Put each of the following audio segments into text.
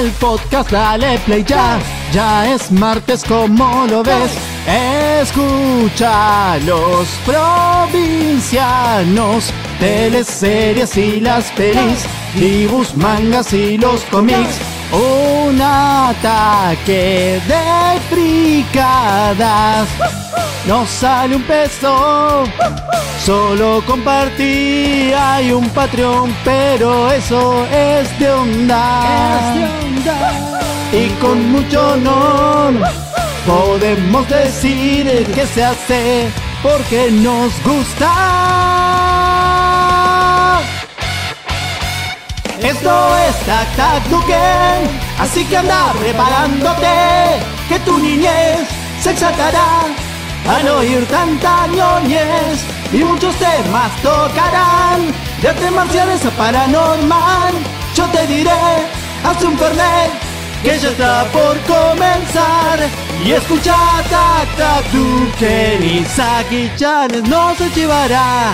el podcast, dale play ya. Ya es martes, como lo ves. Escucha los provincianos, teleseries y las pelis, dibujos, mangas y los cómics. Un ataque de fricadas. No sale un peso, solo compartí. Hay un Patreon, pero eso es de onda. Y con mucho honor podemos decir que se hace porque nos gusta. Esto es Tac Tac Duken, así que anda preparándote, que tu niñez se exaltará al oír tanta ñoñez, y muchos temas tocarán, de artes marciales a paranormal. Yo te diré, haz un fernet, que ya está por comenzar, y escucha Tac Tac Duken, y Saki-chan no se llevará.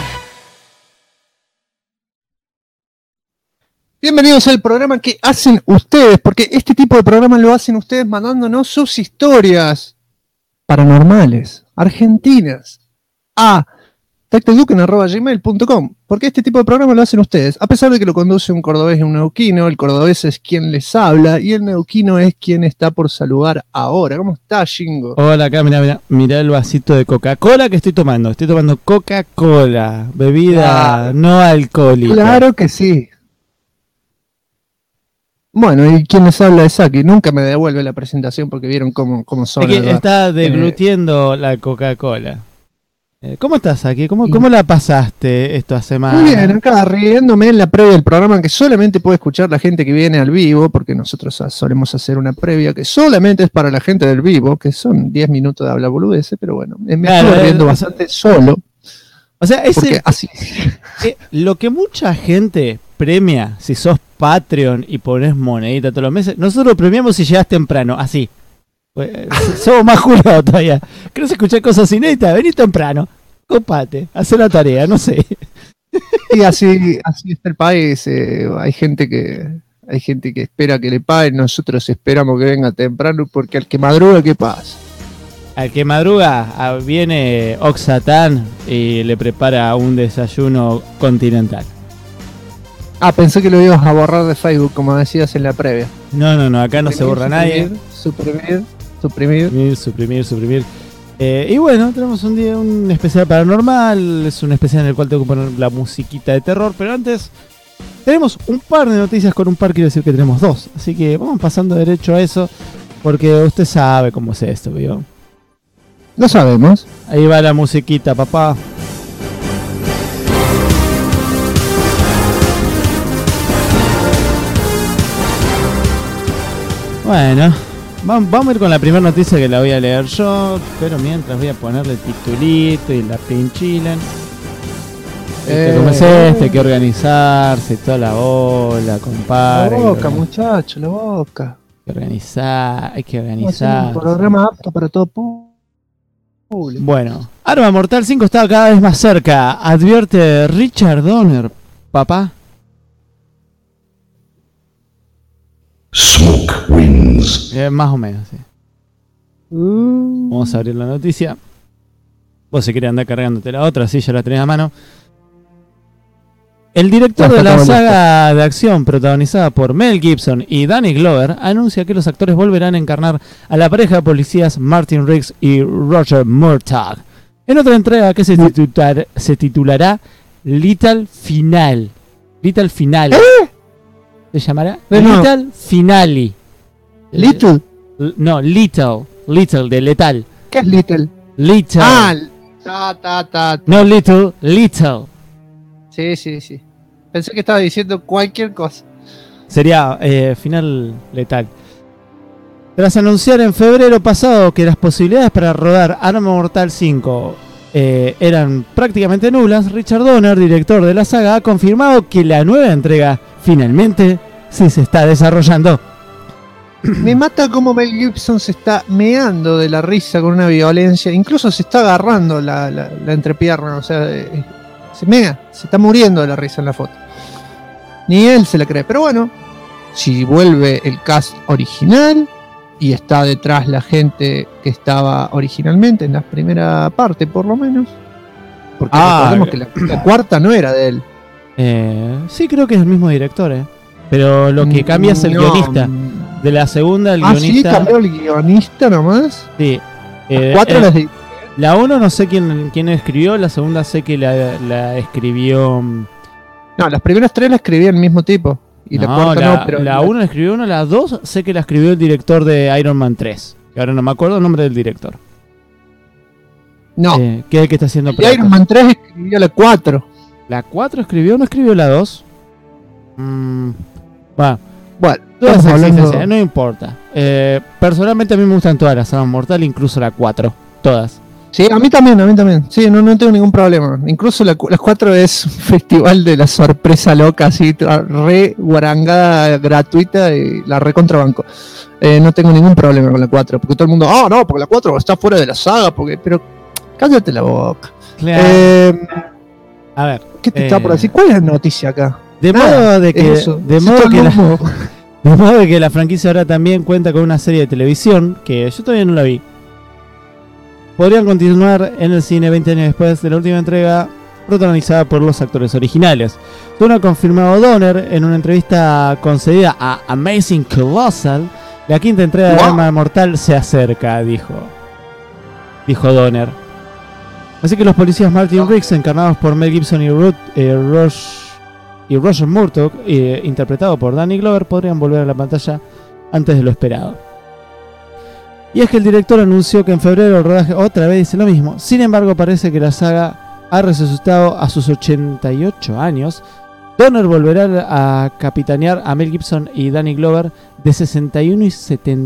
Bienvenidos al programa que hacen ustedes, porque este tipo de programa lo hacen ustedes mandándonos sus historias paranormales, argentinas, a tactacduken@gmail.com, porque este tipo de programa lo hacen ustedes, a pesar de que lo conduce un cordobés y un neuquino. El cordobés es quien les habla y el neuquino es quien está por saludar ahora. ¿Cómo está, Jingo? Hola, acá mirá el vasito de Coca-Cola que estoy tomando. Estoy tomando Coca-Cola, bebida no alcohólica. Claro que sí. Bueno, y quien les habla es Saki. Nunca me devuelve la presentación porque vieron cómo son. Es que está deglutiendo la Coca-Cola. ¿Cómo estás, Saki? ¿Cómo la pasaste esta semana? Muy bien, acá riéndome en la previa del programa que solamente puede escuchar la gente que viene al vivo, porque nosotros solemos hacer una previa que solamente es para la gente del vivo, que son 10 minutos de habla boludeces, pero bueno, me estuve riendo bastante solo. O sea, así. Lo que mucha gente premia si sos Patreon y pones monedita todos los meses, nosotros premiamos si llegas temprano, así. Somos más jurados todavía. ¿Querés escuchar cosas inéditas? Vení temprano, copate, haz la tarea, no sé. Y así está el país. Hay gente que espera que le paguen, nosotros esperamos que venga temprano, porque al que madruga, ¿qué pasa? Al que madruga viene Oxatán y le prepara un desayuno continental. Ah, pensé que lo ibas a borrar de Facebook, como decías en la previa. No, acá no se borra nadie. Suprimir. Y bueno, tenemos un especial paranormal. Es un especial en el cual tengo que poner la musiquita de terror. Pero antes, tenemos un par de noticias. Con un par quiero decir que tenemos dos. Así que vamos pasando derecho a eso, porque usted sabe cómo es esto, ¿vio? Lo sabemos. Ahí va la musiquita, papá. Bueno, vamos a ir con la primera noticia, que la voy a leer yo, pero mientras voy a ponerle el titulito y la pinchilen. Como es hay que organizarse y toda la bola, compadre. La boca, muchacho, la boca. Hay que organizar. Un programa apto para todo público. Bueno, Arma Mortal 5 está cada vez más cerca, advierte Richard Donner, papá. Smoke wins. Más o menos, sí. Vamos a abrir la noticia. Vos, si querés andar cargándote la otra, sí, ya la tenés a mano. El director de la saga de acción protagonizada por Mel Gibson y Danny Glover anuncia que los actores volverán a encarnar a la pareja de policías Martin Riggs y Roger Murtaugh en otra entrega que se titulará Little Final. Little Final. ¿Se llamará? Little Finale. ¿Little? No, Little de letal. ¿Qué es Little? Little. No, Little. Sí. Pensé que estaba diciendo cualquier cosa. Sería final letal. Tras anunciar en febrero pasado que las posibilidades para rodar Arma Mortal 5 eran prácticamente nulas, Richard Donner, director de la saga, ha confirmado que la nueva entrega finalmente sí se está desarrollando. Me mata cómo Mel Gibson se está meando de la risa con una violencia, incluso se está agarrando la entrepierna, o sea, se mea, se está muriendo de la risa en la foto. Ni él se la cree, pero bueno, si vuelve el cast original y está detrás la gente que estaba originalmente en la primera parte, por lo menos. Porque recordemos que la cuarta no era de él. Sí, creo que es el mismo director, pero lo que cambia es el guionista. De la segunda, el guionista. Sí, cambió el guionista nomás. Sí. La 1 no sé quién escribió, la segunda sé que la escribió. No, las primeras 3 la escribía el mismo tipo. Y la cuarta no, pero. La 1 la escribió uno, la 2 sé que la escribió el director de Iron Man 3. Que ahora no me acuerdo el nombre del director. No. Que es el que está haciendo Iron Man 3 escribió la 4. ¿La 4 escribió? ¿No escribió la 2? Bueno, todas existencias, no importa. Personalmente a mí me gustan todas las sagas Mortal, incluso la 4. Todas. Sí, a mí también. Sí, no tengo ningún problema. Incluso las 4 es un festival de la sorpresa loca, así, re guarangada gratuita y la re contrabanco. No tengo ningún problema con la 4, porque todo el mundo, no, porque la 4 está fuera de la saga, pero cállate la boca. Claro. A ver. ¿Qué te está por decir? ¿Cuál es la noticia acá? De modo de que la franquicia ahora también cuenta con una serie de televisión, que yo todavía no la vi. Podrían continuar en el cine 20 años después de la última entrega, protagonizada por los actores originales. Según ha confirmado Donner en una entrevista concedida a Amazing Colossal, la quinta entrega de Arma Mortal se acerca, dijo Donner. Así que los policías Martin Riggs, encarnados por Mel Gibson y Roger Murtaugh, interpretado por Danny Glover, podrían volver a la pantalla antes de lo esperado. Y es que el director anunció que en febrero el rodaje otra vez dice lo mismo. Sin embargo, parece que la saga ha resucitado a sus 88 años. Donner volverá a capitanear a Mel Gibson y Danny Glover de 62 y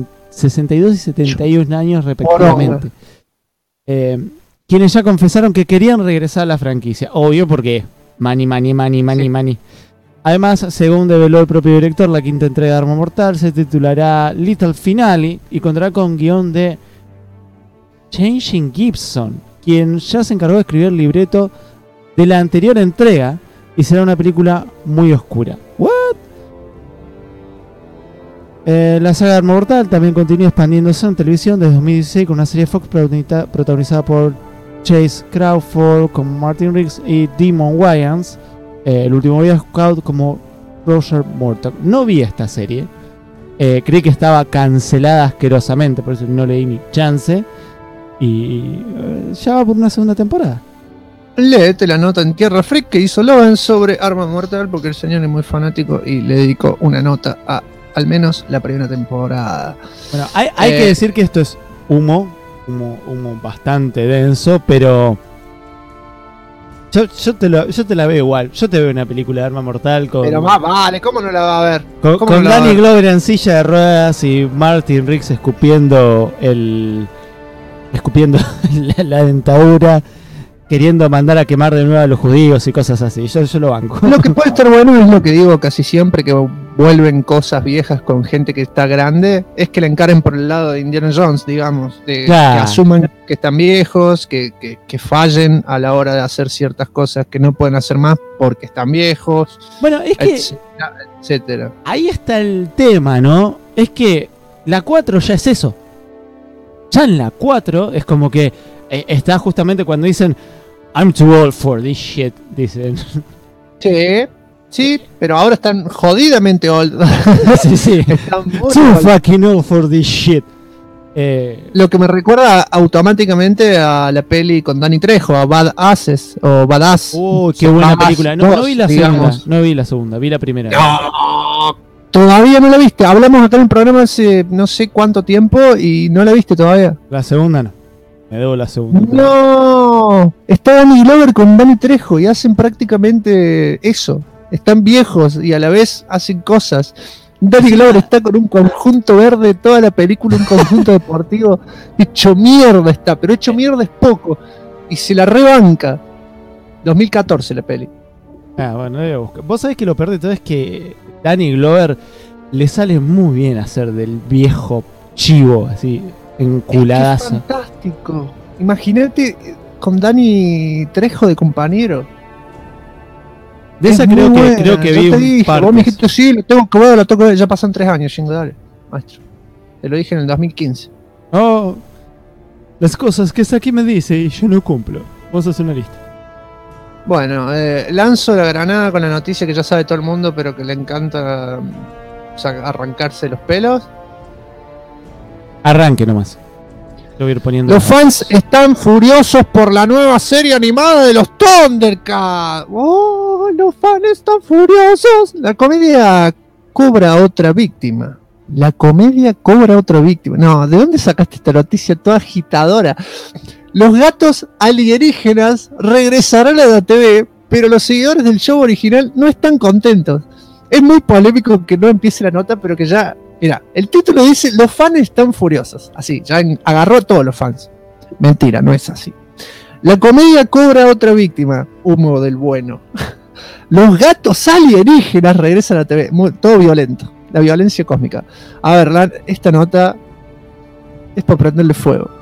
71 años respectivamente. Quienes ya confesaron que querían regresar a la franquicia. Obvio, porque money. Además, según develó el propio director, la quinta entrega de Arma Mortal se titulará Little Finale y contará con guión de Changing Gibson, quien ya se encargó de escribir el libreto de la anterior entrega y será una película muy oscura. ¿What? La saga de Arma Mortal también continúa expandiéndose en televisión desde 2016 con una serie Fox protagonizada por Chase Crawford como Martin Riggs y Damon Wayans. El último Boy Scout como Roger Murtaugh. No vi esta serie. Creí que estaba cancelada asquerosamente, por eso no le di ni chance. Y ya va por una segunda temporada. Léete la nota en Tierra Freak que hizo Logan sobre Arma Mortal, porque el señor es muy fanático y le dedicó una nota a al menos la primera temporada. Bueno, hay que decir que esto es humo bastante denso, pero yo te la veo igual. Yo te veo una película de Arma Mortal con... Pero más vale, ¿cómo no la va a ver? Con Danny Glover en silla de ruedas y Martin Riggs escupiendo la dentadura, queriendo mandar a quemar de nuevo a los judíos y cosas así. Yo lo banco. Lo que puede estar bueno es lo que digo casi siempre, que vuelven cosas viejas con gente que está grande, es que la encaren por el lado de Indiana Jones, digamos, que asuman que están viejos, que fallen a la hora de hacer ciertas cosas que no pueden hacer más porque están viejos. Bueno, es que etcétera. Ahí está el tema, ¿no? Es que la 4 ya es eso. Ya en la 4 es como que está justamente cuando dicen I'm too old for this shit, dicen. Sí, pero ahora están jodidamente old. Sí. Están too fucking old for this shit. Lo que me recuerda automáticamente a la peli con Danny Trejo, a Bad Asses o Badass. Qué buena película. No vi la segunda, no vi la segunda, vi la primera. No, todavía no la viste. Hablamos acá en el programa hace no sé cuánto tiempo y no la viste todavía. La segunda no. Me debo la segunda. No, está Danny Glover con Danny Trejo y hacen prácticamente eso. Están viejos y a la vez hacen cosas. Danny Glover está con un conjunto verde toda la película, un conjunto deportivo hecho mierda está, pero hecho mierda es poco y se la rebanca. 2014 la peli. Bueno, voy a buscar. Vos sabés que lo peor de todo es que Danny Glover le sale muy bien hacer del viejo chivo, así, enculadazo. Es fantástico. Imagínate con Danny Trejo de compañero. De esa creo que vi te dije, partes. vos me dijiste, sí, lo tengo que ver, lo toco, ya pasan 3 años, Shingo, dale, maestro. Te lo dije en el 2015. Oh, las cosas que Saki me dice y yo no cumplo. Vos haces una lista. Bueno, lanzo la granada con la noticia que ya sabe todo el mundo, pero que le encanta arrancarse los pelos. Arranque nomás. Lo voy a ir poniendo. Los fans están furiosos por la nueva serie animada de los Thundercats. ¡Oh, los fans están furiosos! La comedia cobra otra víctima. La comedia cobra otra víctima. No, ¿de dónde sacaste esta noticia toda agitadora? Los gatos alienígenas regresarán a la TV, pero los seguidores del show original no están contentos. Es muy polémico que no empiece la nota, pero que ya... Mira, el título dice, los fans están furiosos. Así, ya agarró a todos los fans. Mentira, no es así. La comedia cobra otra víctima. Humo del bueno. Los gatos alienígenas regresan a la TV. Todo violento. La violencia cósmica. A ver, esta nota es para prenderle fuego.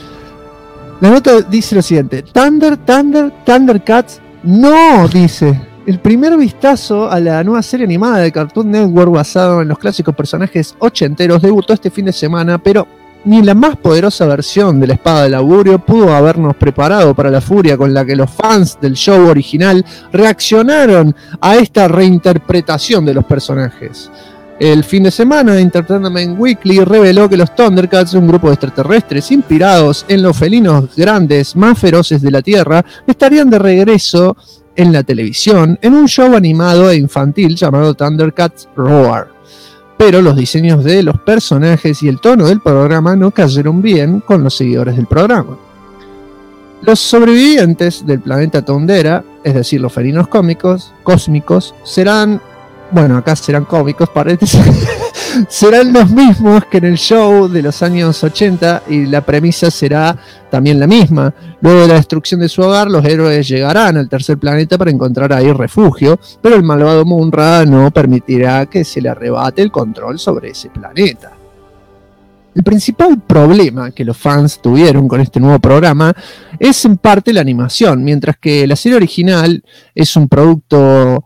La nota dice lo siguiente. Thundercats. No, dice. El primer vistazo a la nueva serie animada de Cartoon Network basado en los clásicos personajes ochenteros debutó este fin de semana, pero ni la más poderosa versión de la espada del augurio pudo habernos preparado para la furia con la que los fans del show original reaccionaron a esta reinterpretación de los personajes. El fin de semana, Entertainment Weekly reveló que los Thundercats, un grupo de extraterrestres inspirados en los felinos grandes más feroces de la Tierra, estarían de regreso en la televisión, en un show animado e infantil llamado Thundercats Roar. Pero los diseños de los personajes y el tono del programa no cayeron bien con los seguidores del programa. Los sobrevivientes del planeta Thundera, es decir, los felinos cósmicos, serán, bueno, acá serán cómicos, paréntesis, serán los mismos que en el show de los años 80 y la premisa será también la misma. Luego de la destrucción de su hogar, los héroes llegarán al tercer planeta para encontrar ahí refugio, pero el malvado Munra no permitirá que se le arrebate el control sobre ese planeta. El principal problema que los fans tuvieron con este nuevo programa es en parte la animación, mientras que la serie original es un producto,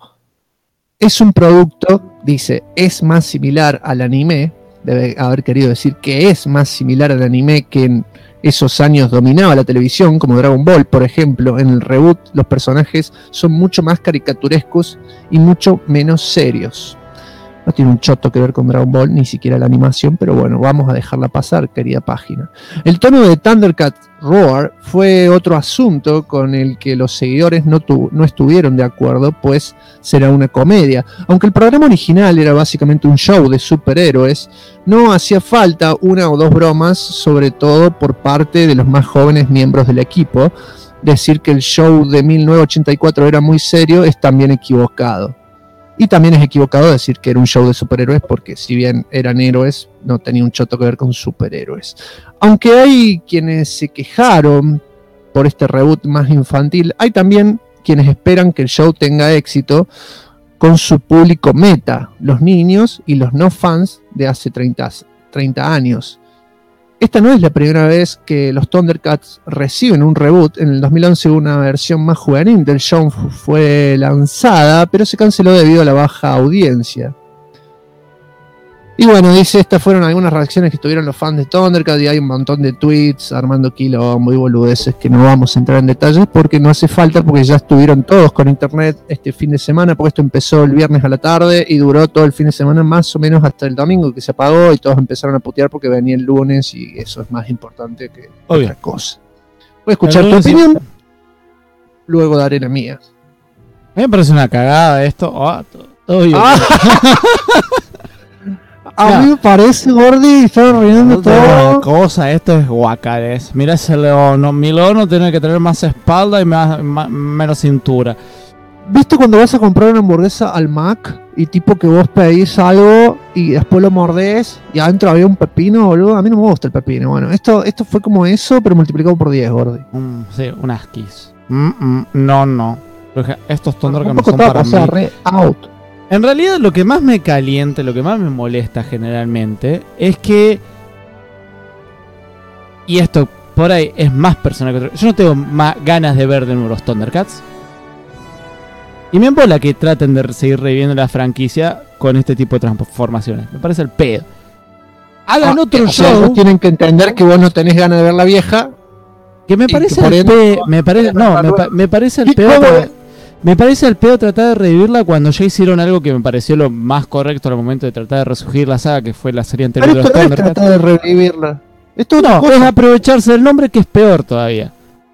dice, es más similar al anime, debe haber querido decir que es más similar al anime que en esos años dominaba la televisión, como Dragon Ball, por ejemplo. En el reboot los personajes son mucho más caricaturescos y mucho menos serios. No tiene un choto que ver con Dragon Ball, ni siquiera la animación, pero bueno, vamos a dejarla pasar, querida página. El tono de Thundercats Roar fue otro asunto con el que los seguidores no estuvieron de acuerdo, pues será una comedia. Aunque el programa original era básicamente un show de superhéroes, no hacía falta una o dos bromas, sobre todo por parte de los más jóvenes miembros del equipo. Decir que el show de 1984 era muy serio es también equivocado. Y también es equivocado decir que era un show de superhéroes, porque si bien eran héroes, no tenía un choto que ver con superhéroes. Aunque hay quienes se quejaron por este reboot más infantil, hay también quienes esperan que el show tenga éxito con su público meta, los niños y los no fans de hace 30 años. Esta no es la primera vez que los Thundercats reciben un reboot. En el 2011 una versión más juvenil del show fue lanzada, pero se canceló debido a la baja audiencia. Y bueno, dice, estas fueron algunas reacciones que tuvieron los fans de Thundercats, y hay un montón de tweets armando quilombo y boludeces que no vamos a entrar en detalles porque no hace falta, porque ya estuvieron todos con internet este fin de semana, porque esto empezó el viernes a la tarde y duró todo el fin de semana más o menos hasta el domingo, que se apagó y todos empezaron a putear porque venía el lunes y eso es más importante que otra cosa. Voy a escuchar tu opinión, luego daré la mía. A mí me parece una cagada esto. Todo bien. A mí me parece, Gordy, están riendo todo. Cosa, esto es guacales. Mira ese león. Mi león no tiene que tener más espalda y menos cintura. ¿Viste cuando vas a comprar una hamburguesa al Mac y tipo que vos pedís algo y después lo mordés y adentro había un pepino, boludo? A mí no me gusta el pepino. Bueno, esto fue como eso, pero multiplicado por 10, Gordy. Sí, un asquis. No. Estos Thundercats no son para mí. Re out. En realidad lo que más me calienta, lo que más me molesta generalmente es que, y esto por ahí es más personal que otro, yo no tengo más ganas de ver de nuevo los Thundercats, Y me embola que traten de seguir reviviendo la franquicia con este tipo de transformaciones. Me parece el pedo. Hagan otro o sea, show. ellos tienen que entender que vos no tenés ganas de ver la vieja. Que me parece el pedo. Me parece el pedo. Me parece el pedo tratar de revivirla cuando ya hicieron algo que me pareció lo más correcto al momento de tratar de resurgir la saga, que fue la serie anterior de los Pero esto no es Thundercats. tratar de revivirla. Esto No, es aprovecharse del nombre, que es peor todavía.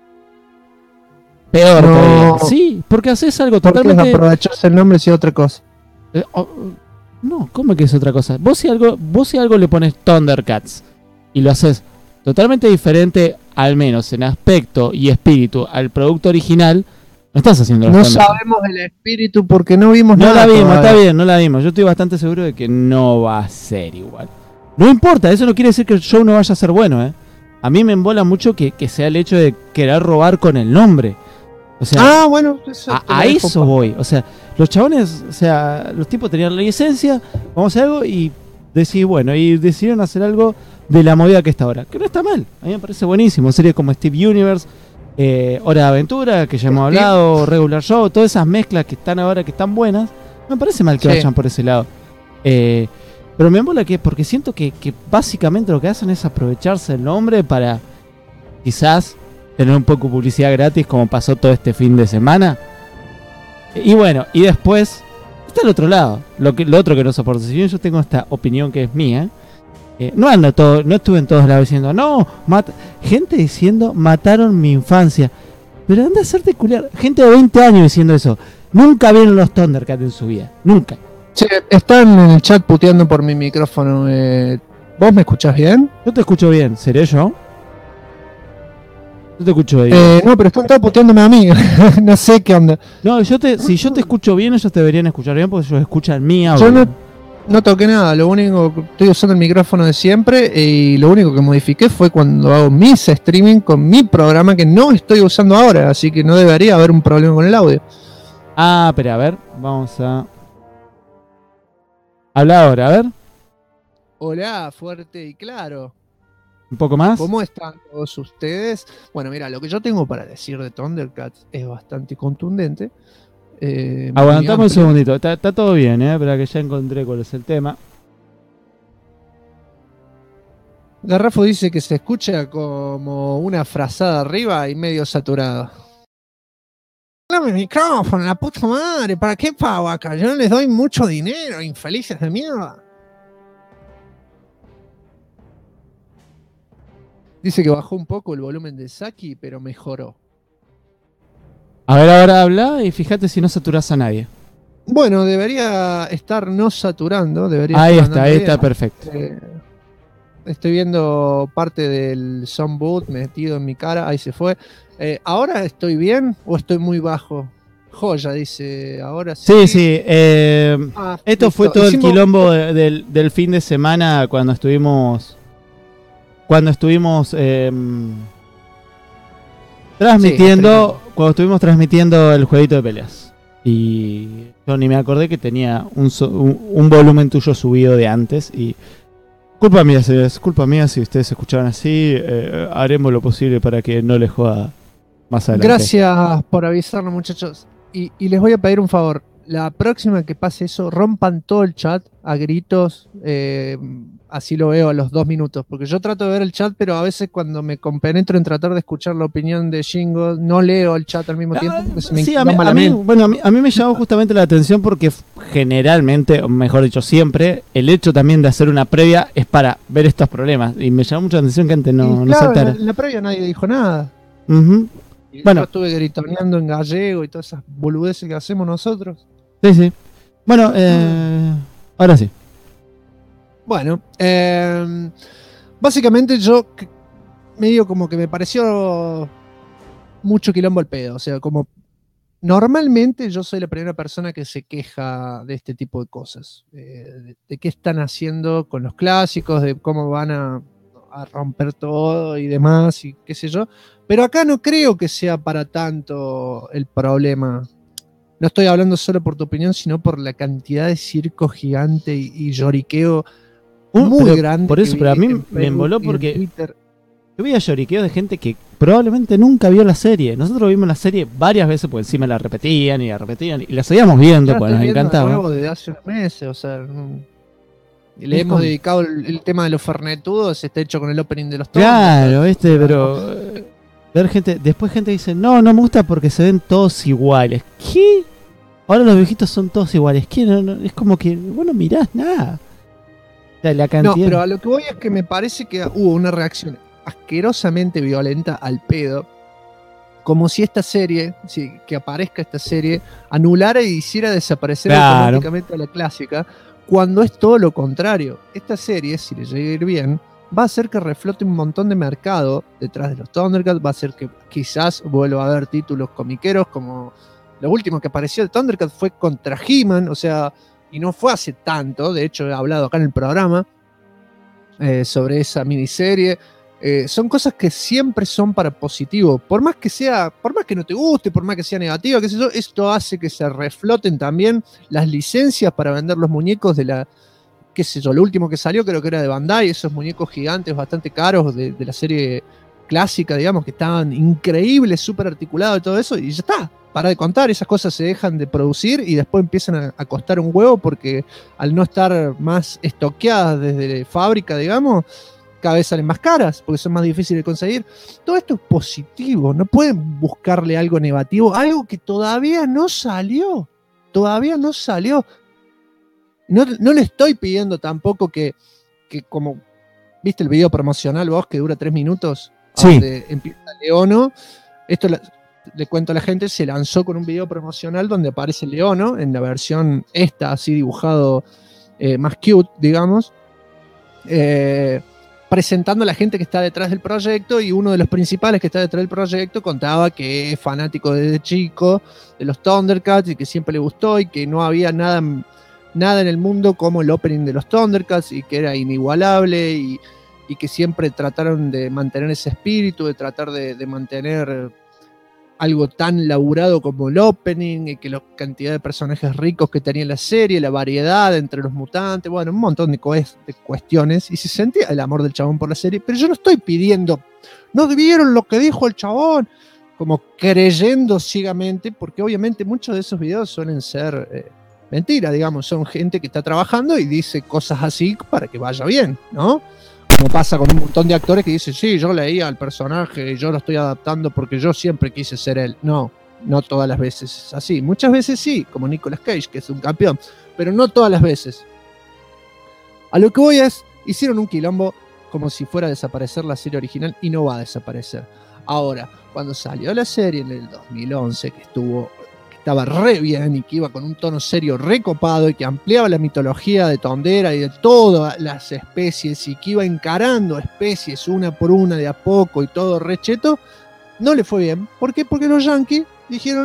Peor todavía. Sí, porque haces algo ¿Por qué es totalmente... aprovecharse el nombre si es otra cosa? No, ¿cómo que es otra cosa? Vos si algo le pones Thundercats y lo haces totalmente diferente, al menos en aspecto y espíritu, al producto original, no estás haciendo los No Thundercats. sabemos el espíritu porque no vimos No nada. la vimos, todavía. está bien, no la vimos. Yo estoy bastante seguro de que no va a ser igual. No importa, eso no quiere decir que el show no vaya a ser bueno, ¿eh? A mí me embola mucho que sea el hecho de querer robar con el nombre. O sea, Bueno, eso a eso voy. O sea, los chabones, o sea, los tipos tenían la licencia, vamos a hacer algo y decidieron hacer algo de la movida que está ahora. Que no está mal, a mí me parece buenísimo. Series como Steve Universe, Hora de Aventura, que ya hemos hablado, Regular Show, todas esas mezclas que están ahora, que están buenas, no me parece mal que vayan por ese lado. Pero me embola porque siento que básicamente lo que hacen es aprovecharse el nombre para quizás tener un poco de publicidad gratis, como pasó todo este fin de semana. Y bueno, y después está el otro lado, lo otro que no soporto. Si bien yo tengo esta opinión que es mía, no estuve en todos lados diciendo, no, gente diciendo, mataron mi infancia. Pero anda a hacerte culiar. Gente de 20 años diciendo eso. Nunca vieron los Thundercats en su vida. Nunca. Che, están en el chat puteando por mi micrófono. ¿Vos me escuchás bien? Yo te escucho bien. ¿Seré yo? Yo te escucho bien. No, pero están todos puteándome a mí. No sé qué onda. No, si yo te escucho bien, ellos te deberían escuchar bien porque ellos escuchan mi audio. Yo no toqué nada. Lo único, estoy usando el micrófono de siempre y lo único que modifiqué fue cuando hago mis streaming con mi programa que no estoy usando ahora. Así que no debería haber un problema con el audio. Pero a ver, vamos a... Habla ahora, a ver. Hola, fuerte y claro. Un poco más. ¿Cómo están todos ustedes? Bueno, mira, lo que yo tengo para decir de Thundercats es bastante contundente. Aguantamos un segundito. Está todo bien, pero que ya encontré cuál es el tema. Garrafo dice que se escucha como una frazada arriba y medio saturada. Dame el micrófono, la puta madre. ¿Para qué pago acá? Yo no les doy mucho dinero, infelices de mierda. Dice que bajó un poco el volumen de Saki, pero mejoró. A ver, ahora habla y fíjate si no saturas a nadie. Bueno, debería estar no saturando. Ahí está, perfecto. Estoy viendo parte del soundboot metido en mi cara. Ahí se fue. ¿Ahora estoy bien o estoy muy bajo? Joya, dice. Ahora sí. Sí. Esto fue todo el quilombo del fin de semana cuando estuvimos transmitiendo el jueguito de peleas. Y yo ni me acordé que tenía un volumen tuyo subido de antes. Y culpa mía, señores, culpa mía si ustedes escuchaban así. Haremos lo posible para que no les joda más adelante. Gracias por avisarnos, muchachos. Y les voy a pedir un favor. La próxima que pase eso, rompan todo el chat a gritos. Así lo veo a los 2 minutos. Porque yo trato de ver el chat, pero a veces cuando me compenetro en tratar de escuchar la opinión de Shingo, no leo el chat al mismo tiempo. Sí, a mí me llamó justamente la atención porque generalmente, o mejor dicho siempre, el hecho también de hacer una previa es para ver estos problemas. Y me llamó mucha atención que antes no saltara. En la previa nadie dijo nada. Bueno, yo estuve gritoneando en gallego y todas esas boludeces que hacemos nosotros. Sí. Bueno, ahora sí. Bueno, básicamente yo medio como que me pareció mucho quilombo el pedo. O sea, como normalmente yo soy la primera persona que se queja de este tipo de cosas. De qué están haciendo con los clásicos, de cómo van a romper todo y demás y qué sé yo. Pero acá no creo que sea para tanto el problema. No estoy hablando solo por tu opinión, sino por la cantidad de circo gigante y lloriqueo muy grande. Por eso, pero a mí me emboló porque Yo veía lloriqueos de gente que probablemente nunca vio la serie. Nosotros vimos la serie varias veces porque encima la repetían y la seguíamos viendo porque nos encantaba. Nuevo desde hace unos meses, o sea, y le hemos dedicado el tema de los fernetudos, está hecho con el opening de los Thundercats. Claro, pero ver gente, después gente dice, no me gusta porque se ven todos iguales. ¿Qué? Ahora los viejitos son todos iguales. ¿Qué? No, es como que, bueno, mirás nada. O sea, la cantidad... No, pero a lo que voy es que me parece que hubo una reacción asquerosamente violenta al pedo, como si esta serie, que aparezca esta serie, anulara y hiciera desaparecer automáticamente a la clásica, cuando es todo lo contrario. Esta serie, si le llega a ir bien, va a hacer que reflote un montón de mercado detrás de los Thundercats, va a hacer que quizás vuelva a haber títulos comiqueros, como lo último que apareció de Thundercats fue contra He-Man, o sea, y no fue hace tanto, de hecho he hablado acá en el programa sobre esa miniserie. Son cosas que siempre son para positivo, por más que no te guste, por más que sea negativa, qué sé yo, esto hace que se refloten también las licencias para vender los muñecos de la, qué sé yo, lo último que salió creo que era de Bandai, esos muñecos gigantes bastante caros de la serie clásica, digamos, que estaban increíbles, súper articulados y todo eso, y ya está, para de contar, esas cosas se dejan de producir y después empiezan a costar un huevo porque al no estar más estoqueadas desde fábrica, digamos, cada vez salen más caras porque son más difíciles de conseguir. Todo esto es positivo, no pueden buscarle algo negativo, algo que todavía no salió. No le estoy pidiendo tampoco que como, ¿viste el video promocional vos que dura 3 minutos? Sí. Donde empieza Leono. Esto le cuento a la gente, se lanzó con un video promocional donde aparece Leono en la versión esta, así dibujado más cute, digamos. Presentando a la gente que está detrás del proyecto, y uno de los principales que está detrás del proyecto contaba que es fanático desde chico de los Thundercats y que siempre le gustó y que no había nada en el mundo como el opening de los Thundercats y que era inigualable y que siempre trataron de mantener ese espíritu, de tratar de mantener algo tan laburado como el opening, y que la cantidad de personajes ricos que tenía la serie, la variedad entre los mutantes, bueno, un montón de cuestiones, y se sentía el amor del chabón por la serie, pero yo no estoy pidiendo, ¿no vieron lo que dijo el chabón? Como creyendo ciegamente, porque obviamente muchos de esos videos suelen ser mentira, digamos, son gente que está trabajando y dice cosas así para que vaya bien, ¿no? Como pasa con un montón de actores que dicen, sí, yo leía al personaje y yo lo estoy adaptando porque yo siempre quise ser él. No todas las veces es así. Muchas veces sí, como Nicolas Cage, que es un campeón, pero no todas las veces. A lo que voy es, hicieron un quilombo como si fuera a desaparecer la serie original y no va a desaparecer. Ahora, cuando salió la serie en el 2011, que estaba re bien y que iba con un tono serio recopado y que ampliaba la mitología de Tondera y de todas las especies y que iba encarando especies una por una de a poco y todo re cheto, no le fue bien. ¿Por qué? Porque los yankees dijeron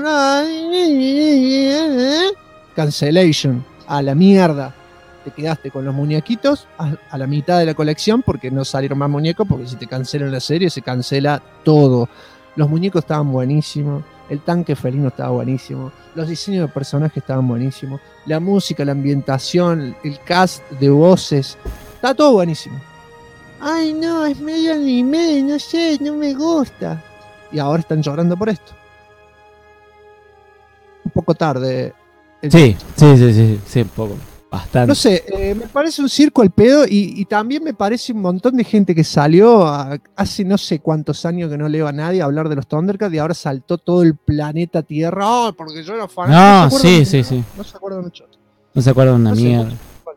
cancellation, a la mierda, te quedaste con los muñequitos a la mitad de la colección porque no salieron más muñecos, porque si te cancelan la serie se cancela todo. Los muñecos estaban buenísimos, el tanque felino estaba buenísimo, los diseños de personajes estaban buenísimos, la música, la ambientación, el cast de voces, está todo buenísimo. Ay no, es medio anime, no sé, no me gusta. Y ahora están llorando por esto. Un poco tarde. Sí, un poco. Bastante. No sé, me parece un circo al pedo y también me parece un montón de gente que salió hace no sé cuántos años que no leo a nadie a hablar de los Thundercats y ahora saltó todo el planeta Tierra. Porque yo era fan. No, sí. No se acuerdan mucho. No se acuerdan una mierda.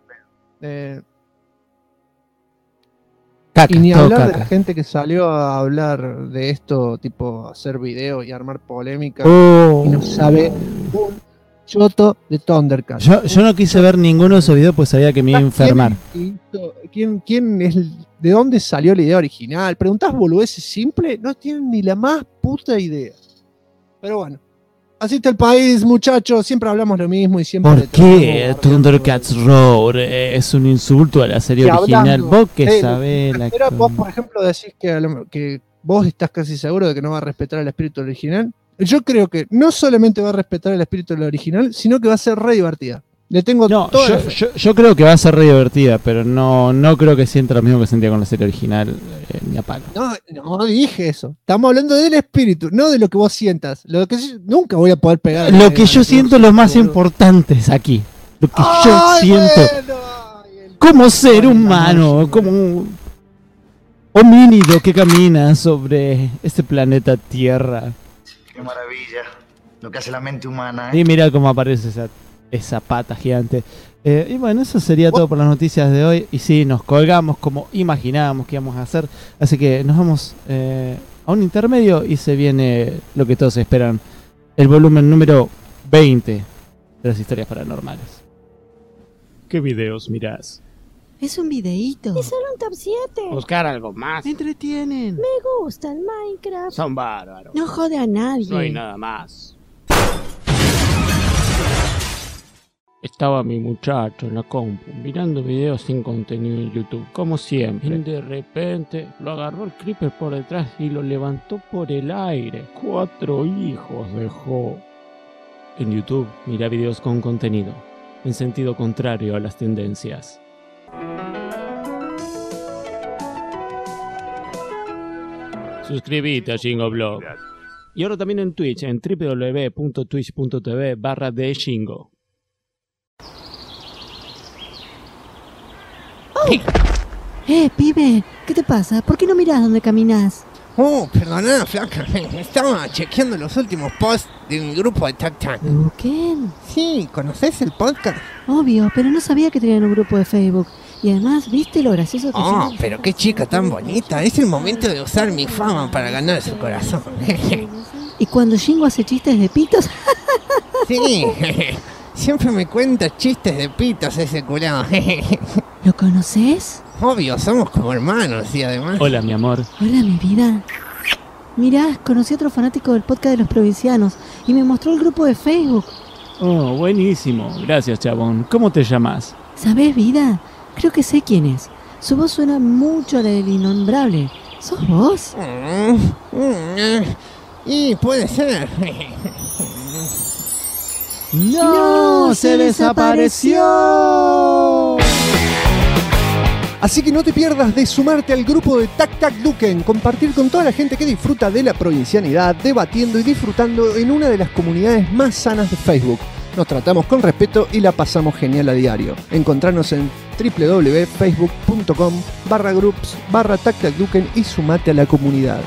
Y ni hablar de la gente que salió a hablar de esto, tipo hacer videos y armar polémica y no sabe un choto de Thundercats. Yo no quise ver ninguno de esos videos pues sabía que me iba a enfermar. ¿Quién es de dónde salió la idea original? Preguntás boludeces simples, no tienen ni la más puta idea. Pero bueno, así está el país, muchachos, siempre hablamos lo mismo y siempre... ¿Por qué Thundercats Roar es un insulto a la serie original? Vos que sabés la... Pero vos, por ejemplo, decís que vos estás casi seguro de que no va a respetar el espíritu original. Yo creo que no solamente va a respetar el espíritu del original, sino que va a ser re divertida. Le tengo No, toda la fe. yo creo que va a ser re divertida, pero no creo que sienta lo mismo que sentía con la serie original, ni a palo. No dije eso. Estamos hablando del espíritu, no de lo que vos sientas. Lo que nunca voy a poder pegar. Lo que yo siento es lo más importante es aquí. Lo que yo siento como ser humano, como un homínido que camina sobre este planeta Tierra. Qué maravilla lo que hace la mente humana, ¿eh? Y mira cómo aparece esa pata gigante. Y bueno, eso sería todo por las noticias de hoy. Y sí, nos colgamos como imaginábamos que íbamos a hacer. Así que nos vamos a un intermedio y se viene lo que todos esperan. El volumen número 20 de las historias paranormales. ¿Qué videos mirás? Es un videíto. Es solo un top 7. Buscar algo más. Me entretienen. Me gusta el Minecraft. Son bárbaros. No jode a nadie. No hay nada más. Estaba mi muchacho en la compu mirando videos sin contenido en YouTube, como siempre. Y de repente lo agarró el creeper por detrás y lo levantó por el aire. 4 hijos dejó. En YouTube, mira videos con contenido, en sentido contrario a las tendencias. Suscríbete a Shingo Y ahora también en Twitch, en www.twitch.tv/theshingo. Pibe, ¿qué te pasa? ¿Por qué no mirás dónde caminas? Perdona, flaca. Estaba chequeando los últimos posts de mi grupo de Tac Tac. ¿Qué? Sí, ¿conoces el podcast? Obvio, pero no sabía que tenían un grupo de Facebook. Y además, ¿viste lo gracioso que son? Pero qué chica tan bonita. Es el momento de usar mi fama para ganar su corazón. ¿Y cuando Shingo hace chistes de pitos? Sí, siempre me cuenta chistes de pitos ese culado. ¿Lo conoces? Obvio, somos como hermanos y además... Hola, mi amor. Hola, mi vida. Mirá, conocí a otro fanático del podcast de los provincianos y me mostró el grupo de Facebook. Oh, buenísimo. Gracias, chabón. ¿Cómo te llamas? ¿Sabés, vida? Creo que sé quién es. Su voz suena mucho a la del innombrable. ¿Sos vos? Y puede ser. ¡No! ¡Se desapareció! Así que no te pierdas de sumarte al grupo de Tac Tac Duken, compartir con toda la gente que disfruta de la provincianidad, debatiendo y disfrutando en una de las comunidades más sanas de Facebook. Nos tratamos con respeto y la pasamos genial a diario. Encontranos en www.facebook.com/groups/TacTacDuken y sumate a la comunidad.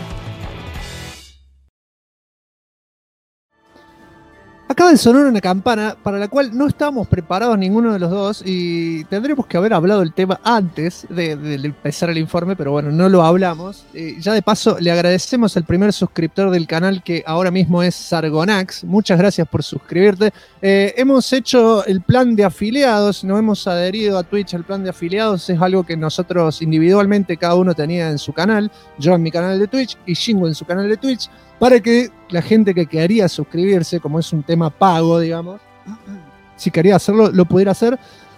Acaba de sonar una campana para la cual no estábamos preparados ninguno de los dos y tendremos que haber hablado el tema antes de empezar el informe, pero bueno, no lo hablamos. Ya de paso le agradecemos al primer suscriptor del canal, que ahora mismo es Sargonax. Muchas gracias por suscribirte. Hemos hecho el plan de afiliados, nos hemos adherido a Twitch al plan de afiliados. Es algo que nosotros individualmente cada uno tenía en su canal, yo en mi canal de Twitch y Shingo en su canal de Twitch, para que la gente que quería suscribirse, como es un tema pago, digamos, si quería hacerlo, lo pudiera hacer.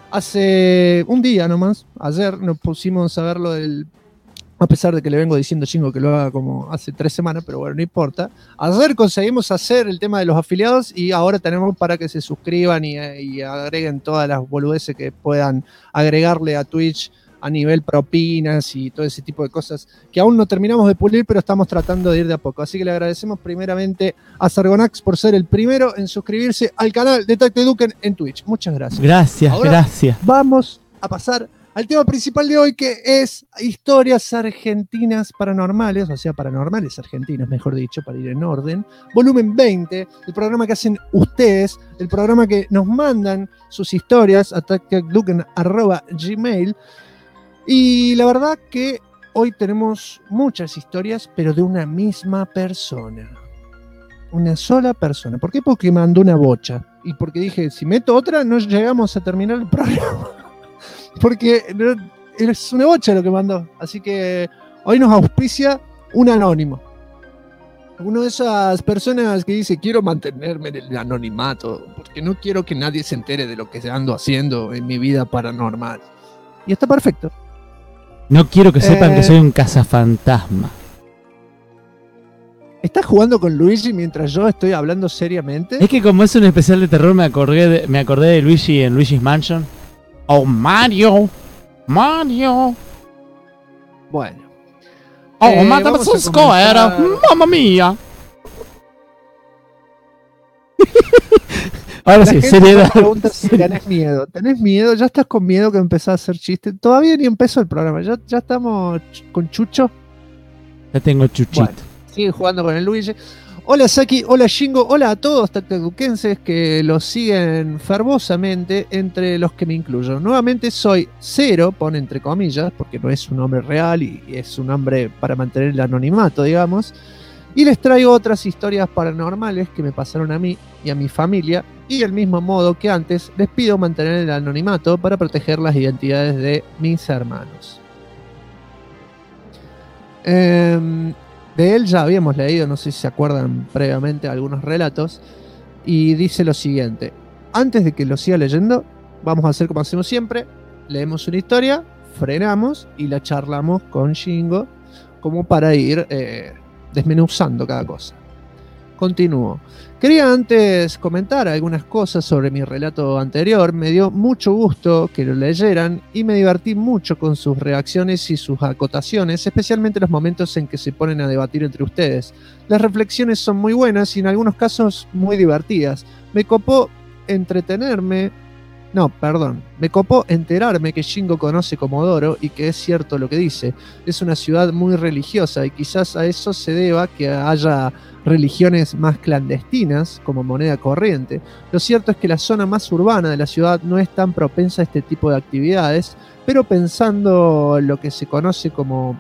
Hace un día nomás, ayer nos pusimos a verlo a pesar de que le vengo diciendo Shingo que lo haga como hace 3 semanas, pero bueno, no importa. Ayer conseguimos hacer el tema de los afiliados y ahora tenemos para que se suscriban y agreguen todas las boludeces que puedan agregarle a Twitch a nivel propinas y todo ese tipo de cosas que aún no terminamos de pulir, pero estamos tratando de ir de a poco. Así que le agradecemos primeramente a Sargonax por ser el primero en suscribirse al canal de Tac Tac Duken en Twitch. Muchas gracias. Gracias. Vamos a pasar al tema principal de hoy, que es historias argentinas paranormales, o sea, paranormales argentinas, mejor dicho, para ir en orden. Volumen 20, el programa que hacen ustedes, el programa que nos mandan sus historias a tactacduken@gmail. Y la verdad que hoy tenemos muchas historias, pero de una misma persona. Una sola persona. ¿Por qué? Porque mandó una bocha. Y porque dije, si meto otra, no llegamos a terminar el programa. Porque es una bocha lo que mandó. Así que hoy nos auspicia un anónimo. Una de esas personas que dice, quiero mantenerme en el anonimato, porque no quiero que nadie se entere de lo que ando haciendo en mi vida paranormal. Y está perfecto. No quiero que sepan que soy un cazafantasma. ¿Estás jugando con Luigi mientras yo estoy hablando seriamente? Es que como es un especial de terror, me acordé de Luigi en Luigi's Mansion. Oh, Mario. Bueno. Oh, Madame vamos a Square. comenzar. Mamma mía. Ahora La sí, gente seriedad. me pregunta si tenés miedo. ¿Tenés miedo? ¿Ya estás con miedo que empezás a hacer chistes? Todavía ni empezó el programa. Ya estamos con Chucho. Ya tengo chuchito. Bueno, sigue jugando con el Luigi. Hola Saki, hola Shingo, hola a todos tactacuquenses que los siguen fervosamente, entre los que me incluyo. Nuevamente soy Cero, pone entre comillas, porque no es un nombre real y es un nombre para mantener el anonimato, digamos. Y les traigo otras historias paranormales que me pasaron a mí y a mi familia. Y del mismo modo que antes, les pido mantener el anonimato para proteger las identidades de mis hermanos. De él ya habíamos leído, no sé si se acuerdan previamente, algunos relatos. Y dice lo siguiente. Antes de que lo siga leyendo, vamos a hacer como hacemos siempre. Leemos una historia, frenamos y la charlamos con Shingo, como para ir desmenuzando cada cosa. Continúo. Quería antes comentar algunas cosas sobre mi relato anterior. Me dio mucho gusto que lo leyeran y me divertí mucho con sus reacciones y sus acotaciones, especialmente los momentos en que se ponen a debatir entre ustedes. Las reflexiones son muy buenas y en algunos casos muy divertidas. Me copó enterarme que Shingo conoce Comodoro y que es cierto lo que dice. Es una ciudad muy religiosa y quizás a eso se deba que haya religiones más clandestinas como moneda corriente. Lo cierto es que la zona más urbana de la ciudad no es tan propensa a este tipo de actividades, pero pasando lo que se conoce como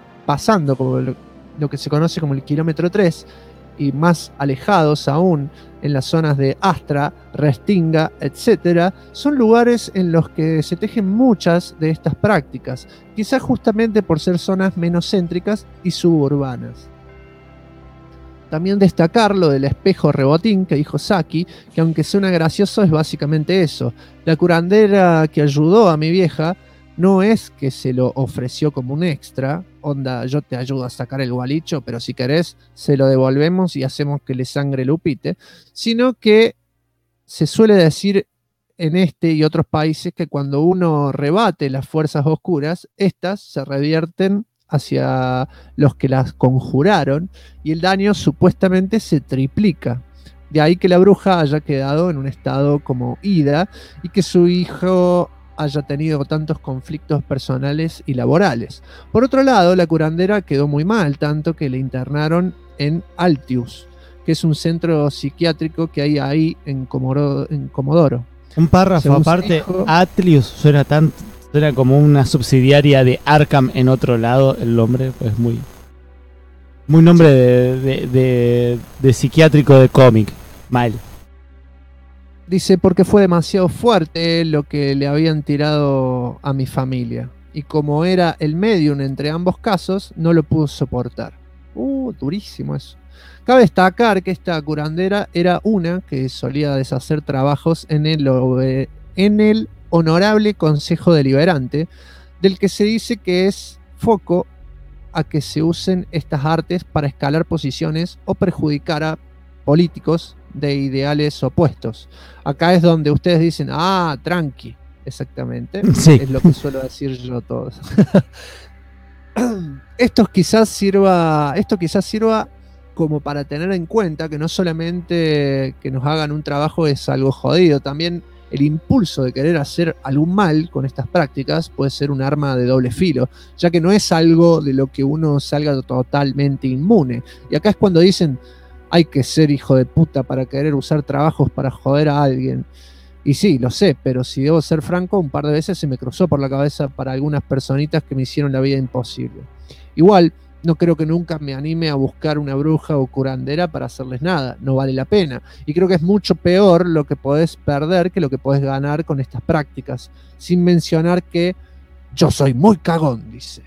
el kilómetro 3 y más alejados aún, en las zonas de Astra, Restinga, etc., son lugares en los que se tejen muchas de estas prácticas, quizás justamente por ser zonas menos céntricas y suburbanas. También destacar lo del espejo rebotín que dijo Saki, que aunque suena gracioso es básicamente eso. La curandera que ayudó a mi vieja no es que se lo ofreció como un extra, onda, yo te ayudo a sacar el gualicho, pero si querés se lo devolvemos y hacemos que le sangre el upite, sino que se suele decir en este y otros países que cuando uno rebate las fuerzas oscuras, estas se revierten hacia los que las conjuraron y el daño supuestamente se triplica. De ahí que la bruja haya quedado en un estado como ida y que su hijo haya tenido tantos conflictos personales y laborales. Por otro lado, la curandera quedó muy mal, tanto que le internaron en Altius, que es un centro psiquiátrico que hay ahí en Comodoro. Un párrafo Según aparte, dijo, Atlius suena como una subsidiaria de Arkham en otro lado. El nombre es muy nombre de psiquiátrico de cómic. Mal. Dice, porque fue demasiado fuerte lo que le habían tirado a mi familia. Y como era el medium entre ambos casos, no lo pudo soportar. Durísimo eso. Cabe destacar que esta curandera era una que solía deshacer trabajos en el honorable Consejo Deliberante, del que se dice que es foco a que se usen estas artes para escalar posiciones o perjudicar a políticos de ideales opuestos. Acá es donde ustedes dicen, tranqui, exactamente. Sí. Es lo que suelo decir yo a todos. Esto quizás sirva como para tener en cuenta que no solamente que nos hagan un trabajo es algo jodido, también el impulso de querer hacer algún mal con estas prácticas puede ser un arma de doble filo, ya que no es algo de lo que uno salga totalmente inmune. Y acá es cuando dicen, hay que ser hijo de puta para querer usar trabajos para joder a alguien. Y sí, lo sé, pero si debo ser franco, un par de veces se me cruzó por la cabeza para algunas personitas que me hicieron la vida imposible. Igual, no creo que nunca me anime a buscar una bruja o curandera para hacerles nada, no vale la pena. Y creo que es mucho peor lo que podés perder que lo que podés ganar con estas prácticas. Sin mencionar que yo soy muy cagón, dice.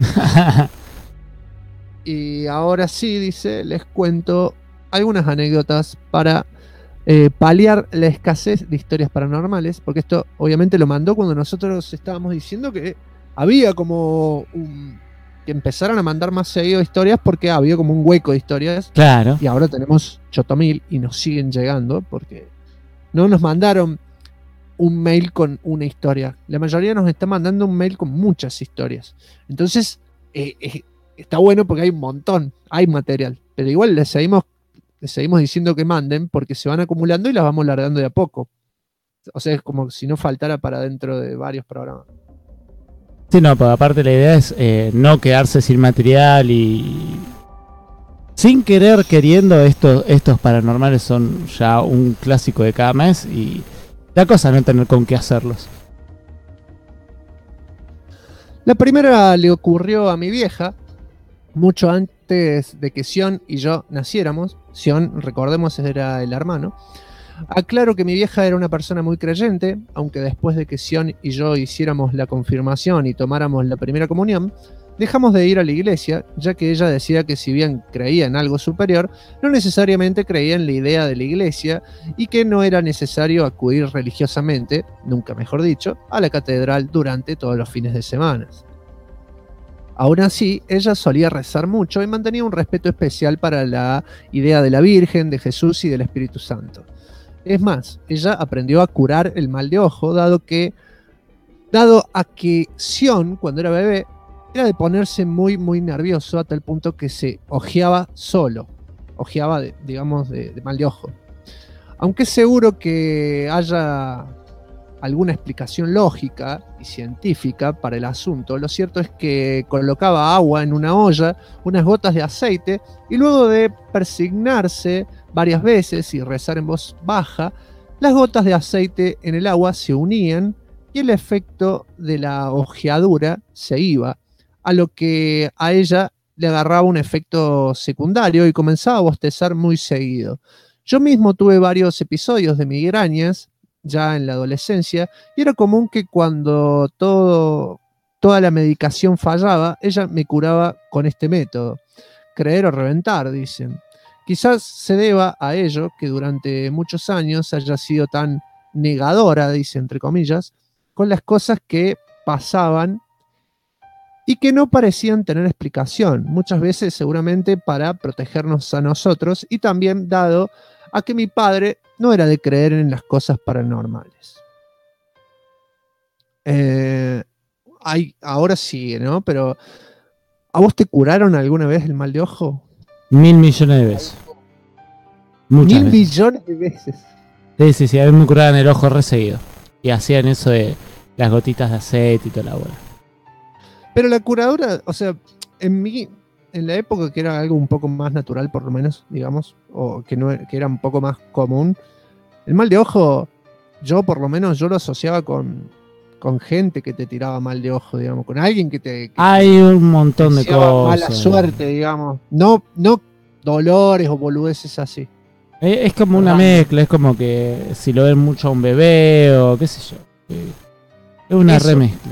Y ahora sí, dice, les cuento algunas anécdotas para paliar la escasez de historias paranormales, porque esto obviamente lo mandó cuando nosotros estábamos diciendo que había como un que empezaran a mandar más seguido historias porque había como un hueco de historias. Claro. Y ahora tenemos 8000 y nos siguen llegando porque no nos mandaron un mail con una historia. La mayoría nos está mandando un mail con muchas historias. Entonces, está bueno porque hay un montón, hay material. Pero igual les seguimos diciendo que manden porque se van acumulando y las vamos largando de a poco. O sea, es como si no faltara para dentro de varios programas. Sí, no, pero aparte la idea es no quedarse sin material y... Sin querer, queriendo, estos paranormales son ya un clásico de cada mes y la cosa es no tener con qué hacerlos. La primera le ocurrió a mi vieja mucho antes de que Sion y yo naciéramos. Sion, recordemos, era el hermano. Aclaro que mi vieja era una persona muy creyente, aunque después de que Sion y yo hiciéramos la confirmación y tomáramos la primera comunión, dejamos de ir a la iglesia, ya que ella decía que si bien creía en algo superior, no necesariamente creía en la idea de la iglesia y que no era necesario acudir religiosamente, nunca mejor dicho, a la catedral durante todos los fines de semana. Aún así, ella solía rezar mucho y mantenía un respeto especial para la idea de la Virgen, de Jesús y del Espíritu Santo. Es más, ella aprendió a curar el mal de ojo, dado a que Sion, cuando era bebé, era de ponerse muy, muy nervioso a tal punto que se ojeaba solo. Ojeaba, de mal de ojo. Aunque es seguro que haya alguna explicación lógica y científica para el asunto, lo cierto es que colocaba agua en una olla, unas gotas de aceite, y luego de persignarse varias veces y rezar en voz baja, las gotas de aceite en el agua se unían y el efecto de la ojeadura se iba, a lo que a ella le agarraba un efecto secundario y comenzaba a bostezar muy seguido. Yo mismo tuve varios episodios de migrañas ya en la adolescencia y era común que cuando toda la medicación fallaba, ella me curaba con este método. Creer o reventar, dicen. Quizás se deba a ello que durante muchos años haya sido tan negadora, dice entre comillas, con las cosas que pasaban y que no parecían tener explicación, muchas veces seguramente para protegernos a nosotros y también dado a que mi padre no era de creer en las cosas paranormales. Ahora sí, ¿no? Pero ¿a vos te curaron alguna vez el mal de ojo? 1000 millones de veces. Muchas 1000 veces. millones de veces. Sí, a mí me curaban el ojo reseguido. Y hacían eso de las gotitas de aceite y toda la bola. Pero la curadura, o sea, en la época que era algo un poco más natural, por lo menos, digamos, o que era un poco más común, el mal de ojo, yo por lo menos yo lo asociaba con gente que te tiraba mal de ojo, digamos, con alguien que hay un montón de cosas. Mala suerte, digamos. No dolores o boludeces así. Es como una mezcla, es como que si lo ven mucho a un bebé o qué sé yo. Es una Eso. remezcla.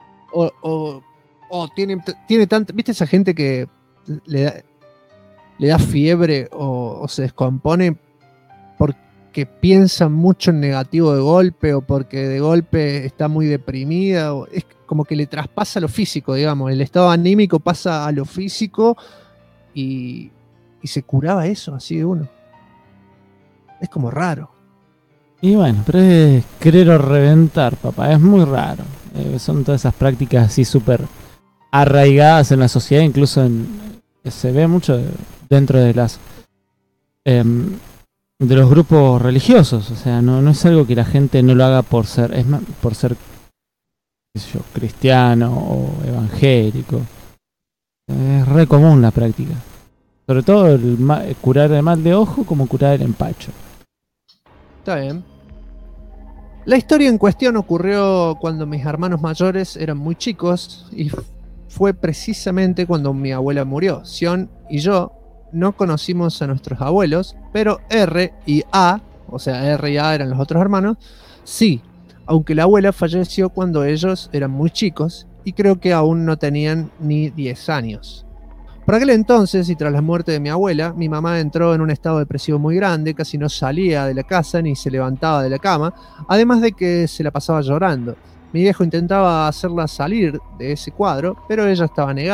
O tiene tanta... ¿Viste esa gente que le da fiebre o se descompone porque piensa mucho en negativo de golpe o porque de golpe está muy deprimida? Es como que le traspasa lo físico, digamos. El estado anímico pasa a lo físico y se curaba eso así de uno. Es como raro. Y bueno, pero es querer o reventar, papá. Es muy raro. Son todas esas prácticas así súper arraigadas en la sociedad, incluso se ve mucho dentro de de los grupos religiosos. O sea, no es algo que la gente no lo haga por ser qué sé yo, cristiano o evangélico. Es re común la práctica. Sobre todo curar el mal de ojo como curar el empacho. Está bien. La historia en cuestión ocurrió cuando mis hermanos mayores eran muy chicos y fue precisamente cuando mi abuela murió. Sion y yo no conocimos a nuestros abuelos, pero R y A, o sea, R y A eran los otros hermanos, sí, aunque la abuela falleció cuando ellos eran muy chicos y creo que aún no tenían ni 10 años. Por aquel entonces, y tras la muerte de mi abuela, mi mamá entró en un estado depresivo muy grande, casi no salía de la casa ni se levantaba de la cama, además de que se la pasaba llorando. Mi viejo intentaba hacerla salir de ese cuadro, pero ella estaba negada.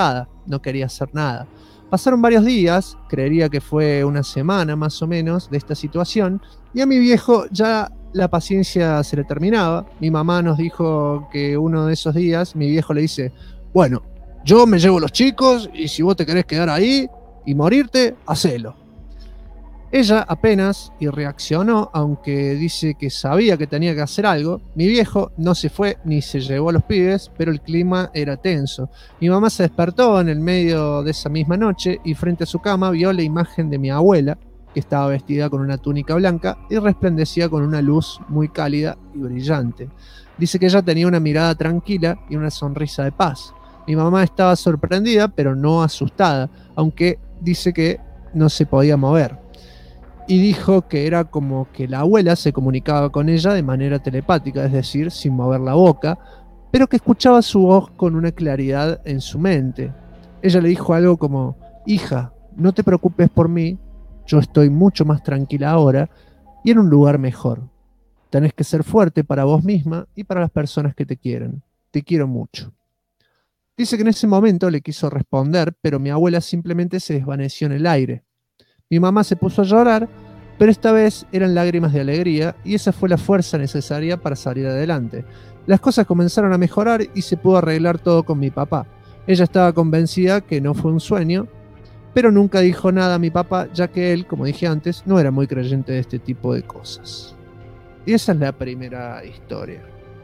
no quería hacer nada. Pasaron varios días, creería que fue una semana más o menos de esta situación, y a mi viejo ya la paciencia se le terminaba. Mi mamá nos dijo que uno de esos días mi viejo le dice: bueno, yo me llevo los chicos y si vos te querés quedar ahí y morirte, hacelo. Ella apenas y reaccionó, aunque dice que sabía que tenía que hacer algo. Mi viejo no se fue ni se llevó a los pibes, pero el clima era tenso. Mi mamá se despertó en el medio de esa misma noche y frente a su cama vio la imagen de mi abuela, que estaba vestida con una túnica blanca y resplandecía con una luz muy cálida y brillante. Dice que ella tenía una mirada tranquila y una sonrisa de paz. Mi mamá estaba sorprendida, pero no asustada, aunque dice que no se podía mover. Y dijo que era como que la abuela se comunicaba con ella de manera telepática, es decir, sin mover la boca, pero que escuchaba su voz con una claridad en su mente. Ella le dijo algo como: hija, no te preocupes por mí, yo estoy mucho más tranquila ahora y en un lugar mejor. Tenés que ser fuerte para vos misma y para las personas que te quieren. Te quiero mucho. Dice que en ese momento le quiso responder, pero mi abuela simplemente se desvaneció en el aire. Mi mamá se puso a llorar, pero esta vez eran lágrimas de alegría y esa fue la fuerza necesaria para salir adelante. Las cosas comenzaron a mejorar y se pudo arreglar todo con mi papá. Ella estaba convencida que no fue un sueño, pero nunca dijo nada a mi papá, ya que él, como dije antes, no era muy creyente de este tipo de cosas. Y esa es la primera historia.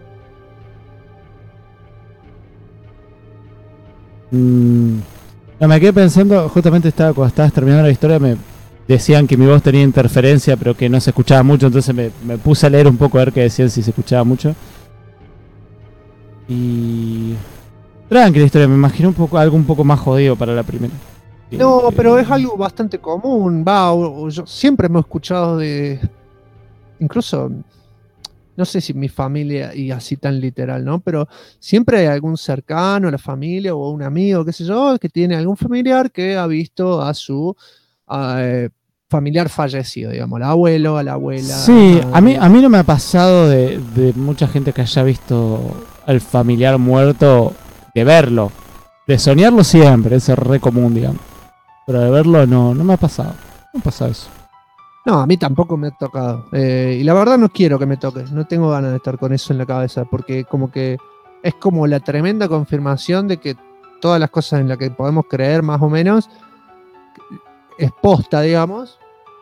No, me quedé pensando, justamente cuando estabas terminando la historia, me decían que mi voz tenía interferencia, pero que no se escuchaba mucho, entonces me puse a leer un poco a ver qué decían, si se escuchaba mucho. Y... tranquila historia, me imaginé algo un poco más jodido para la primera. No, pero es algo bastante común, yo siempre me he escuchado de... incluso... no sé si mi familia y así tan literal, ¿no? Pero siempre hay algún cercano a la familia o un amigo, qué sé yo, que tiene algún familiar que ha visto a su familiar fallecido, digamos, al abuelo, a la abuela. Sí, a mí no me ha pasado de mucha gente que haya visto al familiar muerto, de verlo. De soñarlo siempre, es re común, digamos. Pero de verlo no me ha pasado. No pasa eso. No, a mí tampoco me ha tocado. Y la verdad no quiero que me toque. No tengo ganas de estar con eso en la cabeza. Porque como que es como la tremenda confirmación de que todas las cosas en las que podemos creer más o menos es posta, digamos.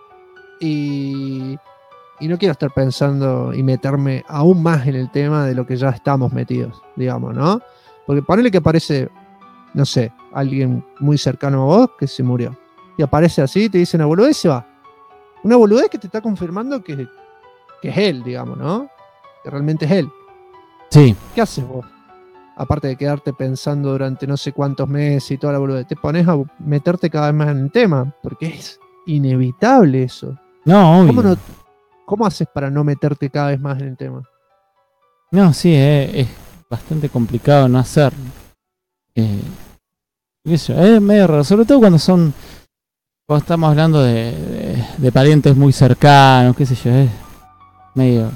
Y no quiero estar pensando y meterme aún más en el tema de lo que ya estamos metidos, digamos, ¿no? Porque ponele que aparece, no sé, alguien muy cercano a vos que se murió. Y aparece así y te dice una boludez y se va. Una boludez que te está confirmando que es él, digamos, ¿no? Que realmente es él. Sí. ¿Qué haces vos? Aparte de quedarte pensando durante no sé cuántos meses y toda la boludez, te pones a meterte cada vez más en el tema, porque es inevitable eso. No, obvio. ¿Cómo haces para no meterte cada vez más en el tema? No, sí, es bastante complicado no hacer. Eso, es medio raro, sobre todo cuando estamos hablando de parientes muy cercanos, qué sé yo, es medio...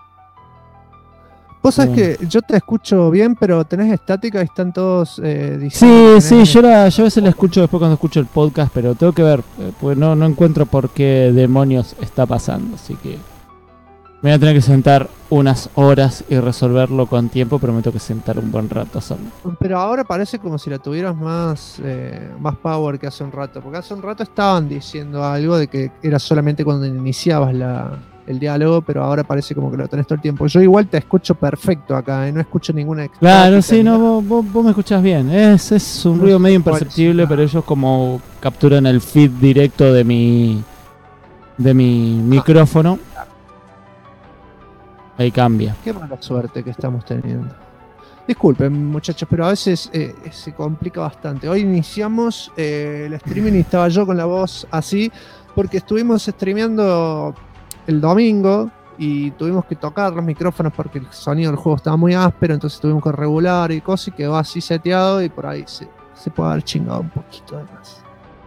Vos sabés que yo te escucho bien, pero tenés estática y están todos diciendo... Sí, yo a veces la escucho después cuando escucho el podcast, pero tengo que ver, pues no encuentro por qué demonios está pasando, así que me voy a tener que sentar unas horas y resolverlo con tiempo, pero me tengo que sentar un buen rato a hacerlo. Pero ahora parece como si la tuvieras más power que hace un rato, porque hace un rato estaban diciendo algo de que era solamente cuando iniciabas el diálogo, pero ahora parece como que lo tenés todo el tiempo. Yo igual te escucho perfecto acá, no escucho ninguna estática. Claro, sí, no, vos me escuchás bien. Es un ruido medio imperceptible, pero ellos como capturan el feed directo de mi micrófono. Ahí cambia. Qué mala suerte que estamos teniendo. Disculpen, muchachos, pero a veces se complica bastante. Hoy iniciamos el streaming y estaba yo con la voz así, porque estuvimos streameando el domingo y tuvimos que tocar los micrófonos porque el sonido del juego estaba muy áspero, entonces tuvimos que regular y cosas, y quedó así seteado y por ahí se puede haber chingado un poquito de más.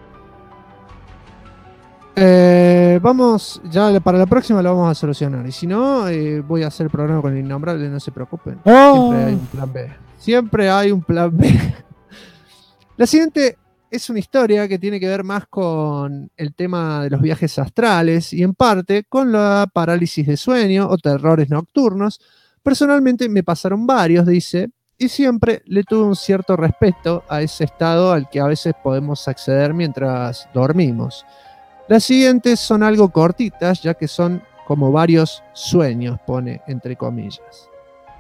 Vamos, ya para la próxima lo vamos a solucionar. Y si no, voy a hacer el programa con el innombrable, no se preocupen. Siempre hay un plan B. Siempre hay un plan B. La siguiente es una historia que tiene que ver más con el tema de los viajes astrales y en parte con la parálisis de sueño o terrores nocturnos. Personalmente me pasaron varios, dice, y siempre le tuve un cierto respeto a ese estado al que a veces podemos acceder mientras dormimos. Las siguientes son algo cortitas, ya que son como varios sueños, pone entre comillas.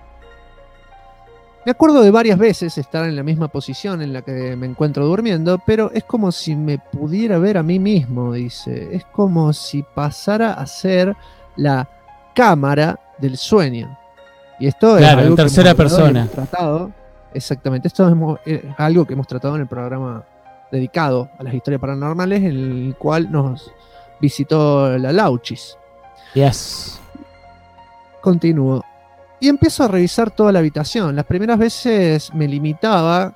Me acuerdo de varias veces estar en la misma posición en la que me encuentro durmiendo, pero es como si me pudiera ver a mí mismo, dice. Es como si pasara a ser la cámara del sueño. Y esto Claro, es algo en tercera que hemos persona. tratado. Exactamente, esto es algo que hemos tratado en el programa dedicado a las historias paranormales, en el cual nos visitó la Lauchis. Yes. Continúo. Y empiezo a revisar toda la habitación. Las primeras veces me limitaba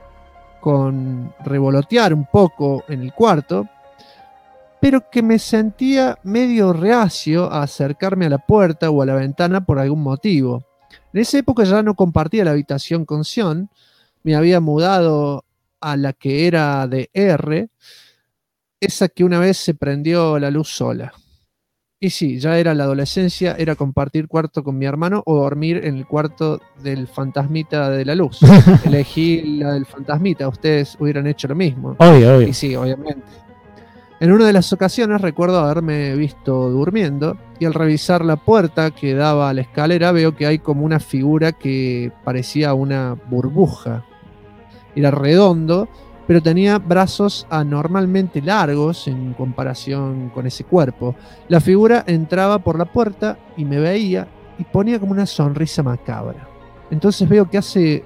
con revolotear un poco en el cuarto, pero que me sentía medio reacio a acercarme a la puerta o a la ventana por algún motivo. En esa época ya no compartía la habitación con Sion, me había mudado a la que era de R, esa que una vez se prendió la luz sola. Y sí, ya era la adolescencia, era compartir cuarto con mi hermano o dormir en el cuarto del fantasmita de la luz. Elegí la del fantasmita, ustedes hubieran hecho lo mismo. Obvio. Y sí, obviamente. En una de las ocasiones recuerdo haberme visto durmiendo y al revisar la puerta que daba a la escalera veo que hay como una figura que parecía una burbuja. Era redondo, pero tenía brazos anormalmente largos en comparación con ese cuerpo. La figura entraba por la puerta y me veía y ponía como una sonrisa macabra. Entonces veo que hace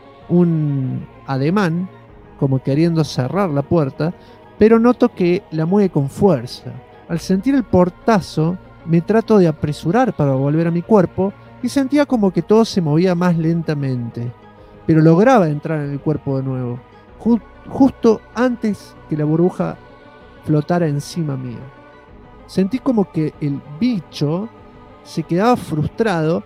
un ademán, como queriendo cerrar la puerta, pero noto que la mueve con fuerza. Al sentir el portazo, me trato de apresurar para volver a mi cuerpo y sentía como que todo se movía más lentamente, pero lograba entrar en el cuerpo de nuevo. Justo antes que la burbuja flotara encima mío. Sentí como que el bicho se quedaba frustrado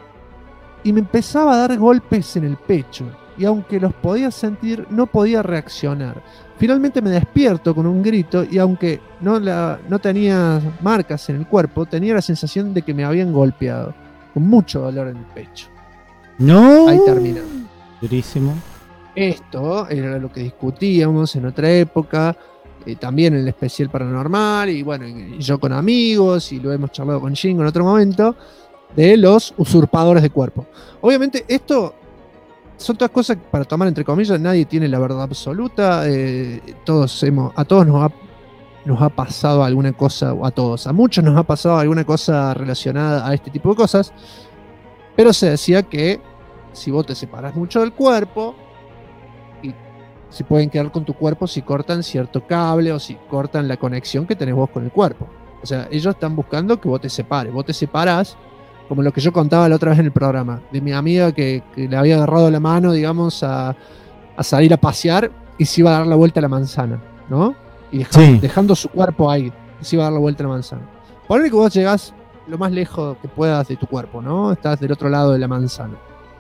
y me empezaba a dar golpes en el pecho. Y aunque los podía sentir, no podía reaccionar. Finalmente me despierto con un grito y aunque no tenía marcas en el cuerpo, tenía la sensación de que me habían golpeado, con mucho dolor en el pecho. No. Ahí termina. Durísimo. Esto era lo que discutíamos en otra época, también en el especial paranormal, y bueno, y yo con amigos, y lo hemos charlado con Jingo en otro momento, de los usurpadores de cuerpo. Obviamente esto son todas cosas para tomar entre comillas, nadie tiene la verdad absoluta, a todos nos ha pasado alguna cosa, o a muchos nos ha pasado alguna cosa relacionada a este tipo de cosas, pero se decía que si vos te separás mucho del cuerpo, y se pueden quedar con tu cuerpo si cortan cierto cable o si cortan la conexión que tenés vos con el cuerpo. O sea, ellos están buscando que vos te separes. Vos te separás, como lo que yo contaba la otra vez en el programa, de mi amiga que le había agarrado la mano, digamos, a salir a pasear y se iba a dar la vuelta a la manzana, ¿no? Y dejando su cuerpo ahí, y se iba a dar la vuelta a la manzana. Ponle que vos llegás lo más lejos que puedas de tu cuerpo, ¿no? Estás del otro lado de la manzana.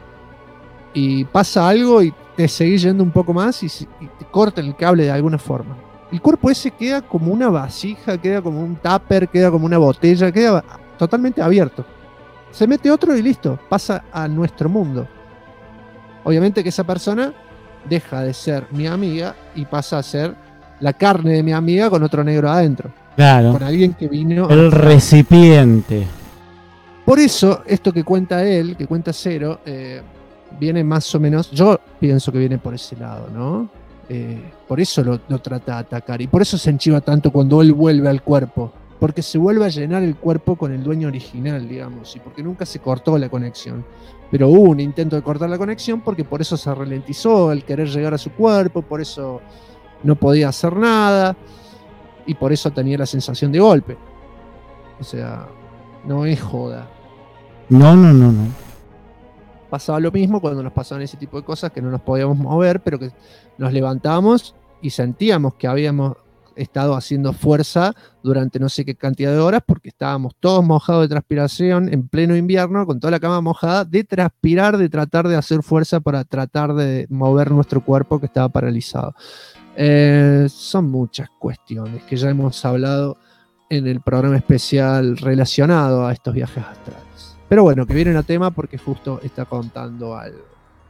Y pasa algo y te seguís yendo un poco más y te cortan el cable de alguna forma. El cuerpo ese queda como una vasija, queda como un tupper, queda como una botella, queda totalmente abierto. Se mete otro y listo, pasa a nuestro mundo. Obviamente que esa persona deja de ser mi amiga y pasa a ser la carne de mi amiga con otro negro adentro. Claro. Con alguien que vino... El recipiente. Por eso, esto que cuenta él, que cuenta Cero, viene más o menos, yo pienso que viene por ese lado, ¿no? Por eso lo trata de atacar y por eso se enchiva tanto cuando él vuelve al cuerpo, porque se vuelve a llenar el cuerpo con el dueño original, digamos, y porque nunca se cortó la conexión, pero hubo un intento de cortar la conexión porque por eso se ralentizó el querer llegar a su cuerpo, por eso no podía hacer nada y por eso tenía la sensación de golpe. O sea, no es joda. No. Pasaba lo mismo cuando nos pasaban ese tipo de cosas, que no nos podíamos mover, pero que nos levantamos y sentíamos que habíamos estado haciendo fuerza durante no sé qué cantidad de horas porque estábamos todos mojados de transpiración en pleno invierno, con toda la cama mojada, de transpirar, de tratar de hacer fuerza para tratar de mover nuestro cuerpo que estaba paralizado. Son muchas cuestiones que ya hemos hablado en el programa especial relacionado a estos viajes astrales. Pero bueno, que vienen a tema porque justo está contando algo.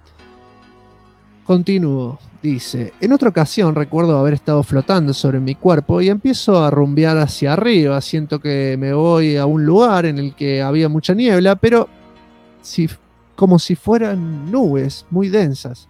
Continúo, dice, en otra ocasión recuerdo haber estado flotando sobre mi cuerpo y empiezo a rumbear hacia arriba, siento que me voy a un lugar en el que había mucha niebla, pero como si fueran nubes muy densas.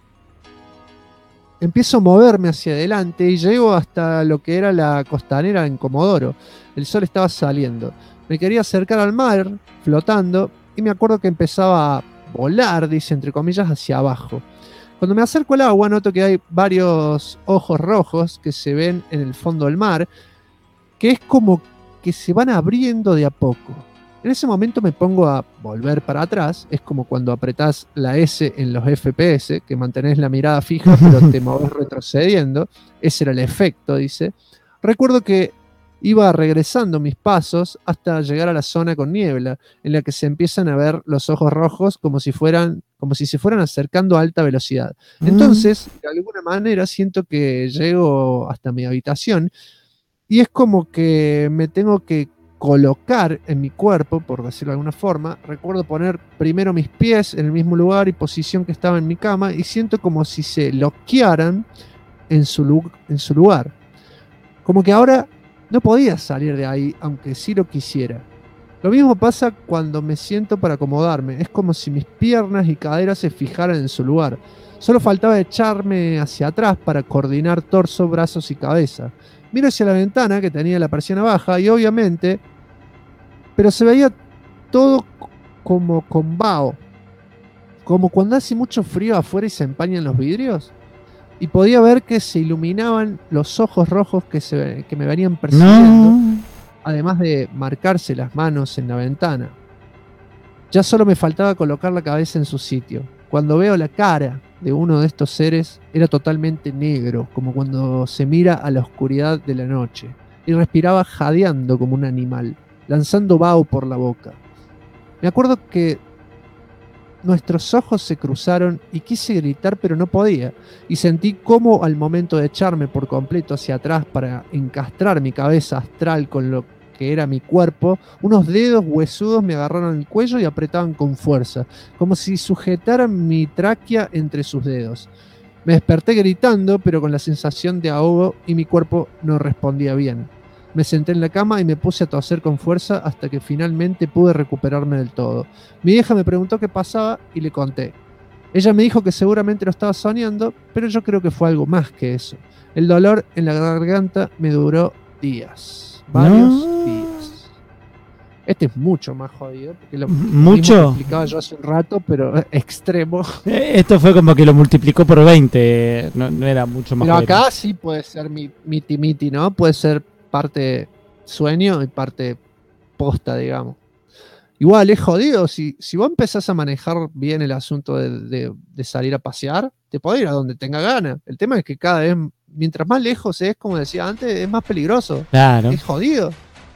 Empiezo a moverme hacia adelante y llego hasta lo que era la costanera en Comodoro. El sol estaba saliendo. Me quería acercar al mar, flotando, y me acuerdo que empezaba a volar, dice entre comillas, hacia abajo. Cuando me acerco al agua noto que hay varios ojos rojos que se ven en el fondo del mar, que es como que se van abriendo de a poco. En ese momento me pongo a volver para atrás, es como cuando apretás la S en los FPS, que mantenés la mirada fija pero te movés retrocediendo, ese era el efecto, dice. Recuerdo que iba regresando mis pasos hasta llegar a la zona con niebla, en la que se empiezan a ver los ojos rojos como si se fueran acercando a alta velocidad. Entonces, de alguna manera, siento que llego hasta mi habitación y es como que me tengo que colocar en mi cuerpo, por decirlo de alguna forma. Recuerdo poner primero mis pies en el mismo lugar y posición que estaba en mi cama y siento como si se loquearan en su lugar. Como que ahora no podía salir de ahí, aunque sí lo quisiera. Lo mismo pasa cuando me siento para acomodarme. Es como si mis piernas y caderas se fijaran en su lugar. Solo faltaba echarme hacia atrás para coordinar torso, brazos y cabeza. Miro hacia la ventana que tenía la persiana baja y obviamente, pero se veía todo como con vaho. Como cuando hace mucho frío afuera y se empañan los vidrios. Y podía ver que se iluminaban los ojos rojos que me venían persiguiendo, además de marcarse las manos en la ventana. Ya solo me faltaba colocar la cabeza en su sitio. Cuando veo la cara de uno de estos seres, era totalmente negro, como cuando se mira a la oscuridad de la noche, y respiraba jadeando como un animal, lanzando vaho por la boca. Me acuerdo que nuestros ojos se cruzaron y quise gritar pero no podía, y sentí cómo al momento de echarme por completo hacia atrás para encastrar mi cabeza astral con lo que era mi cuerpo, unos dedos huesudos me agarraron el cuello y apretaban con fuerza, como si sujetaran mi tráquea entre sus dedos. Me desperté gritando pero con la sensación de ahogo y mi cuerpo no respondía bien. Me senté en la cama y me puse a toser con fuerza hasta que finalmente pude recuperarme del todo. Mi vieja me preguntó qué pasaba y le conté. Ella me dijo que seguramente lo estaba soñando, pero yo creo que fue algo más que eso. El dolor en la garganta me duró días. Varios días. Este es mucho más jodido. Porque lo ¿Mucho? Lo explicaba yo hace un rato, pero extremo. Esto fue como que lo multiplicó por 20. No era mucho más Pero jodido. acá sí puede ser miti-miti, ¿no? Puede ser parte sueño y parte posta, digamos. Igual es jodido, si vos empezás a manejar bien el asunto de salir a pasear, te podés ir a donde tenga ganas. El tema es que cada vez, mientras más lejos es, como decía antes, es más peligroso. Claro. Es jodido.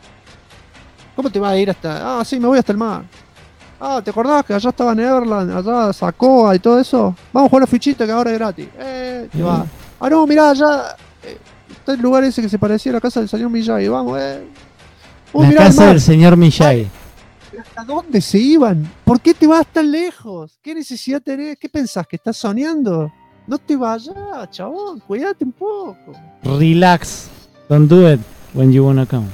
¿Cómo te vas a ir hasta...? Ah, sí, me voy hasta el mar. Ah, ¿te acordás que allá estaba Neverland, allá Sacoa y todo eso? Vamos a jugar a fichita que ahora es gratis. Te vas. Ah, no, mirá, allá... está el lugar ese que se parecía a la casa del señor Miyagi, vamos, La mirá casa el mar. del señor Miyagi. ¿Hasta dónde se iban? ¿Por qué te vas tan lejos? ¿Qué necesidad tenés? ¿Qué pensás? ¿Que estás soñando? No te vayas, chabón, cuídate un poco. Relax. Don't do it when you wanna come.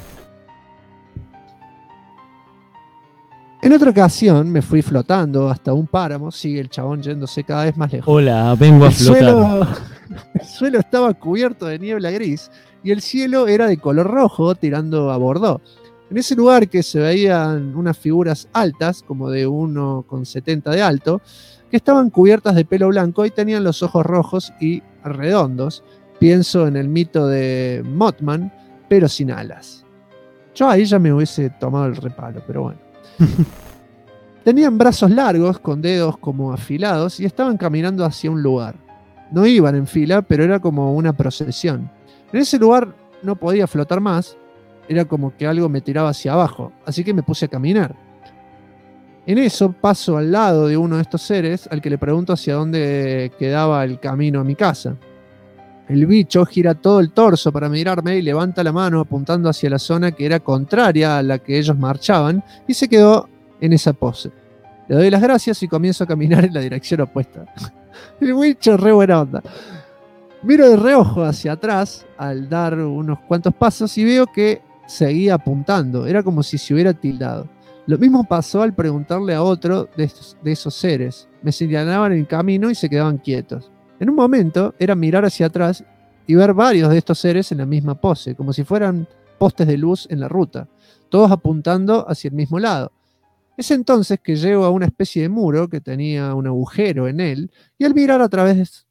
En otra ocasión me fui flotando hasta un páramo, sigue el chabón yéndose cada vez más lejos. Hola, vengo a flotar. El suelo estaba cubierto de niebla gris y el cielo era de color rojo tirando a bordó. En ese lugar que se veían unas figuras altas, como de 1,70 de alto, que estaban cubiertas de pelo blanco y tenían los ojos rojos y redondos. Pienso en el mito de Mothman, pero sin alas. Yo ahí ya me hubiese tomado el reparo, pero bueno. Tenían brazos largos, con dedos como afilados, y estaban caminando hacia un lugar. No iban en fila, pero era como una procesión. En ese lugar no podía flotar más, era como que algo me tiraba hacia abajo, así que me puse a caminar. En eso paso al lado de uno de estos seres, al que le pregunto hacia dónde quedaba el camino a mi casa. El bicho gira todo el torso para mirarme y levanta la mano apuntando hacia la zona que era contraria a la que ellos marchaban, y se quedó en esa pose. Le doy las gracias y comienzo a caminar en la dirección opuesta. El bicho re buena onda. Miro de reojo hacia atrás al dar unos cuantos pasos y veo que seguía apuntando. Era como si se hubiera tildado. Lo mismo pasó al preguntarle a otro de esos seres. Me señalaban el camino y se quedaban quietos. En un momento era mirar hacia atrás y ver varios de estos seres en la misma pose, como si fueran postes de luz en la ruta, todos apuntando hacia el mismo lado. Es entonces que llego a una especie de muro que tenía un agujero en él, y al mirar a través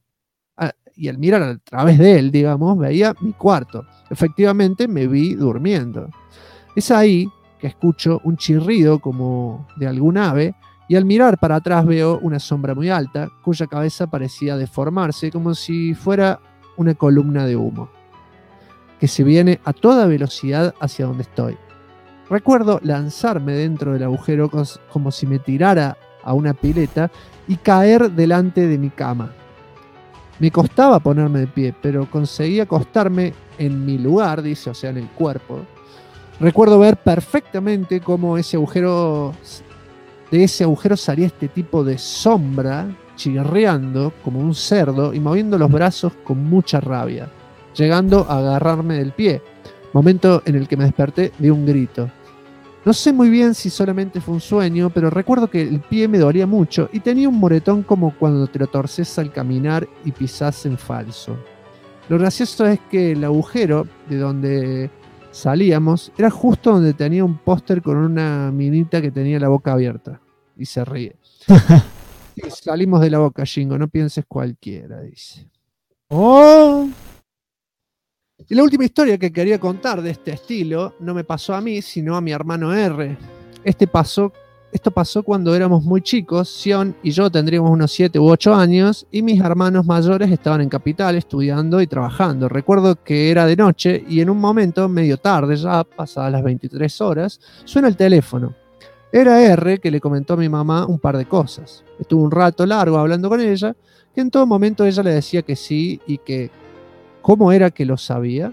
de él, digamos, veía mi cuarto. Efectivamente me vi durmiendo. Es ahí que escucho un chirrido como de algún ave, y al mirar para atrás veo una sombra muy alta, cuya cabeza parecía deformarse como si fuera una columna de humo, que se viene a toda velocidad hacia donde estoy. Recuerdo lanzarme dentro del agujero como si me tirara a una pileta y caer delante de mi cama. Me costaba ponerme de pie, pero conseguí acostarme en mi lugar, dice, o sea, en el cuerpo. Recuerdo ver perfectamente cómo de ese agujero salía este tipo de sombra, chirriando como un cerdo y moviendo los brazos con mucha rabia, llegando a agarrarme del pie, momento en el que me desperté de un grito. No sé muy bien si solamente fue un sueño, pero recuerdo que el pie me dolía mucho y tenía un moretón como cuando te lo torces al caminar y pisás en falso. Lo gracioso es que el agujero de donde salíamos era justo donde tenía un póster con una minita que tenía la boca abierta. Y se ríe. Y salimos de la boca, Jingo, no pienses cualquiera, dice. ¡Oh! Y la última historia que quería contar de este estilo no me pasó a mí, sino a mi hermano R. Esto pasó cuando éramos muy chicos. Sion y yo tendríamos unos 7 u 8 años y mis hermanos mayores estaban en Capital estudiando y trabajando. Recuerdo que era de noche y en un momento, medio tarde ya, pasadas las 23 horas, suena el teléfono. Era R que le comentó a mi mamá un par de cosas. Estuvo un rato largo hablando con ella, que en todo momento ella le decía que sí y que ¿cómo era que lo sabía?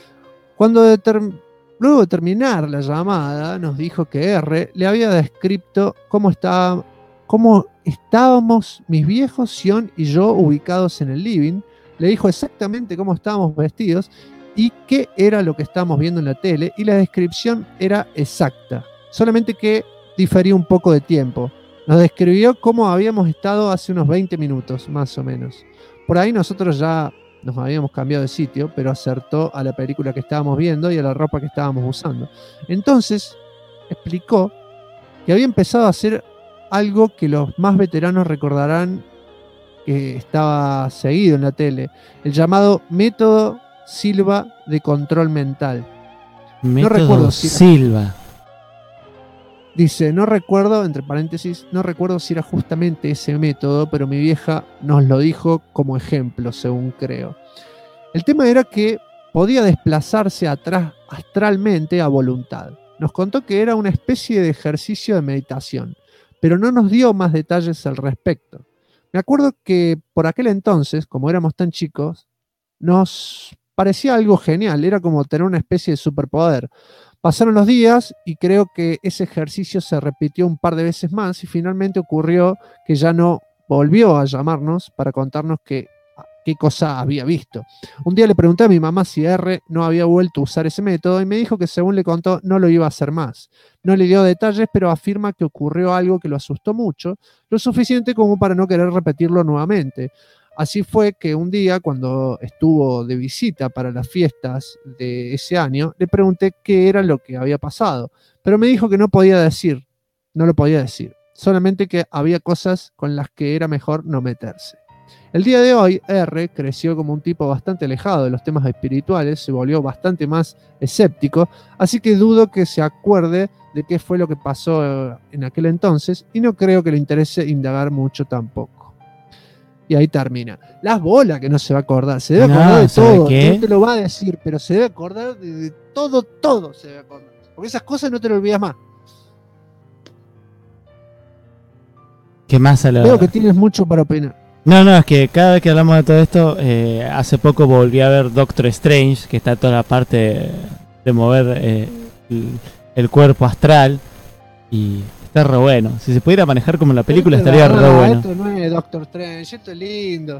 Luego de terminar la llamada, nos dijo que R le había descrito cómo estábamos mis viejos, Sion y yo ubicados en el living. Le dijo exactamente cómo estábamos vestidos y qué era lo que estábamos viendo en la tele, y la descripción era exacta, solamente que difería un poco de tiempo. Nos describió cómo habíamos estado hace unos 20 minutos, más o menos. Por ahí nosotros ya nos habíamos cambiado de sitio, pero acertó a la película que estábamos viendo y a la ropa que estábamos usando. Entonces explicó que había empezado a hacer algo que los más veteranos recordarán que estaba seguido en la tele, el llamado método Silva de control mental. Método no recuerdo si Silva. Dice, no recuerdo, entre paréntesis, no recuerdo si era justamente ese método, pero mi vieja nos lo dijo como ejemplo, según creo. El tema era que podía desplazarse atrás astralmente a voluntad. Nos contó que era una especie de ejercicio de meditación, pero no nos dio más detalles al respecto. Me acuerdo que por aquel entonces, como éramos tan chicos, nos parecía algo genial, era como tener una especie de superpoder. Pasaron los días y creo que ese ejercicio se repitió un par de veces más y finalmente ocurrió que ya no volvió a llamarnos para contarnos qué cosa había visto. Un día le pregunté a mi mamá si R no había vuelto a usar ese método y me dijo que, según le contó, no lo iba a hacer más. No le dio detalles, pero afirma que ocurrió algo que lo asustó mucho, lo suficiente como para no querer repetirlo nuevamente. Así fue que un día, cuando estuvo de visita para las fiestas de ese año, le pregunté qué era lo que había pasado, pero me dijo que no lo podía decir, solamente que había cosas con las que era mejor no meterse. El día de hoy, R creció como un tipo bastante alejado de los temas espirituales, se volvió bastante más escéptico, así que dudo que se acuerde de qué fue lo que pasó en aquel entonces y no creo que le interese indagar mucho tampoco. Y ahí termina. Las bolas que no se va a acordar. Se debe No, acordar de ¿sabe todo. qué? No te lo va a decir, pero se debe acordar de todo, todo se debe acordar. Porque esas cosas no te lo olvidas más. ¿Qué más a la... Veo que tienes mucho para opinar. No, es que cada vez que hablamos de todo esto, hace poco volví a ver Doctor Strange, que está toda la parte de mover el cuerpo astral, y está re bueno. Si se pudiera manejar como en la película estaría re bueno. Esto no es Doctor Strange, esto es lindo.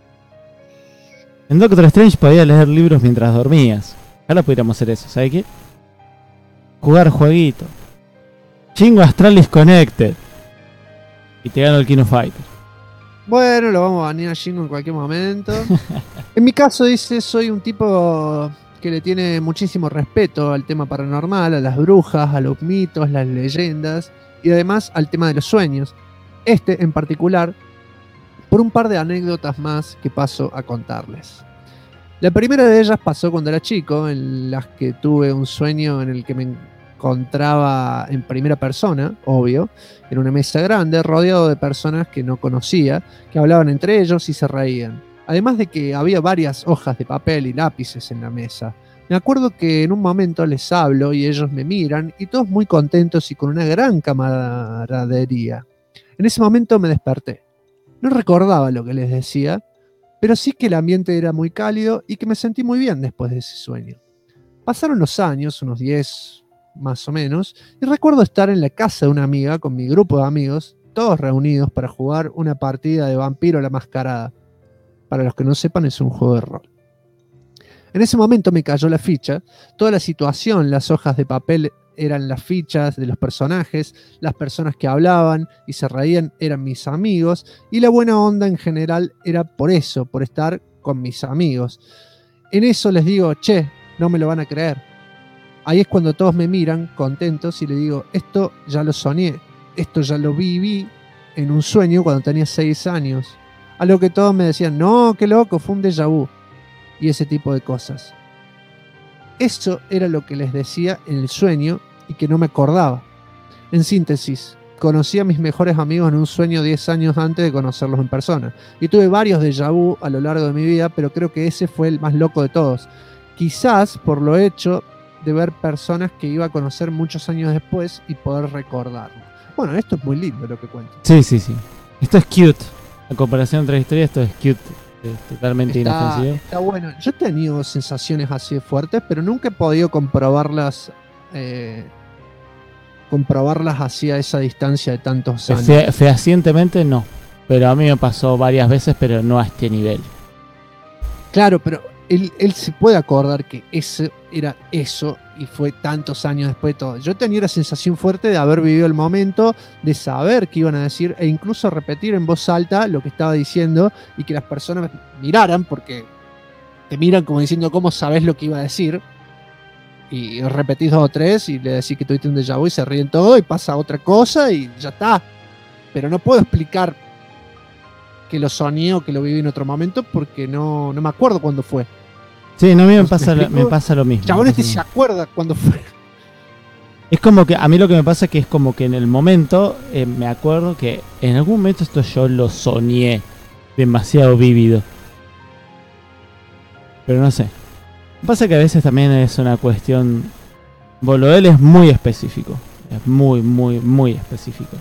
En Doctor Strange podías leer libros mientras dormías. Ahora podríamos hacer eso, ¿sabes qué? Jugar jueguito. Chingo Astralis Connected. Y te gano el Kino Fighter. Bueno, lo vamos a banear a Shingo en cualquier momento. En mi caso, dice, soy un tipo que le tiene muchísimo respeto al tema paranormal, a las brujas, a los mitos, las leyendas y además al tema de los sueños. En particular, por un par de anécdotas más que paso a contarles. La primera de ellas pasó cuando era chico, en las que tuve un sueño en el que me encontraba en primera persona, obvio, en una mesa grande, rodeado de personas que no conocía, que hablaban entre ellos y se reían. Además de que había varias hojas de papel y lápices en la mesa. Me acuerdo que en un momento les hablo y ellos me miran y todos muy contentos y con una gran camaradería. En ese momento me desperté. No recordaba lo que les decía, pero sí que el ambiente era muy cálido y que me sentí muy bien después de ese sueño. Pasaron los años, unos 10 más o menos, y recuerdo estar en la casa de una amiga con mi grupo de amigos, todos reunidos para jugar una partida de Vampiro la Mascarada. Para los que no sepan, es un juego de rol. En ese momento me cayó la ficha, toda la situación, las hojas de papel eran las fichas de los personajes, las personas que hablaban y se reían eran mis amigos, y la buena onda en general era por eso, por estar con mis amigos. En eso les digo, che, no me lo van a creer. Ahí es cuando todos me miran contentos y le digo, esto ya lo soñé, esto ya lo viví en un sueño cuando tenía 6 años. A lo que todos me decían, no, qué loco, fue un déjà vu. Y ese tipo de cosas. Eso era lo que les decía en el sueño y que no me acordaba. En síntesis, conocí a mis mejores amigos en un sueño 10 años antes de conocerlos en persona. Y tuve varios déjà vu a lo largo de mi vida, pero creo que ese fue el más loco de todos. Quizás por lo hecho de ver personas que iba a conocer muchos años después y poder recordarlo. Bueno, esto es muy lindo lo que cuento. Sí. Esto es cute. En comparación entre las historias, esto es cute. Es totalmente inofensivo. Está bueno. Yo he tenido sensaciones así de fuertes, pero nunca he podido comprobarlas así a esa distancia de tantos años. Fehacientemente no. Pero a mí me pasó varias veces, pero no a este nivel. Claro, pero él se puede acordar que eso era eso y fue tantos años después de todo. Yo tenía la sensación fuerte de haber vivido el momento, de saber qué iban a decir e incluso repetir en voz alta lo que estaba diciendo y que las personas miraran, porque te miran como diciendo cómo sabes lo que iba a decir, y repetís 2 o 3 y le decís que tuviste un déjà vu y se ríen todo y pasa otra cosa y ya está. Pero no puedo explicar que lo soñé o que lo viví en otro momento porque no me acuerdo cuándo fue. Sí, no, a mí me pasa lo mismo. Chabón se acuerda cuándo fue. Es como que a mí lo que me pasa es que es como que en el momento me acuerdo que en algún momento esto yo lo soñé demasiado vívido. Pero no sé. Pasa que a veces también es una cuestión... Bueno, lo de él es muy específico. Es muy específico.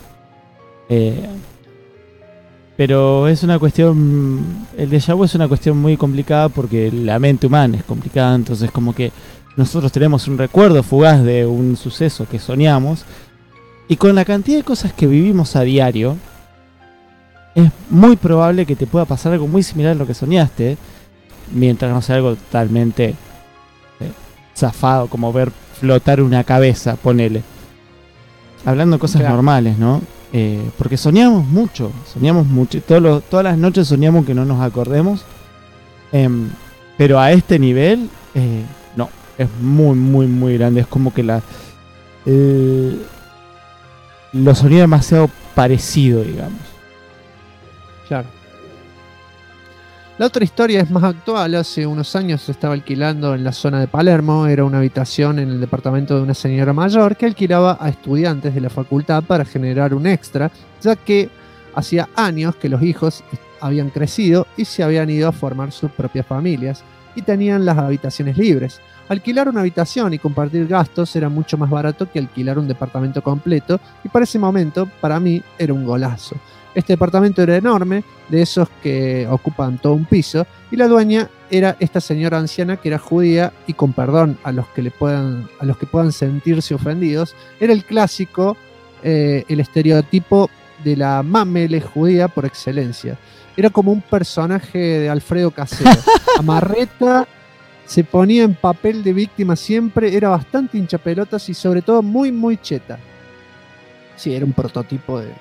Pero es una cuestión... El déjà vu es una cuestión muy complicada porque la mente humana es complicada. Entonces como que nosotros tenemos un recuerdo fugaz de un suceso que soñamos. Y con la cantidad de cosas que vivimos a diario, es muy probable que te pueda pasar algo muy similar a lo que soñaste. Mientras no sea algo totalmente zafado, como ver flotar una cabeza, ponele. Hablando de cosas normales, ¿no? Porque soñamos mucho. Todas las noches soñamos que no nos acordemos. Pero a este nivel, no. Es muy grande. Es como que lo soñé demasiado parecido, digamos. Claro. La otra historia es más actual. Hace unos años se estaba alquilando en la zona de Palermo. Era una habitación en el departamento de una señora mayor que alquilaba a estudiantes de la facultad para generar un extra, ya que hacía años que los hijos habían crecido y se habían ido a formar sus propias familias y tenían las habitaciones libres. Alquilar una habitación y compartir gastos era mucho más barato que alquilar un departamento completo, y para ese momento, para mí, era un golazo. Este departamento era enorme, de esos que ocupan todo un piso, y la dueña era esta señora anciana que era judía, y con perdón a los que puedan sentirse ofendidos, era el clásico, el estereotipo de la mamele judía por excelencia. Era como un personaje de Alfredo Casero. Amarreta, se ponía en papel de víctima siempre, era bastante hinchapelotas y sobre todo muy, muy cheta. Sí, era un prototipo de...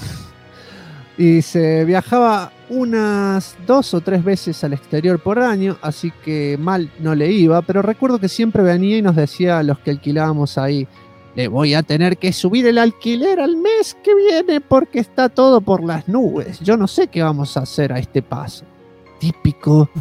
Y se viajaba unas 2 o 3 veces al exterior por año, así que mal no le iba, pero recuerdo que siempre venía y nos decía a los que alquilábamos ahí: le voy a tener que subir el alquiler al mes que viene porque está todo por las nubes. Yo no sé qué vamos a hacer a este paso. Típico.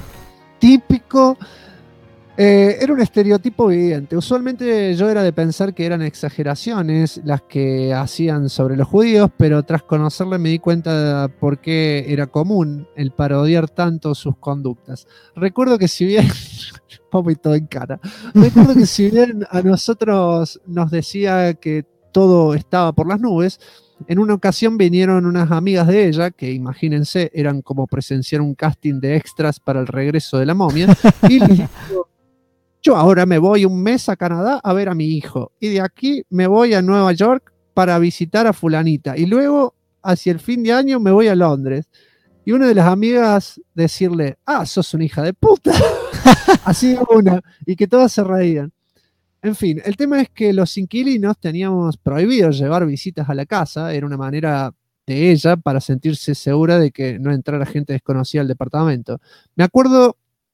Era un estereotipo evidente. Usualmente yo era de pensar que eran exageraciones las que hacían sobre los judíos, pero tras conocerle me di cuenta de por qué era común el parodiar tanto sus conductas. Recuerdo que si bien... vomito en cara. Recuerdo que si bien a nosotros nos decía que todo estaba por las nubes, en una ocasión vinieron unas amigas de ella, que imagínense, eran como presenciar un casting de extras para el regreso de la momia, y les dijo: yo ahora me voy un mes a Canadá a ver a mi hijo, y de aquí me voy a Nueva York para visitar a fulanita, y luego hacia el fin de año me voy a Londres. Y una de las amigas decirle: sos una hija de puta. Así una, y que todas se reían. En fin, el tema es que los inquilinos teníamos prohibido llevar visitas a la casa. Era una manera de ella para sentirse segura de que no entrara gente desconocida al departamento. Me acuerdo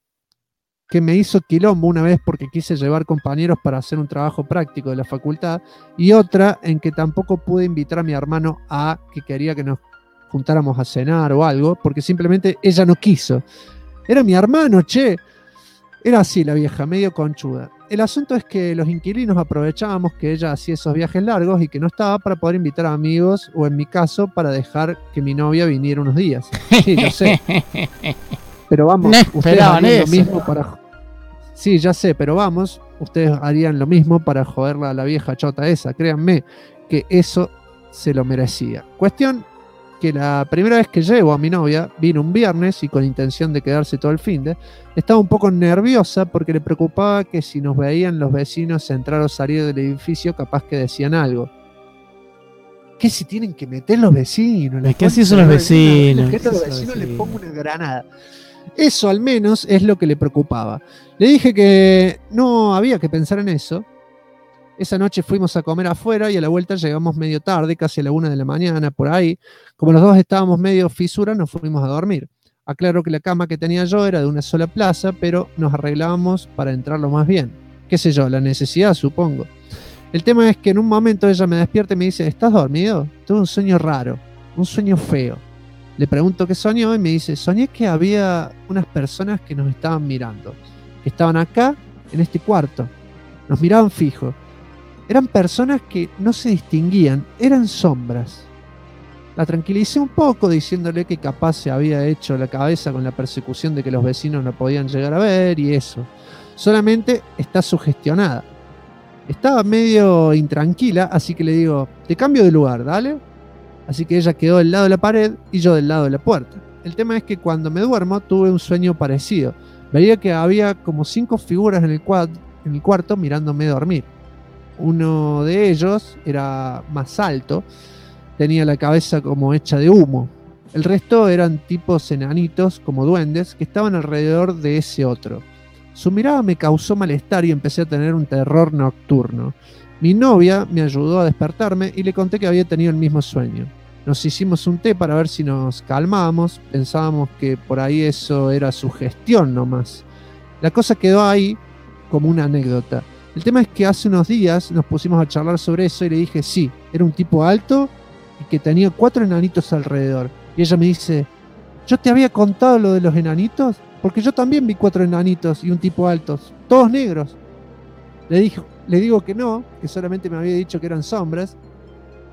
que me hizo quilombo una vez porque quise llevar compañeros para hacer un trabajo práctico de la facultad, y otra en que tampoco pude invitar a mi hermano A, que quería que nos juntáramos a cenar o algo, porque simplemente ella no quiso. Era mi hermano, che. Era así la vieja, medio conchuda. El asunto es que los inquilinos aprovechábamos que ella hacía esos viajes largos y que no estaba para poder invitar a amigos, o en mi caso, para dejar que mi novia viniera unos días. Sí, yo sé. Pero vamos, No ustedes esperaban harían eso. lo mismo para... Sí, ya sé, pero vamos, ustedes harían lo mismo para joderla a la vieja chota esa. Créanme que eso se lo merecía. Cuestión que la primera vez que llevo a mi novia, vino un viernes y con intención de quedarse todo el finde, estaba un poco nerviosa porque le preocupaba que si nos veían los vecinos entrar o salir del edificio, capaz que decían algo. ¿Qué si tienen que meter los vecinos? ¿Qué así son los vecinos? Que a los vecinos les pongo una granada. Eso al menos es lo que le preocupaba. Le dije que no había que pensar en eso. Esa noche fuimos a comer afuera y a la vuelta llegamos medio tarde, casi a la 1 de la mañana, por ahí. Como los dos estábamos medio fisura, nos fuimos a dormir. Aclaro que la cama que tenía yo era de una sola plaza, pero nos arreglábamos para entrar lo más bien. Qué sé yo, la necesidad, supongo. El tema es que en un momento ella me despierta y me dice: ¿estás dormido? Tuve un sueño raro, un sueño feo. Le pregunto qué soñó y me dice: soñé que había unas personas que nos estaban mirando, que estaban acá, en este cuarto. Nos miraban fijo. Eran personas que no se distinguían, eran sombras. La tranquilicé un poco diciéndole que capaz se había hecho la cabeza con la persecución de que los vecinos no podían llegar a ver y eso. Solamente está sugestionada. Estaba medio intranquila, así que le digo: te cambio de lugar, dale. Así que ella quedó del lado de la pared y yo del lado de la puerta. El tema es que cuando me duermo tuve un sueño parecido. Veía que había como 5 figuras en el cuarto mirándome dormir. Uno de ellos era más alto, tenía la cabeza como hecha de humo. El resto eran tipos enanitos, como duendes, que estaban alrededor de ese otro. Su mirada me causó malestar y empecé a tener un terror nocturno. Mi novia me ayudó a despertarme y le conté que había tenido el mismo sueño. Nos hicimos un té para ver si nos calmábamos, pensábamos que por ahí eso era sugestión nomás. La cosa quedó ahí como una anécdota. El tema es que hace unos días nos pusimos a charlar sobre eso y le dije: sí, era un tipo alto y que tenía 4 enanitos alrededor. Y ella me dice: ¿yo te había contado lo de los enanitos? Porque yo también vi 4 enanitos y un tipo alto, todos negros. Le digo que no, que solamente me había dicho que eran sombras.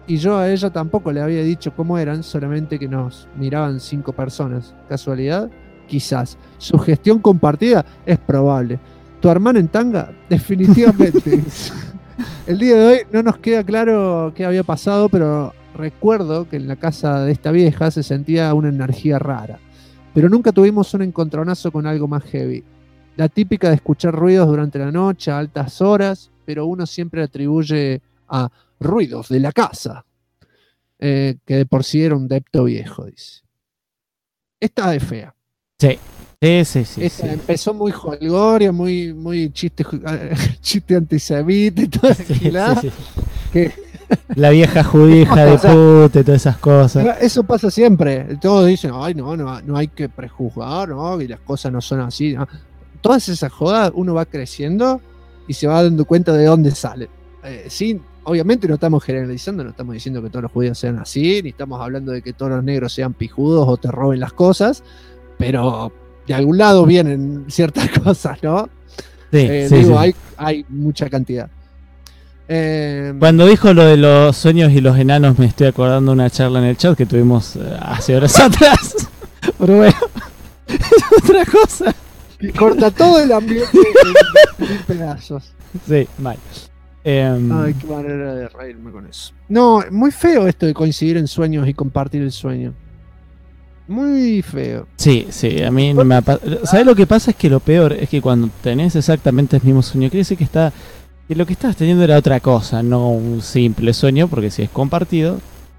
y yo a ella tampoco le había dicho cómo eran, solamente que nos miraban 5 personas. ¿Casualidad? Quizás. ¿Sugestión compartida? Es probable. ¿Tu hermana en tanga? Definitivamente. El día de hoy no nos queda claro qué había pasado, pero recuerdo que en la casa de esta vieja se sentía una energía rara. Pero nunca tuvimos un encontronazo con algo más heavy. La típica de escuchar ruidos durante la noche a altas horas, pero uno siempre atribuye a ruidos de la casa, que de por sí era un depto viejo, dice. Esta es fea. Sí. Sí. Esta empezó muy holgoria, muy chiste antisemita y toda esa gilada, Sí. que La vieja judía, hija de puta y todas esas cosas. eso pasa siempre. Todos dicen, ay, no hay que prejuzgar, ¿no? Y las cosas no son así, ¿no? Todas esas jodas uno va creciendo y se va dando cuenta de dónde salen. Sí, obviamente no estamos generalizando, no estamos diciendo que todos los judíos sean así, ni estamos hablando de que todos los negros sean pijudos o te roben las cosas, pero de algún lado vienen ciertas cosas, ¿no? Sí. Hay mucha cantidad. Cuando dijo lo de los sueños y los enanos, me estoy acordando de una charla en el chat que tuvimos hace horas atrás. Pero bueno, es otra cosa. Y corta todo el ambiente en pedazos. Sí, mal. Ay, qué manera de reírme con eso. No, muy feo esto de coincidir en sueños y compartir el sueño. Muy feo. Sí, a mí no me ha pasado. ¿Sabes lo que pasa? Es que lo peor es que cuando tenés exactamente el mismo sueño, quiere decir que lo que estabas teniendo era otra cosa, no un simple sueño, porque si es compartido,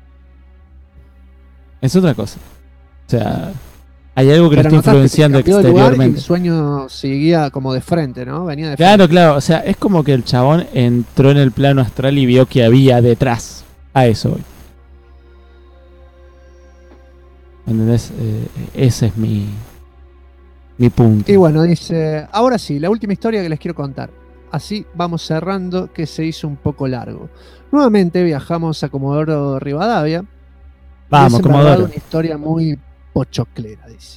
es otra cosa. O sea, hay algo que lo está influenciando exteriormente. El sueño seguía como de frente, ¿no? Venía de frente. Claro. O sea, es como que el chabón entró en el plano astral y vio que había detrás. A eso voy. ¿Entendés? Ese es mi punto. Y bueno, dice, ahora sí, la última historia que les quiero contar. Así vamos cerrando, que se hizo un poco largo. Nuevamente viajamos a Comodoro Rivadavia. Vamos, y es Comodoro. Una historia muy pochoclera, dice.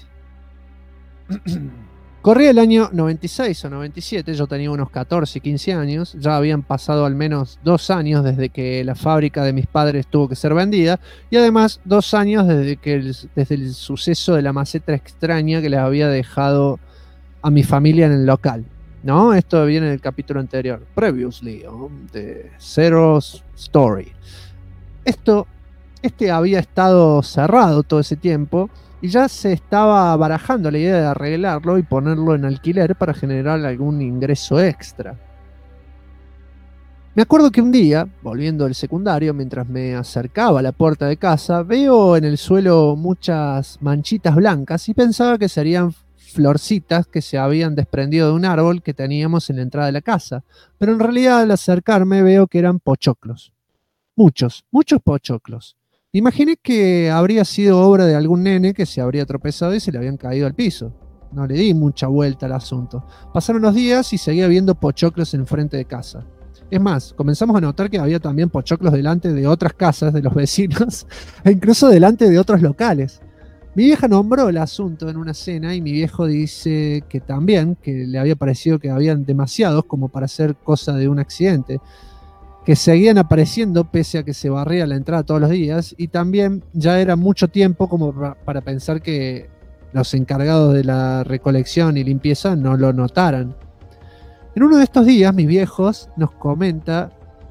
Corría el año 96 o 97, yo tenía unos 14, 15 años, ya habían pasado al menos 2 años desde que la fábrica de mis padres tuvo que ser vendida, y además 2 años desde el suceso de la maceta extraña que les había dejado a mi familia en el local, ¿no? Esto viene del capítulo anterior, previously, de Zero's Story. Este había estado cerrado todo ese tiempo, y ya se estaba barajando la idea de arreglarlo y ponerlo en alquiler para generar algún ingreso extra. Me acuerdo que un día, volviendo del secundario, mientras me acercaba a la puerta de casa, veo en el suelo muchas manchitas blancas y pensaba que serían florcitas que se habían desprendido de un árbol que teníamos en la entrada de la casa. Pero en realidad al acercarme veo que eran pochoclos. Muchos pochoclos. Imaginé que habría sido obra de algún nene que se habría tropezado y se le habían caído al piso. No le di mucha vuelta al asunto. Pasaron los días y seguía viendo pochoclos enfrente de casa. Es más, comenzamos a notar que había también pochoclos delante de otras casas de los vecinos e incluso delante de otros locales. Mi vieja nombró el asunto en una cena y mi viejo dice que también, que le había parecido que habían demasiados como para ser cosa de un accidente, que seguían apareciendo pese a que se barría la entrada todos los días, y también ya era mucho tiempo como para pensar que los encargados de la recolección y limpieza no lo notaran. En uno de estos días, mis viejos nos comenta,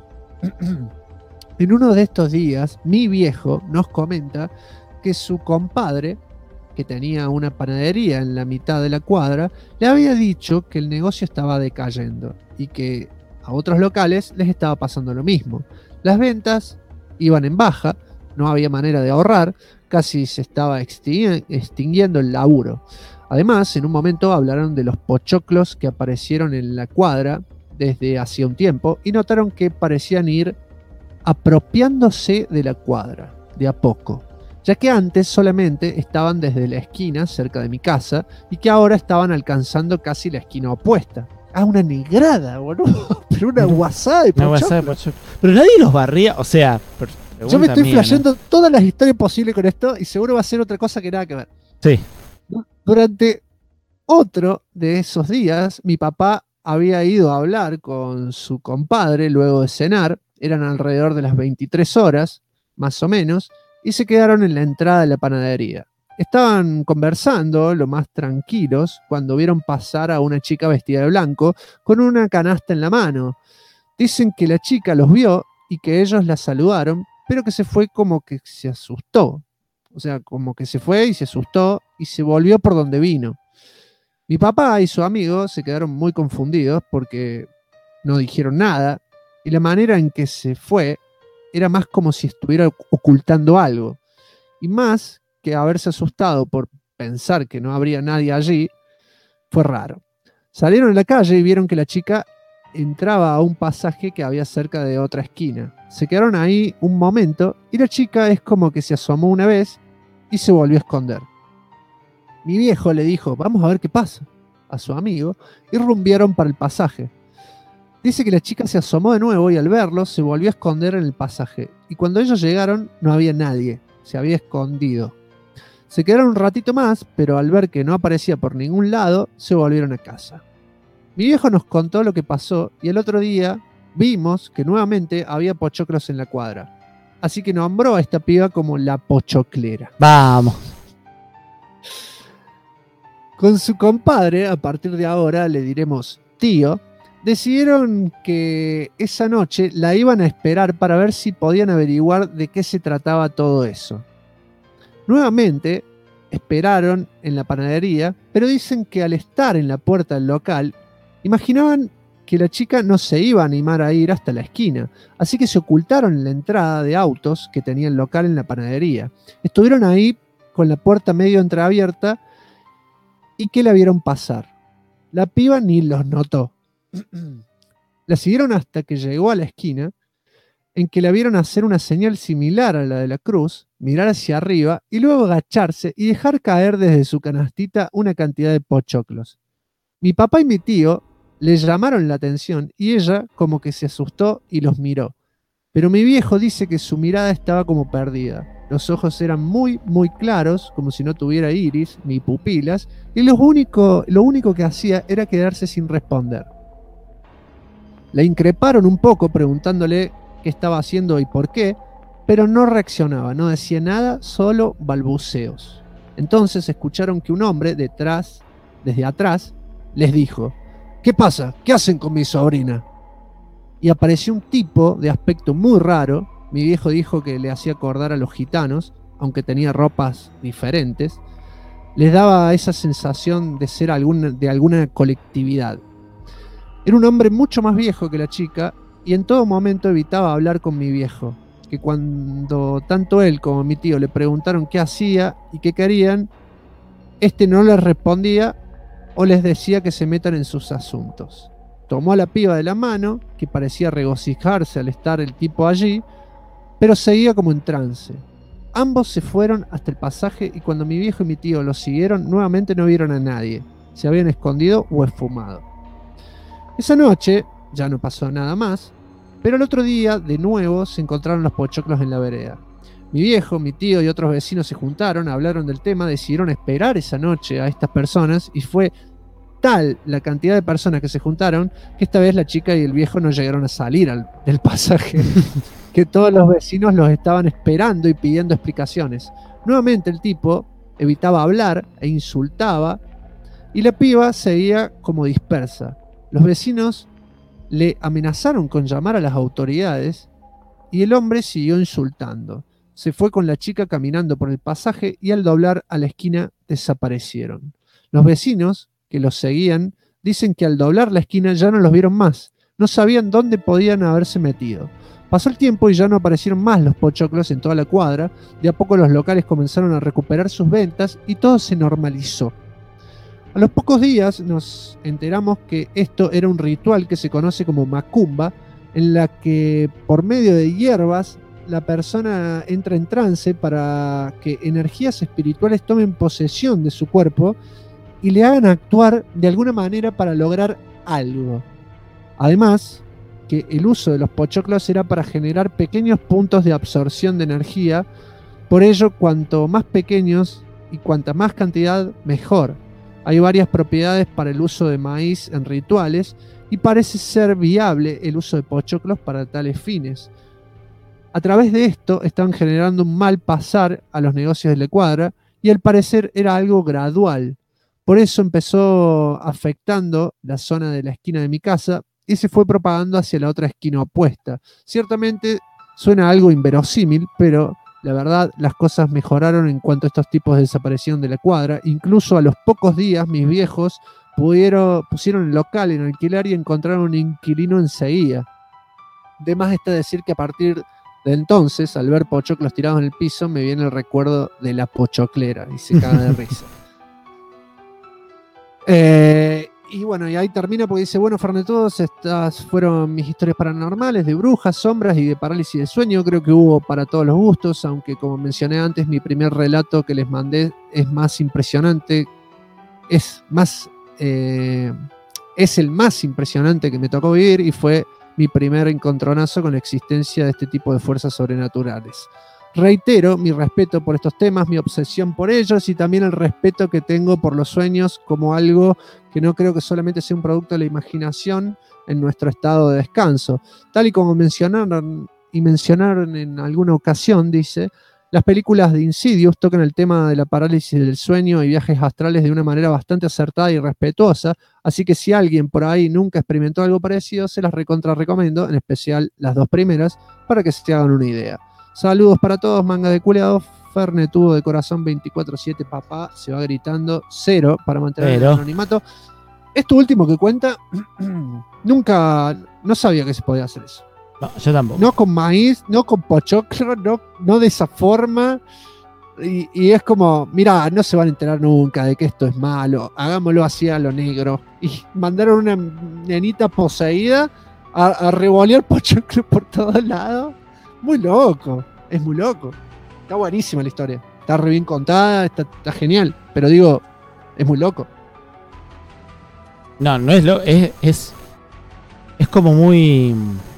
mi viejo nos comenta que su compadre, que tenía una panadería en la mitad de la cuadra, le había dicho que el negocio estaba decayendo y que a otros locales les estaba pasando lo mismo. Las ventas iban en baja, no había manera de ahorrar, casi se estaba extinguiendo el laburo. Además, en un momento hablaron de los pochoclos que aparecieron en la cuadra desde hacía un tiempo y notaron que parecían ir apropiándose de la cuadra, de a poco, ya que antes solamente estaban desde la esquina cerca de mi casa y que ahora estaban alcanzando casi la esquina opuesta. Una negrada, boludo. Pero una guasada de pochoclos. Pero nadie los barría, o sea... Yo me estoy flasheando todas las historias posibles con esto y seguro va a ser otra cosa que nada que ver. Sí. Durante otro de esos días, mi papá había ido a hablar con su compadre luego de cenar. Eran alrededor de las 23 horas. más o menos, y se quedaron en la entrada de la panadería. Estaban conversando lo más tranquilos cuando vieron pasar a una chica vestida de blanco con una canasta en la mano. Dicen que la chica los vio y que ellos la saludaron, pero que se fue como que se asustó. O sea, como que se fue y se asustó y se volvió por donde vino. Mi papá y su amigo se quedaron muy confundidos porque no dijeron nada y la manera en que se fue era más como si estuviera ocultando algo. Y más que haberse asustado por pensar que no habría nadie allí, fue raro. Salieron a la calle y vieron que la chica entraba a un pasaje que había cerca de otra esquina. Se quedaron ahí un momento y la chica es como que se asomó una vez y se volvió a esconder. Mi viejo le dijo, vamos a ver qué pasa, a su amigo, y rumbearon para el pasaje. Dice que la chica se asomó de nuevo y al verlo se volvió a esconder en el pasaje. Y cuando ellos llegaron no había nadie, se había escondido. Se quedaron un ratito más, pero al ver que no aparecía por ningún lado, se volvieron a casa. Mi viejo nos contó lo que pasó y el otro día vimos que nuevamente había pochoclos en la cuadra. Así que nombró a esta piba como la pochoclera. Vamos. Con su compadre, a partir de ahora le diremos tío, decidieron que esa noche la iban a esperar para ver si podían averiguar de qué se trataba todo eso. Nuevamente esperaron en la panadería, pero dicen que al estar en la puerta del local, imaginaban que la chica no se iba a animar a ir hasta la esquina, así que se ocultaron en la entrada de autos que tenía el local en la panadería. Estuvieron ahí con la puerta medio entreabierta y que la vieron pasar. La piba ni los notó. La siguieron hasta que llegó a la esquina, en que la vieron hacer una señal similar a la de la cruz, mirar hacia arriba y luego agacharse y dejar caer desde su canastita una cantidad de pochoclos. Mi papá y mi tío le llamaron la atención y ella como que se asustó y los miró. Pero mi viejo dice que su mirada estaba como perdida. Los ojos eran muy, muy claros, como si no tuviera iris ni pupilas, y lo único que hacía era quedarse sin responder. La increparon un poco preguntándole qué estaba haciendo y por qué, pero no reaccionaba, no decía nada, solo balbuceos. Entonces escucharon que un hombre desde atrás, les dijo: ¿qué pasa? ¿Qué hacen con mi sobrina? Y apareció un tipo de aspecto muy raro. Mi viejo dijo que le hacía acordar a los gitanos, aunque tenía ropas diferentes. Les daba esa sensación de ser de alguna colectividad. Era un hombre mucho más viejo que la chica y en todo momento evitaba hablar con mi viejo, que cuando tanto él como mi tío le preguntaron qué hacía y qué querían, este no les respondía o les decía que se metan en sus asuntos. Tomó a la piba de la mano, que parecía regocijarse al estar el tipo allí, pero seguía como en trance. Ambos se fueron hasta el pasaje y cuando mi viejo y mi tío los siguieron, nuevamente no vieron a nadie. Se habían escondido o esfumado. Esa noche ya no pasó nada más, pero el otro día de nuevo se encontraron los pochoclos en la vereda. Mi viejo, mi tío y otros vecinos se juntaron, hablaron del tema, decidieron esperar esa noche a estas personas y fue tal la cantidad de personas que se juntaron que esta vez la chica y el viejo no llegaron a salir del pasaje, que todos los vecinos los estaban esperando y pidiendo explicaciones. Nuevamente el tipo evitaba hablar e insultaba y la piba seguía como dispersa. Los vecinos le amenazaron con llamar a las autoridades y el hombre siguió insultando. Se fue con la chica caminando por el pasaje y al doblar a la esquina desaparecieron. Los vecinos que los seguían dicen que al doblar la esquina ya no los vieron más. No sabían dónde podían haberse metido. Pasó el tiempo y ya no aparecieron más los pochoclos en toda la cuadra. De a poco los locales comenzaron a recuperar sus ventas y todo se normalizó. A los pocos días nos enteramos que esto era un ritual que se conoce como macumba, en la que por medio de hierbas la persona entra en trance para que energías espirituales tomen posesión de su cuerpo y le hagan actuar de alguna manera para lograr algo. Además, que el uso de los pochoclos era para generar pequeños puntos de absorción de energía, por ello cuanto más pequeños y cuanta más cantidad, mejor. Hay varias propiedades para el uso de maíz en rituales y parece ser viable el uso de pochoclos para tales fines. A través de esto estaban generando un mal pasar a los negocios de la cuadra y al parecer era algo gradual. Por eso empezó afectando la zona de la esquina de mi casa y se fue propagando hacia la otra esquina opuesta. Ciertamente suena algo inverosímil, pero la verdad las cosas mejoraron en cuanto a estos tipos de desaparición de la cuadra. Incluso a los pocos días mis viejos pusieron el local en alquiler y encontraron un inquilino enseguida. De más está decir que a partir de entonces, al ver pochoclos tirados en el piso, me viene el recuerdo de la pochoclera y se caga de risa. Y bueno, y ahí termina porque dice, bueno, Fernetudos, estas fueron mis historias paranormales de brujas, sombras y de parálisis de sueño. Creo que hubo para todos los gustos, aunque como mencioné antes, mi primer relato que les mandé es más impresionante, es el más impresionante que me tocó vivir y fue mi primer encontronazo con la existencia de este tipo de fuerzas sobrenaturales. Reitero mi respeto por estos temas, mi obsesión por ellos y también el respeto que tengo por los sueños como algo que no creo que solamente sea un producto de la imaginación en nuestro estado de descanso. Tal y como mencionaron en alguna ocasión, dice, las películas de Insidious tocan el tema de la parálisis del sueño y viajes astrales de una manera bastante acertada y respetuosa, así que si alguien por ahí nunca experimentó algo parecido, se las recomiendo, en especial las dos primeras, para que se hagan una idea. Saludos para todos, manga de culeados, Fernetudo de corazón 24/7, papá, se va gritando, 0 para mantener el anonimato. Esto último que cuenta, no sabía que se podía hacer eso. No, yo tampoco. No con maíz, no con pochoclo, no de esa forma. Y es como, mira, no se van a enterar nunca de que esto es malo, hagámoslo así a lo negro. Y mandaron una nenita poseída a revolear pochoclo por todos lados. Muy loco, es muy loco. Está buenísima la historia, está re bien contada, está genial. Pero digo, es muy loco. No es lo. Es como muy.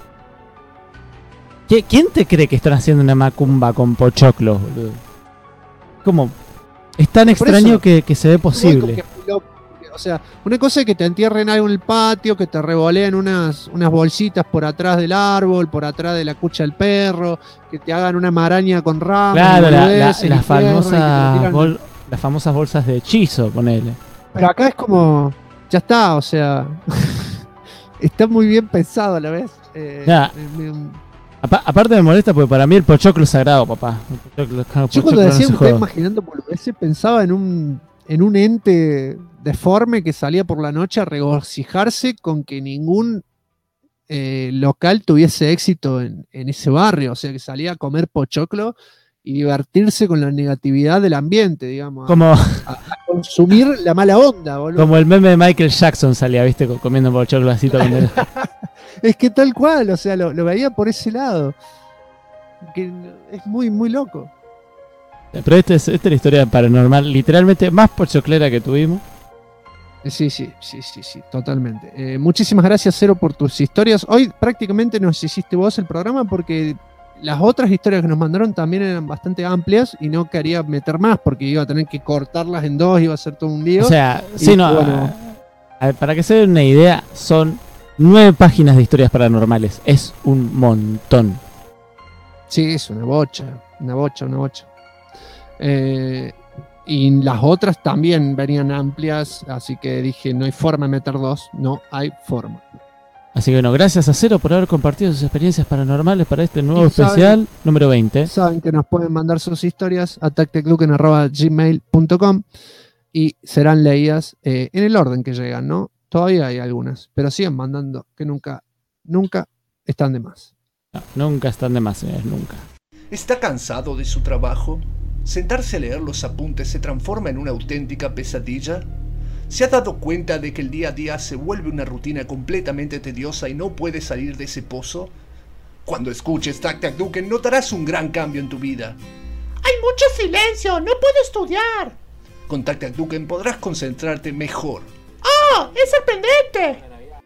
¿Quién te cree que están haciendo una macumba con pochoclos, boludo? Como. Es tan extraño que se ve posible. O sea, una cosa es que te entierren algo en el patio, que te revoleen unas bolsitas por atrás del árbol, por atrás de la cucha del perro, que te hagan una maraña con ramas. Claro, las famosas bolsas de hechizo, ponele. Pero acá es como, ya está, o sea, está muy bien pensado a la vez. Aparte me molesta porque para mí el pochoclo es sagrado, papá. Yo cuando decía que estaba imaginando boludeces, pensaba en un ente deforme que salía por la noche a regocijarse con que ningún local tuviese éxito en ese barrio, o sea, que salía a comer pochoclo y divertirse con la negatividad del ambiente, digamos, a consumir la mala onda, boludo. Como el meme de Michael Jackson salía, viste, comiendo pochoclo así todo. Es que tal cual, o sea, lo veía por ese lado, que es muy, muy loco. Pero esta es la historia paranormal, literalmente más pochoclera que tuvimos. Sí, totalmente. Muchísimas gracias, Cero, por tus historias. Hoy prácticamente nos hiciste vos el programa porque las otras historias que nos mandaron también eran bastante amplias y no quería meter más porque iba a tener que cortarlas en dos, iba a ser todo un lío. O sea, para que se den una idea, son 9 páginas de historias paranormales. Es un montón. Sí, es una bocha. Y las otras también venían amplias, así que dije, no hay forma de meter dos, no hay forma. Así que bueno, gracias a Cero por haber compartido sus experiencias paranormales para este nuevo especial número 20. Saben que nos pueden mandar sus historias a tactecluken@gmail.com y serán leídas en el orden que llegan, ¿no? Todavía hay algunas, pero sigan mandando, que nunca están de más. No, nunca están de más, señores, nunca. ¿Está cansado de su trabajo? ¿Sentarse a leer los apuntes se transforma en una auténtica pesadilla? ¿Se ha dado cuenta de que el día a día se vuelve una rutina completamente tediosa y no puede salir de ese pozo? Cuando escuches Tac Tac Duken notarás un gran cambio en tu vida. ¡Hay mucho silencio! ¡No puedo estudiar! Con Tac Tac Duken podrás concentrarte mejor. ¡Oh! ¡Es sorprendente!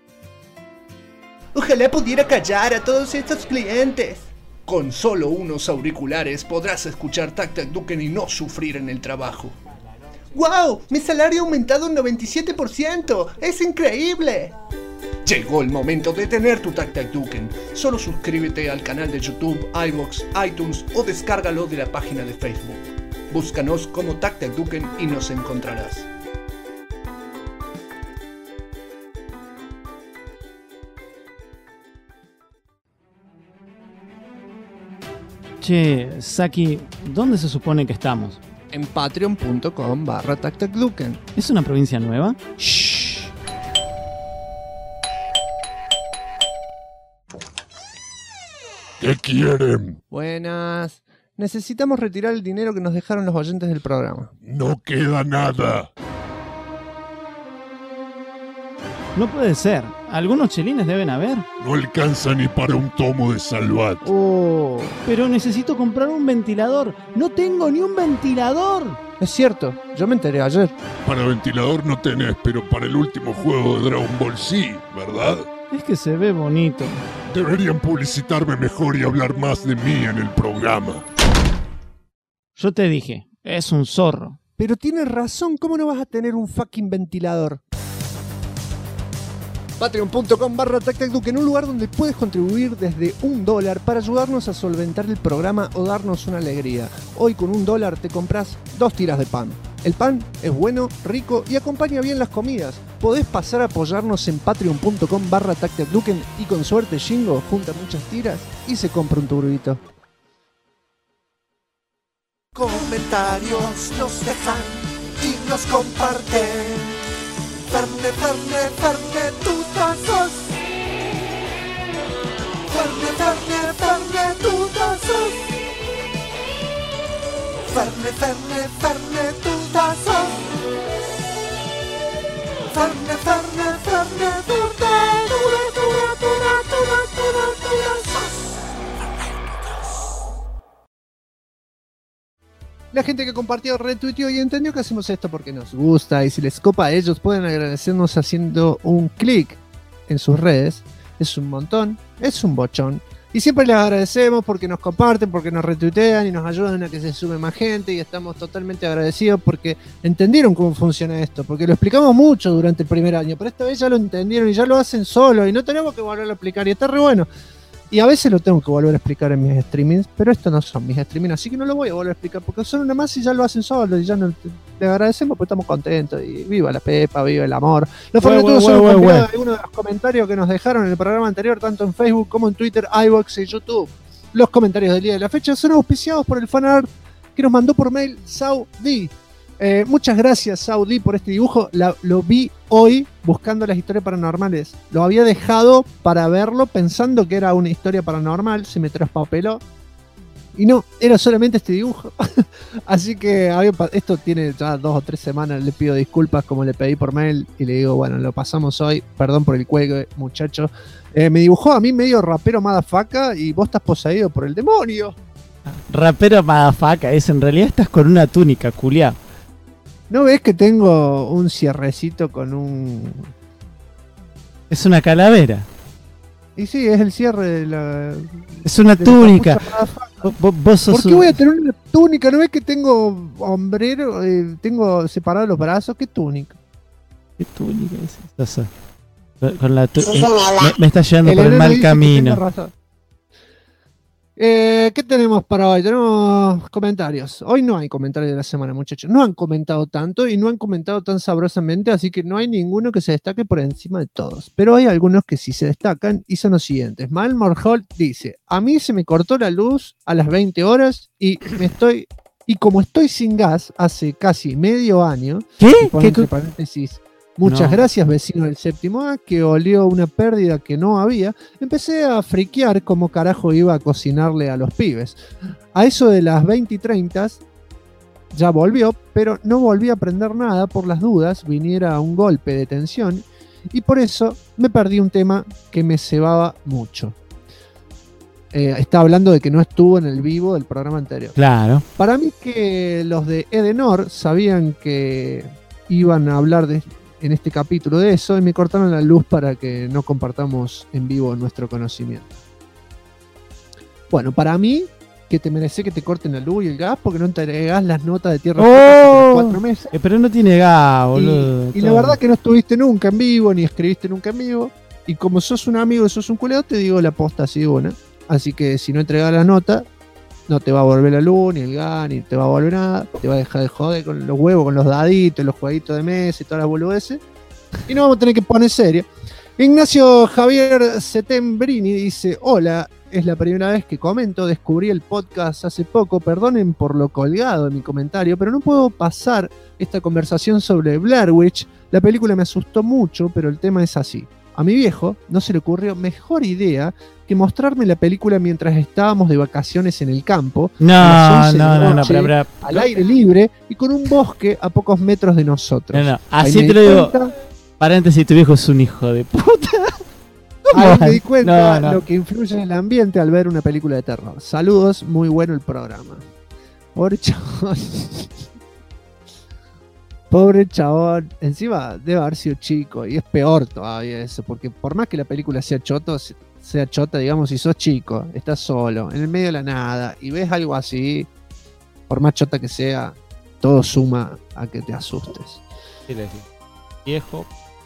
Ojalá pudiera callar a todos estos clientes. Con solo unos auriculares podrás escuchar Tac Tac Duken y no sufrir en el trabajo. ¡Wow! ¡Mi salario ha aumentado un 97%! ¡Es increíble! Llegó el momento de tener tu Tac Tac Duken. Solo suscríbete al canal de YouTube, iVoox, iTunes o descárgalo de la página de Facebook. Búscanos como Tac Tac Duken y nos encontrarás. Che, Saki, ¿dónde se supone que estamos? En patreon.com/tactacduken. ¿Es una provincia nueva? Shh. ¿Qué quieren? Buenas. Necesitamos retirar el dinero que nos dejaron los oyentes del programa. No queda nada. No puede ser. Algunos chelines deben haber. No alcanza ni para un tomo de Salvat. Oh, Pero necesito comprar un ventilador. No tengo ni un ventilador. es cierto. Yo me enteré ayer. Para ventilador no tenés, pero para el último juego de Dragon Ball sí, ¿verdad? Es que se ve bonito. Deberían publicitarme mejor y hablar más de mí en el programa. Yo te dije, es un zorro. Pero tienes razón. ¿Cómo no vas a tener un fucking ventilador? Patreon.com/tactacduken, un lugar donde puedes contribuir desde $1 para ayudarnos a solventar el programa o darnos una alegría. Hoy con $1 te compras 2 tiras de pan. El pan es bueno, rico y acompaña bien las comidas. Podés pasar a apoyarnos en patreon.com/tactacduken y con suerte Shingo junta muchas tiras y se compra un turbito. Comentarios nos dejan y nos comparten. Ferne, tutazos. Ferne, tutazos. Ferne, tutazos. Ferne, La gente que compartió, retuiteó y entendió que hacemos esto porque nos gusta, y si les copa a ellos pueden agradecernos haciendo un clic en sus redes. Es un montón, es un bochón. Y siempre les agradecemos porque nos comparten, porque nos retuitean y nos ayudan a que se sume más gente, y estamos totalmente agradecidos porque entendieron cómo funciona esto, porque lo explicamos mucho durante el primer año, pero esta vez ya lo entendieron y ya lo hacen solo y no tenemos que volverlo a explicar y está re bueno. Y a veces lo tengo que volver a explicar en mis streamings, pero estos no son mis streamings, así que no lo voy a volver a explicar porque son una más y ya lo hacen solos y ya no le agradecemos porque estamos contentos y viva la Pepa, viva el amor. Los formatos son algunos de los comentarios que nos dejaron en el programa anterior, tanto en Facebook como en Twitter, iVoox y YouTube. Los comentarios del día de la fecha son auspiciados por el fanart que nos mandó por mail Saudi. Muchas gracias Saudi por este dibujo. Lo vi hoy buscando las historias paranormales. Lo había dejado para verlo pensando que era una historia paranormal. Se me traspapeló. Y no, era solamente este dibujo. Así que esto tiene ya 2 o 3 semanas. Le pido disculpas como le pedí por mail. Y le digo, bueno, lo pasamos hoy. Perdón por el cuelgue, muchacho. Me dibujó a mí medio rapero madafaca. Y vos estás poseído por el demonio. Rapero madafaca, en realidad estás con una túnica, culiá. ¿No ves que tengo un cierrecito con un...? Es una calavera. Y sí, es el cierre de la... Es una túnica. Vos sos ¿Por qué voy a tener una túnica? ¿No ves que tengo hombrero? Tengo separados los brazos. ¿Qué túnica? ¿Qué túnica es esa? Con la me está llevando por el mal camino. ¿Qué tenemos para hoy? Tenemos comentarios. Hoy no hay comentarios de la semana, muchachos. No han comentado tanto y no han comentado tan sabrosamente, así que no hay ninguno que se destaque por encima de todos. Pero hay algunos que sí se destacan y son los siguientes. Mal Morholt dice: a mí se me cortó la luz a las 20 horas y como estoy sin gas hace casi medio año. ¿Qué? Entre paréntesis. Muchas gracias, vecino del séptimo A, que olió una pérdida que no había. Empecé a friquear cómo carajo iba a cocinarle a los pibes. A eso de las 20 y 30 ya volvió, pero no volví a aprender nada por las dudas, viniera un golpe de tensión, y por eso me perdí un tema que me cebaba mucho. Está hablando de que no estuvo en el vivo del programa anterior. Claro. Para mí que los de Edenor sabían que iban a hablar en este capítulo de eso y me cortaron la luz para que no compartamos en vivo nuestro conocimiento. Bueno, para mí, que te merece que te corten la luz y el gas porque no entregás las notas de tierra por 4 meses. Pero no tiene gas, boludo. Y la verdad que no estuviste nunca en vivo, ni escribiste nunca en vivo. Y como sos un amigo y sos un culeo, te digo la posta así de una. Así que si no entregas la nota, no te va a volver la luz, ni el gas, ni te va a volver nada. Te va a dejar de joder con los huevos, con los daditos, los jueguitos de mesa y todas las boludeces. Y nos vamos a tener que poner serio. Ignacio Javier Setembrini dice: hola, es la primera vez que comento, descubrí el podcast hace poco, perdonen por lo colgado de mi comentario, pero no puedo pasar esta conversación sobre Blair Witch. La película me asustó mucho, pero el tema es así. A mi viejo no se le ocurrió mejor idea que mostrarme la película mientras estábamos de vacaciones en el campo. No, pero al aire libre y con un bosque a pocos metros de nosotros. No, así te lo digo. Paréntesis, tu viejo es un hijo de puta. Ahí me di cuenta lo que influye en el ambiente al ver una película de terror. Saludos, muy bueno el programa. Pobre chabón. Pobre chabón. Encima debe haber sido chico y es peor todavía eso, porque por más que la película sea chota, digamos, si sos chico, estás solo, en el medio de la nada y ves algo así, por más chota que sea, todo suma a que te asustes. Viejo.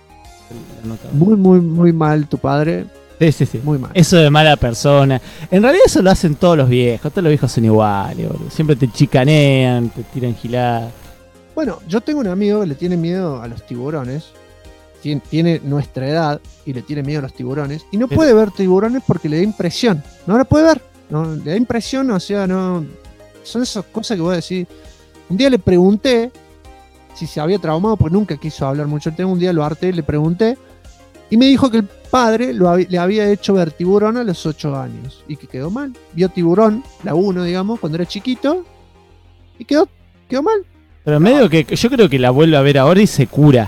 Muy mal tu padre. Sí. Muy mal. Eso de mala persona. En realidad eso lo hacen todos los viejos. Todos los viejos son iguales, boludo. Siempre te chicanean, te tiran giladas. Bueno, yo tengo un amigo que le tiene miedo a los tiburones. Tiene nuestra edad y le tiene miedo a los tiburones. Y no puede ver tiburones porque le da impresión. No la puede ver. No, le da impresión, o sea, no. Son esas cosas que voy a decir. Un día le pregunté si se había traumado, porque nunca quiso hablar mucho el tema. Un día lo harté y le pregunté. Y me dijo que el padre le había hecho ver Tiburón a los 8 años. Y que quedó mal. Vio Tiburón, la 1, digamos, cuando era chiquito. Y quedó mal. Pero medio que yo creo que la vuelve a ver ahora y se cura.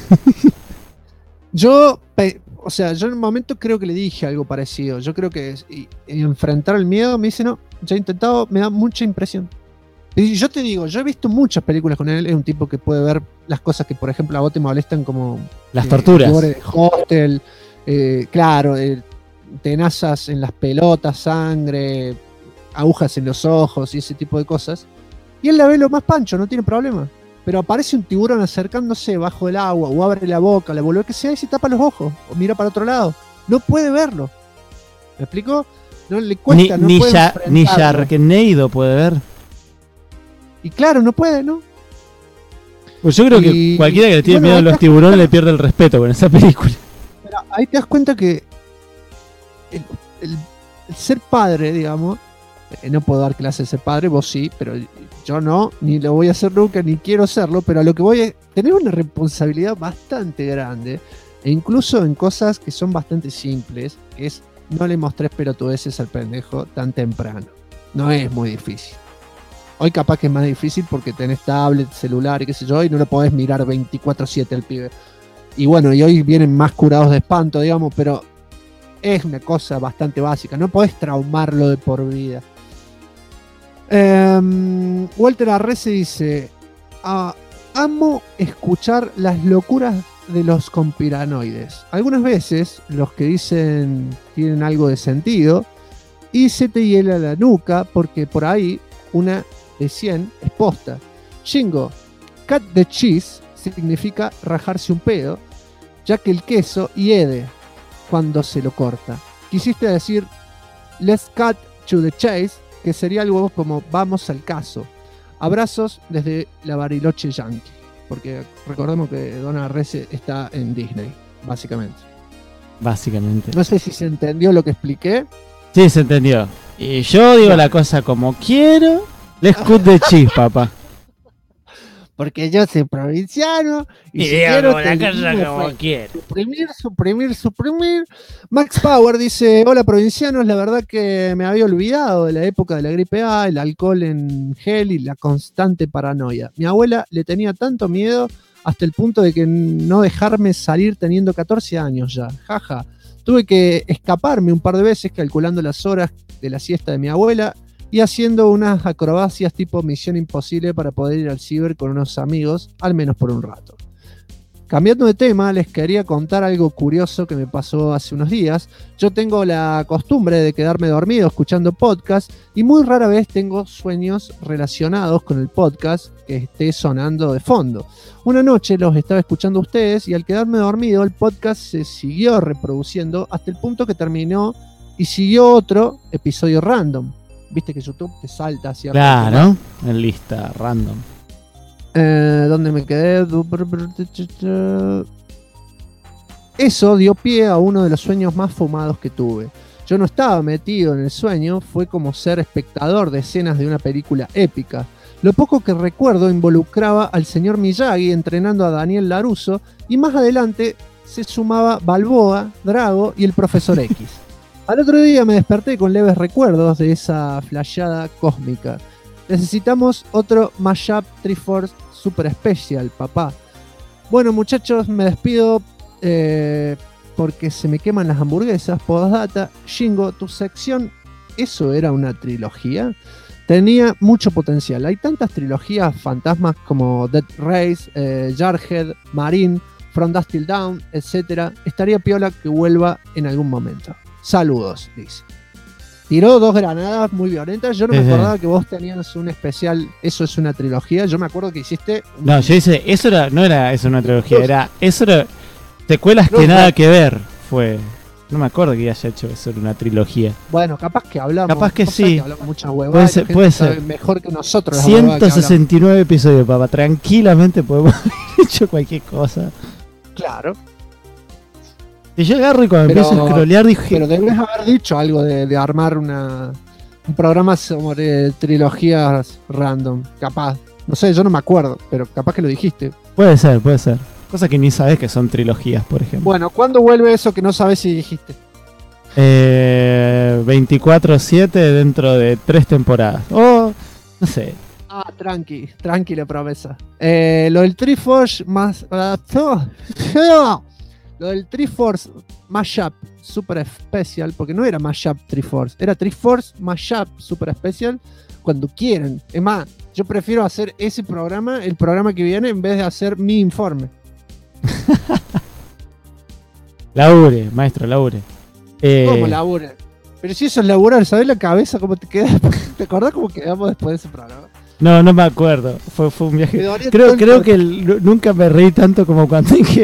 Yo en un momento creo que le dije algo parecido. Yo creo que enfrentar el miedo, me dice, no, ya he intentado, me da mucha impresión. Y yo te digo, yo he visto muchas películas con él. Es un tipo que puede ver las cosas que, por ejemplo, a vos te molestan, como las torturas. Hostel, claro, tenazas en las pelotas, sangre, agujas en los ojos y ese tipo de cosas. Y él la ve lo más pancho, no tiene problema. Pero aparece un tiburón acercándose bajo el agua, o abre la boca, la boluda que sea, y se tapa los ojos, o mira para otro lado. No puede verlo. ¿Me explico? No le cuesta, no puede enfrentarlo. Ni Sharknado puede ver. Y claro, no puede, ¿no? Pues yo creo que cualquiera que le tiene miedo a los tiburones le pierde el respeto con esa película. Pero ahí te das cuenta que el ser padre, digamos, no puedo dar clases de ser padre, vos sí, pero yo no, ni lo voy a hacer nunca, ni quiero hacerlo, pero a lo que voy es tener una responsabilidad bastante grande, e incluso en cosas que son bastante simples, que es no le mostrés pelotudeces al pendejo tan temprano. No es muy difícil. Hoy capaz que es más difícil porque tenés tablet, celular y qué sé yo, y no lo podés mirar 24/7 al pibe. Y bueno, y hoy vienen más curados de espanto, digamos, pero es una cosa bastante básica. No podés traumarlo de por vida. Walter Arrese dice: amo escuchar las locuras de los conspiranoides. Algunas veces los que dicen tienen algo de sentido y se te hiela la nuca porque por ahí una de 100 es posta. Chingo, cut the cheese significa rajarse un pedo, ya que el queso hiede cuando se lo corta. Quisiste decir let's cut to the chase, que sería algo como vamos al caso. Abrazos desde la Bariloche Yankee, porque recordemos que Don Arrese está en Disney, básicamente. No sé si se entendió lo que expliqué. Sí, se entendió. Y yo digo la cosa como quiero. Let's cut the cheese, papá. Porque yo soy provinciano y si quiero la cosa como quiero. Suprimir. Max Power dice: hola provincianos, la verdad que me había olvidado de la época de la gripe A, el alcohol en gel y la constante paranoia. Mi abuela le tenía tanto miedo hasta el punto de que no dejarme salir teniendo 14 años ya. Jaja. Tuve que escaparme un par de veces calculando las horas de la siesta de mi abuela y haciendo unas acrobacias tipo Misión Imposible para poder ir al ciber con unos amigos, al menos por un rato. Cambiando de tema, les quería contar algo curioso que me pasó hace unos días. Yo tengo la costumbre de quedarme dormido escuchando podcast y muy rara vez tengo sueños relacionados con el podcast, que esté sonando de fondo. Una noche los estaba escuchando a ustedes y al quedarme dormido el podcast se siguió reproduciendo hasta el punto que terminó y siguió otro episodio random. Viste que YouTube te salta hacia Claro, en lista random. ¿Dónde me quedé? Eso dio pie a uno de los sueños más fumados que tuve. Yo no estaba metido en el sueño, fue como ser espectador de escenas de una película épica. Lo poco que recuerdo involucraba al señor Miyagi entrenando a Daniel LaRusso y más adelante se sumaba Balboa, Drago y el Profesor X. Al otro día me desperté con leves recuerdos de esa flasheada cósmica. Necesitamos otro Mashup Triforce Super Special, papá. Bueno, muchachos, me despido porque se me queman las hamburguesas. Postdata, Shingo, tu sección, ¿eso era una trilogía? Tenía mucho potencial. Hay tantas trilogías fantasmas como Dead Race, Jarhead, Marine, From Dusk Till Dawn, etc. Estaría piola que vuelva en algún momento. Saludos, dice. Tiró 2 granadas muy violentas. Yo no me acordaba que vos tenías un especial. Eso es una trilogía. Yo me acuerdo que hiciste. No, yo hice. Eso era, no era eso una trilogía. Eso era secuelas que nada que ver. Fue. No me acuerdo que haya hecho eso, era una trilogía. Bueno, capaz que hablamos. Capaz que sí. Que hablamos muchas huevadas. Puede ser. Mejor que nosotros. 169 episodios, papá. Tranquilamente podemos haber hecho cualquier cosa. Claro. Y yo agarro y cuando empiezo a scrollear dije. Pero debes haber dicho algo de armar un programa sobre trilogías random. Capaz. No sé, yo no me acuerdo, pero capaz que lo dijiste. Puede ser. Cosa que ni sabes que son trilogías, por ejemplo. Bueno, ¿cuándo vuelve eso que no sabes si dijiste? 24/7 dentro de 3 temporadas. No sé. Tranqui la promesa. Lo del Triforce más. Lo del Triforce Mashup Super Special, porque no era Mashup Triforce, era Triforce Mashup Super Special cuando quieran. Es más, yo prefiero hacer ese programa, el programa que viene, en vez de hacer mi informe. Labure, maestro, labure. ¿Cómo labure? Pero si eso es laburar, ¿sabés la cabeza cómo te queda? ¿Te acordás cómo quedamos después de ese programa? No me acuerdo. Fue un viaje. Creo que nunca me reí tanto como cuando dije.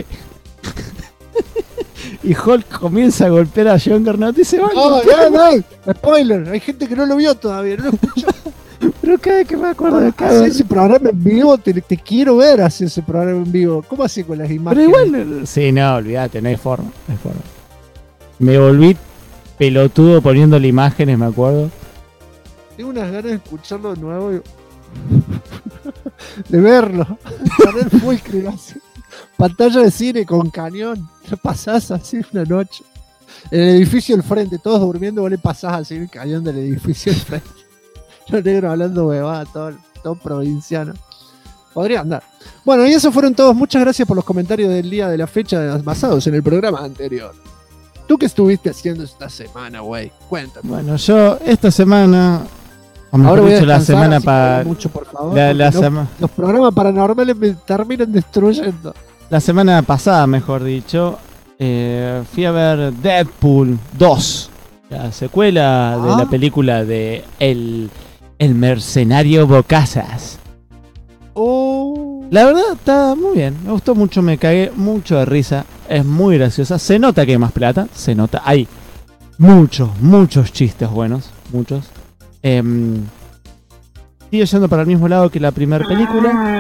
Y Hulk comienza a golpear a John Garnett y se va. No, spoiler, hay gente que no lo vio todavía, no lo escuchó. Pero cada vez que me acuerdo de cada ese programa en vivo, te quiero ver hacer ese programa en vivo. ¿Cómo así con las imágenes? Pero igual, sí, no, olvídate, no hay forma. Me volví pelotudo poniéndole imágenes, me acuerdo. Tengo unas ganas de escucharlo de nuevo y... de verlo. Poner full screen así. Pantalla de cine con cañón. Lo pasás así una noche. En el edificio del frente, todos durmiendo, vos le pasás así el cañón del edificio del frente. Los negros hablando huevada, todo provinciano. Podría andar. Bueno, y esos fueron todos. Muchas gracias por los comentarios del día de la fecha basados en el programa anterior. ¿Tú qué estuviste haciendo esta semana, güey? Cuéntame. Bueno, yo esta semana... Ahora voy a la semana para mucho, por favor, los programas paranormales me terminan destruyendo. La semana pasada, mejor dicho, fui a ver Deadpool 2, la secuela de la película de El mercenario Bocazas. La verdad está muy bien, me gustó mucho, me cagué mucho de risa, es muy graciosa, se nota que hay más plata, se nota, hay muchos chistes buenos, muchos. Sigue yendo para el mismo lado que la primera película.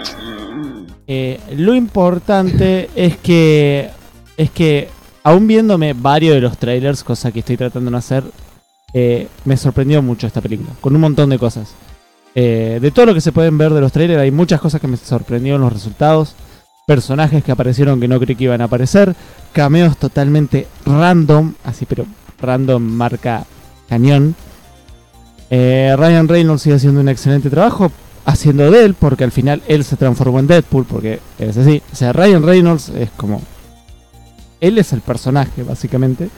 Lo importante es que aún viéndome varios de los trailers, cosa que estoy tratando de no hacer, me sorprendió mucho esta película, con un montón de cosas. De todo lo que se pueden ver de los trailers, hay muchas cosas que me sorprendieron los resultados. Personajes que aparecieron que no creí que iban a aparecer. Cameos totalmente random, así pero random marca cañón. Ryan Reynolds sigue haciendo un excelente trabajo haciendo de él, porque al final él se transformó en Deadpool, porque es así. O sea, Ryan Reynolds es como... él es el personaje, básicamente.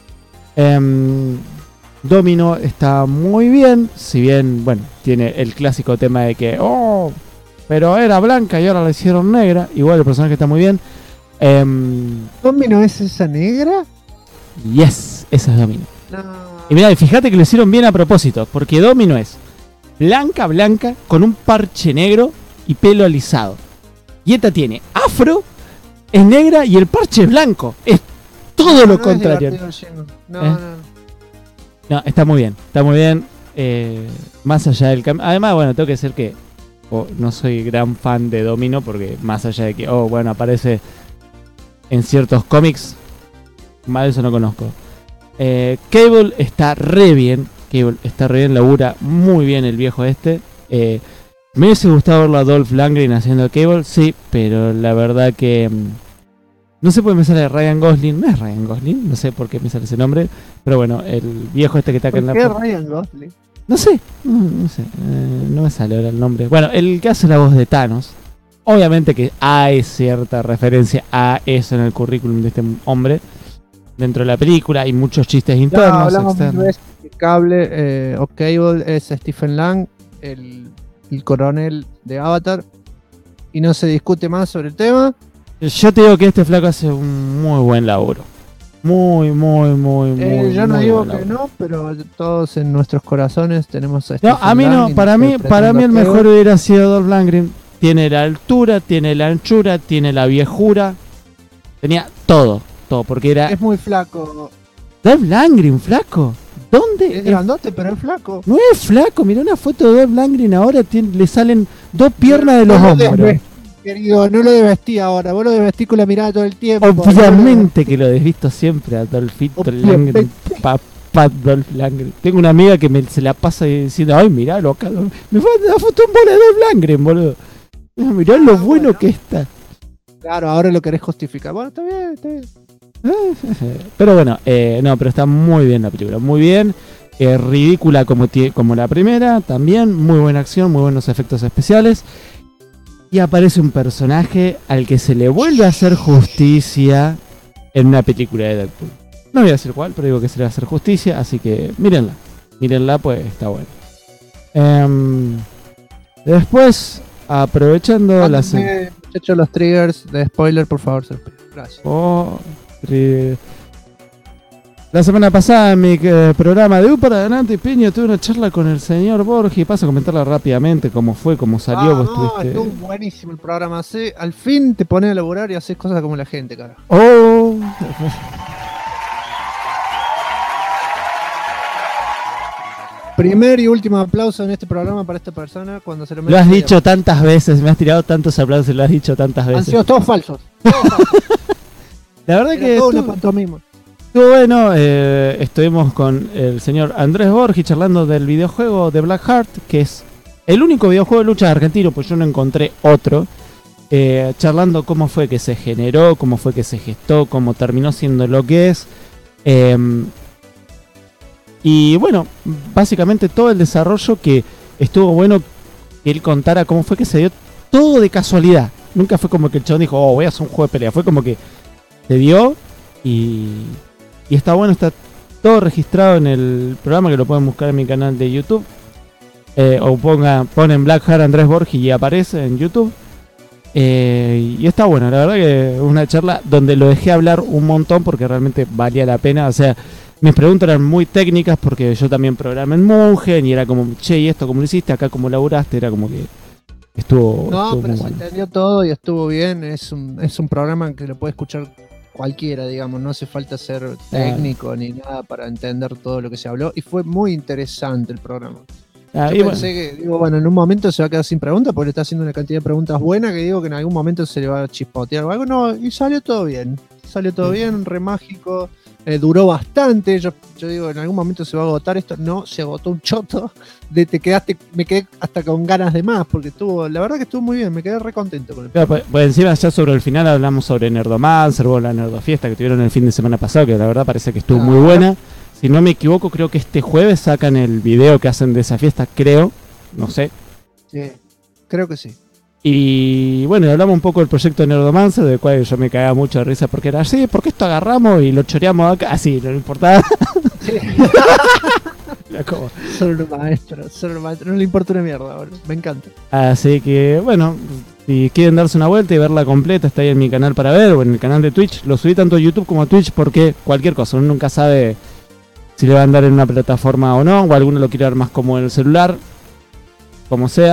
Domino está muy bien, si bien, bueno, tiene el clásico tema de que, pero era blanca y ahora la hicieron negra. Igual el personaje está muy bien. ¿Domino es esa negra? Yes, esa es Domino. No. Y mirá, fíjate que lo hicieron bien a propósito, porque Domino es blanca, con un parche negro y pelo alisado. Y esta tiene afro, es negra y el parche es blanco. Es todo lo contrario. No, está muy bien, está muy bien. Más allá del cambio. Además, bueno, tengo que decir que no soy gran fan de Domino, porque más allá de que, bueno, aparece en ciertos cómics, más de eso no conozco. Cable está re bien. Labura muy bien el viejo este. Me hubiese gustado verlo a Dolph Lundgren haciendo Cable, sí, pero la verdad que no sé por qué me sale Ryan Gosling. No es Ryan Gosling, no sé por qué me sale ese nombre, pero bueno, el viejo este que está acá en la ¿Por qué Ryan Gosling? No sé, no me sale ahora el nombre. Bueno, el que hace la voz de Thanos. Obviamente que hay cierta referencia a eso en el currículum de este hombre dentro de la película. Hay muchos chistes internos, externos. Cable o Cable es Stephen Lang, el coronel de Avatar, y no se discute más sobre el tema. Yo te digo que este flaco hace un muy buen laburo. Muy yo no muy digo buen que laburo. no, pero todos en nuestros corazones tenemos a No, Stephen a mí no, Lang para mí interpretando el a mejor Cable. hubiera sido Dolph Lundgren. Tiene la altura, tiene la anchura, tiene la viejura. Tenía todo, porque era Es muy flaco. Dolph Lundgren, flaco. ¿Dónde? Es grandote, pero es flaco. No es flaco, mirá una foto de Dolph Lundgren ahora, le salen 2 piernas de los No lo hombros. desvestí, querido, no lo desvestí ahora, vos lo desvestís con la mirada todo el tiempo. Obviamente que lo desvisto siempre a Dolphito Lundgren, papá Dolph Lundgren. Tengo una amiga que se la pasa diciendo, ay, mirá, loca, me fue a foto en bola de Dolph Lundgren, boludo. Mirá lo bueno que está. Claro, ahora lo querés justificar. Bueno, está bien. Pero bueno, no, pero está muy bien la película, muy bien. Ridícula como la primera, también. Muy buena acción, muy buenos efectos especiales. Y aparece un personaje al que se le vuelve a hacer justicia en una película de Deadpool. No voy a decir cuál, pero digo que se le va a hacer justicia, así que mírenla. Mírenla, pues está bueno. Después, aprovechando Muchachos, los triggers de spoiler, por favor. Gracias. La semana pasada en mi programa de para adelante y Piña tuve una charla con el señor Borgi. Paso a comentarla rápidamente cómo fue, cómo salió. Vos estuviste... Estuvo buenísimo el programa. ¿Sí? Al fin te pones a laburar y haces cosas como la gente, cara. Primer y último aplauso en este programa para esta persona cuando se lo Lo has dicho tantas veces, me has tirado tantos aplausos y lo has dicho tantas veces. Han sido todos falsos. La verdad que todo una pantomima. estuvo bueno. Estuvimos con el señor Andrés Borgi charlando del videojuego de Blackheart, que es el único videojuego de lucha argentino, pues yo no encontré otro. Charlando cómo fue que se generó, cómo fue que se gestó, cómo terminó siendo lo que es. Y bueno, básicamente todo el desarrollo, que estuvo bueno que él contara cómo fue que se dio todo de casualidad. Nunca fue como que el chabón dijo, voy a hacer un juego de pelea. Fue como que se dio y está bueno, está todo registrado en el programa, que lo pueden buscar en mi canal de YouTube. O ponen Blackheart Andrés Borgi y aparece en YouTube. Y está bueno, la verdad que una charla donde lo dejé hablar un montón porque realmente valía la pena. O sea, mis preguntas eran muy técnicas porque yo también programé en Mugen y era como, che, ¿y esto cómo lo hiciste? Acá cómo laburaste, era como que estuvo pero muy se bueno. entendió todo y estuvo bien. Es un programa que lo puede escuchar cualquiera, digamos. No hace falta ser técnico ni nada para entender todo lo que se habló. Y fue muy interesante el programa. Yo pensé que, bueno, en un momento se va a quedar sin preguntas porque le está haciendo una cantidad de preguntas buenas que digo que en algún momento se le va a chispotear o algo. No, y salió todo bien. Salió todo bien, re mágico. Duró bastante. Yo digo, en algún momento se va a agotar esto. No, se agotó un choto. Me quedé hasta con ganas de más porque la verdad que estuvo muy bien. Me quedé re contento con el programa. Pues encima ya sobre el final hablamos sobre Nerdomancer, la Nerdofiesta que tuvieron el fin de semana pasado, que la verdad parece que estuvo muy buena. Si no me equivoco, creo que este jueves sacan el video que hacen de esa fiesta, creo. No sé. Sí, creo que sí. Y bueno, hablamos un poco del proyecto de Nerdomancer, del cual yo me cagaba mucho de risa porque era así, porque esto agarramos y lo choreamos acá. Así, no le importaba. Sí. Son unos maestros, no le importa una mierda, boludo. Me encanta. Así que bueno, si quieren darse una vuelta y verla completa, está ahí en mi canal para ver, o en el canal de Twitch. Lo subí tanto a YouTube como a Twitch porque cualquier cosa, uno nunca sabe si le va a andar en una plataforma o no, o alguno lo quiere ver más como en el celular, como sea.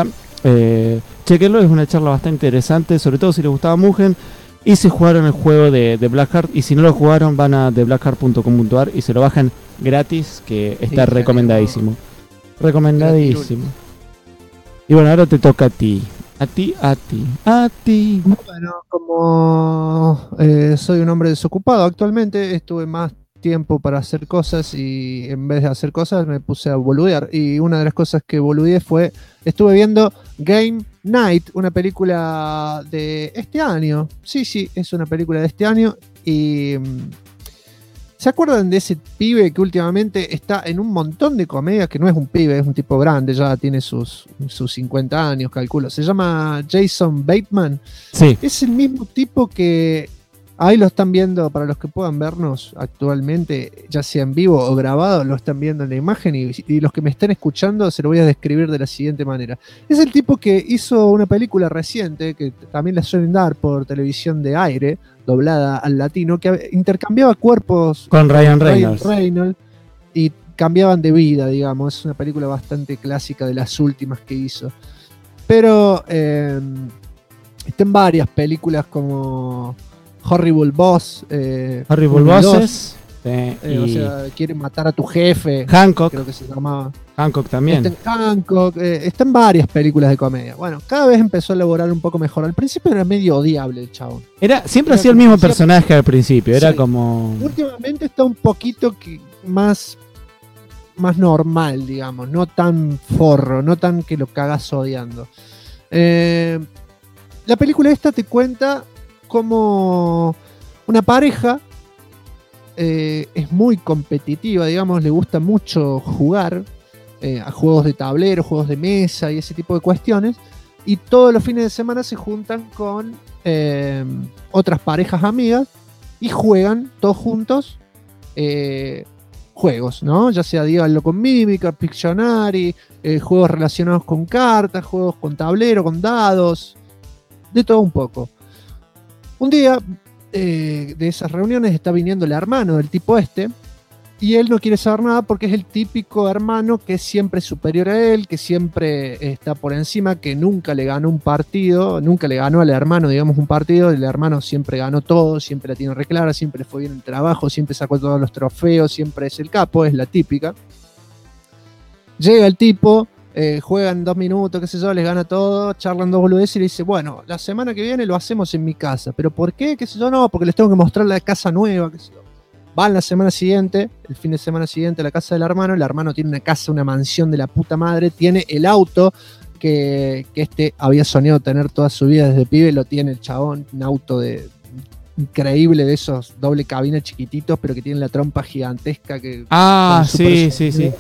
chequenlo, es una charla bastante interesante, sobre todo si les gustaba Mugen y si jugaron el juego de Blackheart, y si no lo jugaron van a theblackheart.com.ar y se lo bajan gratis, que está recomendadísimo. Recomendadísimo. Y bueno, ahora te toca a ti. A ti. Bueno, como soy un hombre desocupado actualmente, estuve más tiempo para hacer cosas y en vez de hacer cosas me puse a boludear. Y una de las cosas que boludeé fue, estuve viendo Game Night, una película de este año. Sí, es una película de este año. Y ¿se acuerdan de ese pibe que últimamente está en un montón de comedias? Que no es un pibe, es un tipo grande, ya tiene sus 50 años, calculo. Se llama Jason Bateman. Sí. Es el mismo tipo que ahí lo están viendo, para los que puedan vernos actualmente, ya sea en vivo o grabado, lo están viendo en la imagen, y los que me estén escuchando se lo voy a describir de la siguiente manera. Es el tipo que hizo una película reciente, que también la suelen dar por televisión de aire, doblada al latino, que intercambiaba cuerpos con Ryan Reynolds y cambiaban de vida, digamos. Es una película bastante clásica, de las últimas que hizo. Pero está en varias películas como Horrible Boss. Horrible Bosses. O sea, quiere matar a tu jefe. Hancock. Creo que se llamaba. Hancock también. Está en varias películas de comedia. Bueno, cada vez empezó a elaborar un poco mejor. Al principio era medio odiable el chabón. Siempre hacía el mismo personaje al principio. Era como. Últimamente está un poquito más normal, digamos. No tan forro, no tan que lo cagas odiando. La película esta te cuenta como una pareja es muy competitiva, digamos, le gusta mucho jugar a juegos de tablero, juegos de mesa y ese tipo de cuestiones, y todos los fines de semana se juntan con otras parejas amigas y juegan todos juntos juegos, ¿no? Ya sea, díganlo, con mímica, Pictionary, juegos relacionados con cartas, juegos con tablero, con dados, de todo un poco. Un día de esas reuniones está viniendo el hermano del tipo este, y él no quiere saber nada porque es el típico hermano que es siempre superior a él, que siempre está por encima, que nunca le ganó un partido, nunca le ganó al hermano, digamos, un partido. El hermano siempre ganó todo, siempre la tiene reclara, siempre le fue bien el trabajo, siempre sacó todos los trofeos, siempre es el capo, es la típica. Llega el tipo, juegan 2 minutos, qué sé yo, les gana todo, charlan 2 boludeces y le dice, bueno, la semana que viene lo hacemos en mi casa. ¿Pero por qué? ¿Qué sé yo? No, porque les tengo que mostrar la casa nueva, qué sé yo. Van la semana siguiente, el fin de semana siguiente, a la casa del hermano. El hermano tiene una casa, una mansión de la puta madre, tiene el auto que este había soñado tener toda su vida desde pibe, lo tiene el chabón, un auto increíble, de esos doble cabina chiquititos, pero que tiene la trompa gigantesca. Sí.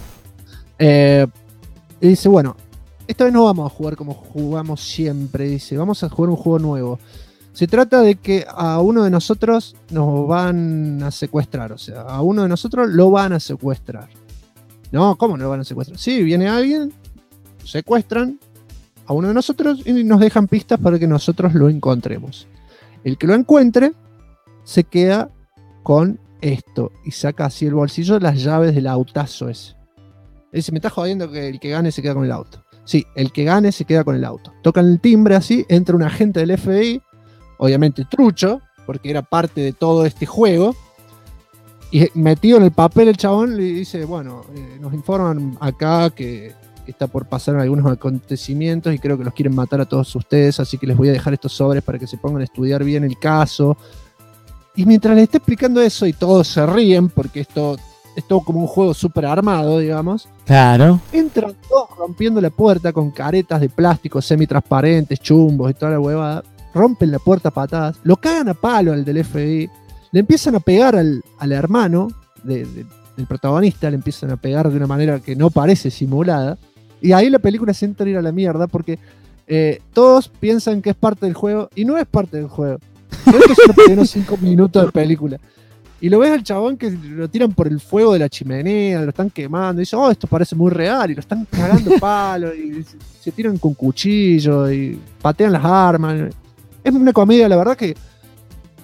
Y dice, bueno, esta vez no vamos a jugar como jugamos siempre. Dice, vamos a jugar un juego nuevo. Se trata de que a uno de nosotros nos van a secuestrar. O sea, a uno de nosotros lo van a secuestrar. No, ¿cómo no lo van a secuestrar? Sí, viene alguien, secuestran a uno de nosotros y nos dejan pistas para que nosotros lo encontremos. El que lo encuentre se queda con esto y saca así el bolsillo las llaves del autazo ese. Dice, me está jodiendo que el que gane se queda con el auto. Sí, el que gane se queda con el auto. Tocan el timbre así, entra un agente del FBI, obviamente trucho, porque era parte de todo este juego, y metido en el papel el chabón le dice, bueno, nos informan acá que está por pasar algunos acontecimientos y creo que los quieren matar a todos ustedes, así que les voy a dejar estos sobres para que se pongan a estudiar bien el caso. Y mientras le está explicando eso y todos se ríen, porque esto es todo como un juego súper armado, digamos. Claro. Entran todos rompiendo la puerta con caretas de plástico semitransparentes, chumbos y toda la huevada. Rompen la puerta a patadas, lo cagan a palo al del FBI, le empiezan a pegar al hermano del protagonista, le empiezan a pegar de una manera que no parece simulada, y ahí la película se entra a ir a la mierda porque todos piensan que es parte del juego y no es parte del juego. Creo que son los primeros 5 minutos de película. Y lo ves al chabón que lo tiran por el fuego de la chimenea, lo están quemando, y dice, oh, esto parece muy real, y lo están cagando palo, y se tiran con cuchillo, y patean las armas. Es una comedia, la verdad, que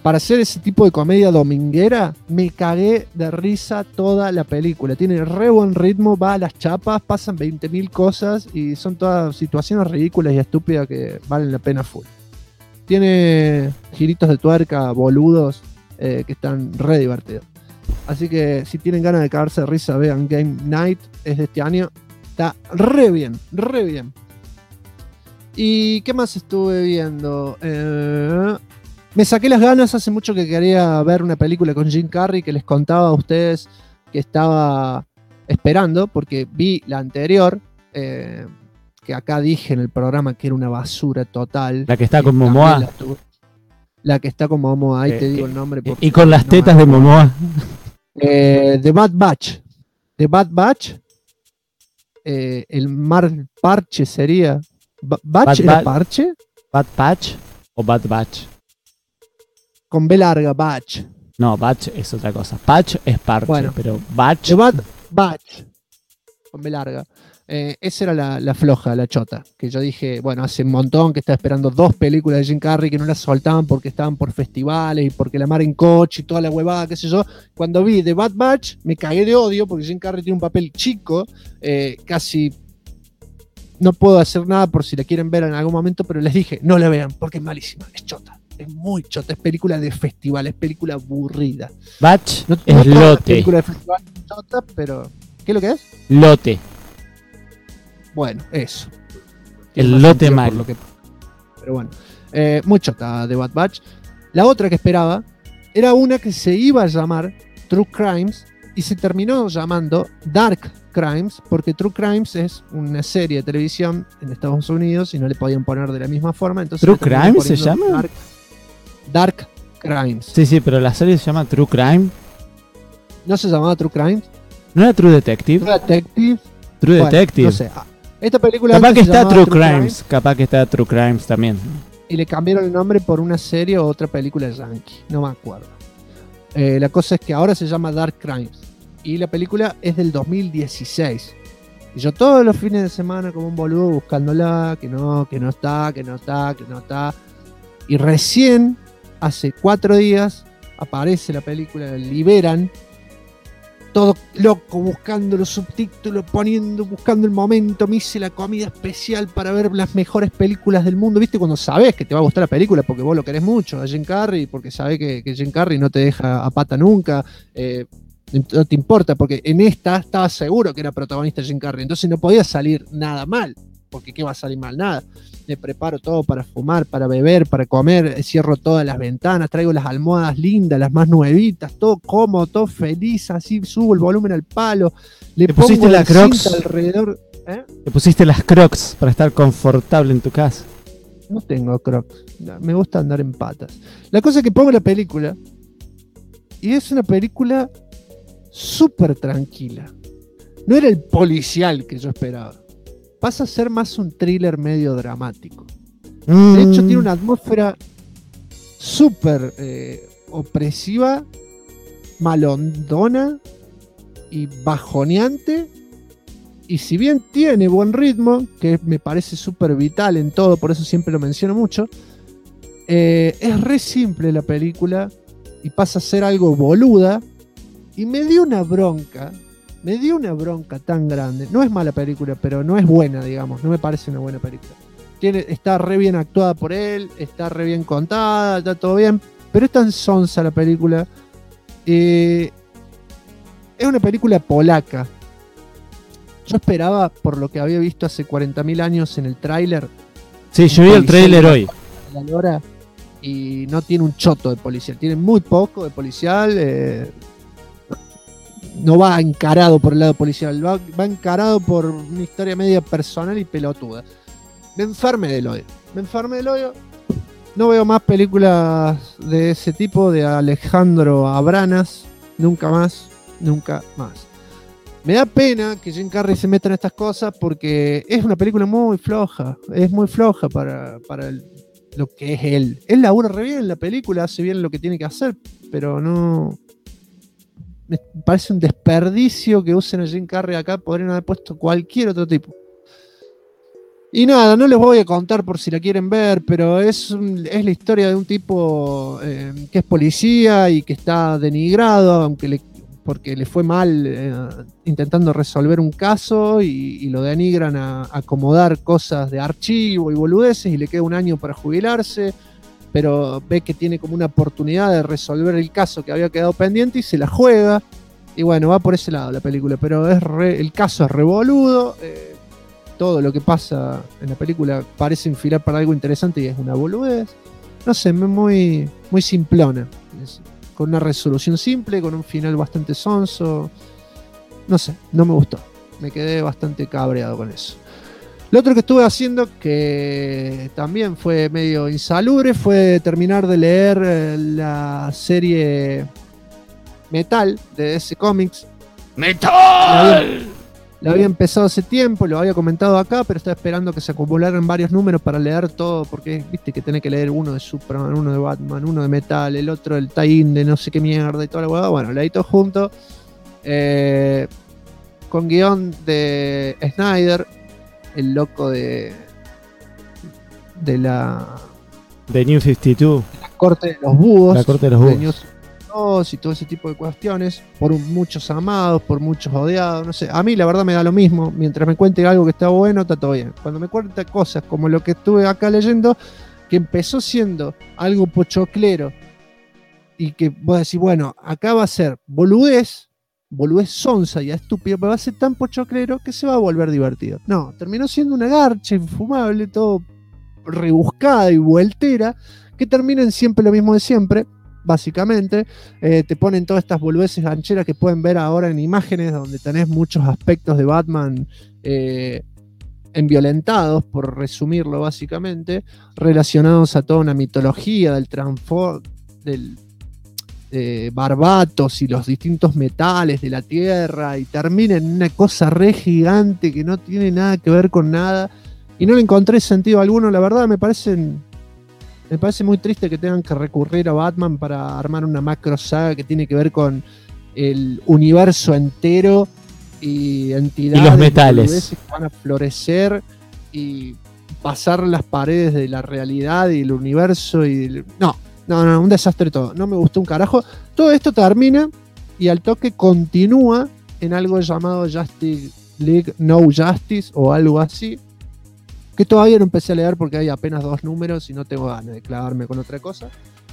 para hacer ese tipo de comedia dominguera, me cagué de risa toda la película. Tiene re buen ritmo, va a las chapas, pasan 20.000 cosas y son todas situaciones ridículas y estúpidas que valen la pena full. Tiene giritos de tuerca, boludos, que están re divertidos. Así que si tienen ganas de cagarse de risa, vean Game Night, es de este año. Está re bien, re bien. ¿Y qué más estuve viendo? Me saqué las ganas, hace mucho que quería ver una película con Jim Carrey, que les contaba a ustedes que estaba esperando, porque vi la anterior, que acá dije en el programa que era una basura total. La que está con Momoa. La que está con Momoa, ahí te digo el nombre. Y con las tetas de Momoa. The Bad Batch. The Bad Batch. El Parche sería. ¿Batch era parche? ¿Bad Batch o Bad Batch? Con B larga, Batch. No, Batch es otra cosa. Patch es parche, bueno, pero Batch. The Bad Batch. Con B larga. Esa era la floja, la chota. Que yo dije, bueno, hace un montón que estaba esperando 2 películas de Jim Carrey que no las soltaban porque estaban por festivales y porque la mar en coche y toda la huevada, qué sé yo. Cuando vi The Bad Batch, me cagué de odio porque Jim Carrey tiene un papel chico, casi no puedo hacer nada por si la quieren ver en algún momento, pero les dije, no la vean porque es malísima, es chota. Es muy chota, es película de festival, es película aburrida. Batch no es lote. Película de festival chota, pero ¿qué es lo que es? Lote. Bueno, eso. El lote malo. Pero bueno, muy chota de Bad Batch. La otra que esperaba era una que se iba a llamar True Crimes y se terminó llamando Dark Crimes, porque True Crimes es una serie de televisión en Estados Unidos y no le podían poner de la misma forma. Entonces ¿True Crimes se llama? Dark Crimes. Sí, pero la serie se llama True Crime. ¿No se llamaba True Crimes? ¿No era True Detective? True Detective. No sé. Esta película capaz que está True Crimes. Capaz que está True Crimes también. Y le cambiaron el nombre por una serie o otra película yankee. No me acuerdo. La cosa es que ahora se llama Dark Crimes. Y la película es del 2016. Y yo todos los fines de semana como un boludo buscándola, que no está. Y recién, hace 4 días, aparece la película, la liberan. Todo loco, buscando los subtítulos, buscando el momento. Me hice la comida especial para ver las mejores películas del mundo. ¿Viste? Cuando sabes que te va a gustar la película porque vos lo querés mucho, a Jim Carrey, porque sabés que Jim Carrey no te deja a pata nunca. No te importa, porque en esta estaba seguro que era protagonista Jim Carrey. Entonces no podía salir nada mal. Porque ¿qué va a salir mal? Nada. Me preparo todo para fumar, para beber, para comer, cierro todas las ventanas, traigo las almohadas lindas, las más nuevitas, todo cómodo, todo feliz, así subo el volumen al palo, le ¿te pusiste pongo la Crocs alrededor. Te pusiste las Crocs para estar confortable en tu casa. No tengo Crocs, me gusta andar en patas. La cosa es que pongo la película y es una película súper tranquila. No era el policial que yo esperaba. Pasa a ser más un thriller medio dramático. De hecho, tiene una atmósfera súper opresiva, malondona y bajoneante. Y si bien tiene buen ritmo, que me parece súper vital en todo, por eso siempre lo menciono mucho, es re simple la película y pasa a ser algo boluda. Y me dio una bronca tan grande. No es mala película, pero no es buena, digamos. No me parece una buena película. Está re bien actuada por él, está re bien contada, está todo bien, pero es tan sonsa la película. Es una película polaca. Yo esperaba, por lo que había visto hace 40.000 años en el tráiler. Sí, yo vi el tráiler hoy. Y no tiene un choto de policial, tiene muy poco de policial. No va encarado por el lado policial, va encarado por una historia media personal y pelotuda. Me enfermé del odio. No veo más películas de ese tipo de Alejandro Abranas. Nunca más. Me da pena que Jim Carrey se meta en estas cosas porque es una película muy floja. Es muy floja para lo que es él. Él labura re bien en la película, hace bien lo que tiene que hacer, pero no... Me parece un desperdicio que usen a Jim Carrey acá. Podrían haber puesto cualquier otro tipo. Y nada, no les voy a contar por si la quieren ver, pero es la historia de un tipo que es policía y que está denigrado, porque le fue mal intentando resolver un caso y lo denigran a acomodar cosas de archivo y boludeces y le queda un año para jubilarse, pero ve que tiene como una oportunidad de resolver el caso que había quedado pendiente y se la juega. Y bueno, va por ese lado la película, pero el caso es revoludo. Todo lo que pasa en la película parece infilar para algo interesante y es una boludez. No sé, muy, muy simplona. Con una resolución simple, con un final bastante sonso. No sé, no me gustó. Me quedé bastante cabreado con eso. Lo otro que estuve haciendo, que también fue medio insalubre, fue terminar de leer la serie Metal de DC Comics. ¡Metal! Lo había empezado hace tiempo, lo había comentado acá, pero estaba esperando que se acumularan varios números para leer todo, porque viste que tenés que leer uno de Superman, uno de Batman, uno de Metal, el otro del tie-in de no sé qué mierda y toda la hueá. Bueno, leí todo junto, con guión de Snyder, el loco de la New 52. La corte de los búhos. La corte de los búhos. De New 52 y todo ese tipo de cuestiones, por muchos amados, por muchos odiados, no sé, a mí la verdad me da lo mismo, mientras me cuente algo que está bueno, está todo bien. Cuando me cuenta cosas como lo que estuve acá leyendo, que empezó siendo algo pochoclero, y que vos decís, bueno, acá va a ser boludez sonsa y estúpido, pero va a ser tan pochoclero que se va a volver divertido. No, terminó siendo una garcha infumable, todo rebuscada y vueltera, que terminan siempre lo mismo de siempre. Básicamente, te ponen todas estas boludeces gancheras que pueden ver ahora en imágenes donde tenés muchos aspectos de Batman enviolentados, por resumirlo básicamente, relacionados a toda una mitología del Barbatos y los distintos metales de la Tierra, y termina en una cosa re gigante que no tiene nada que ver con nada, y no le encontré sentido alguno. La verdad me parece muy triste que tengan que recurrir a Batman para armar una macro saga que tiene que ver con el universo entero y entidades y los metales que van a florecer y pasar las paredes de la realidad y el universo y no, un desastre todo. No me gustó un carajo. Todo esto termina y al toque continúa en algo llamado Justice League No Justice o algo así, que todavía no empecé a leer porque hay apenas 2 números y no tengo ganas de clavarme con otra cosa.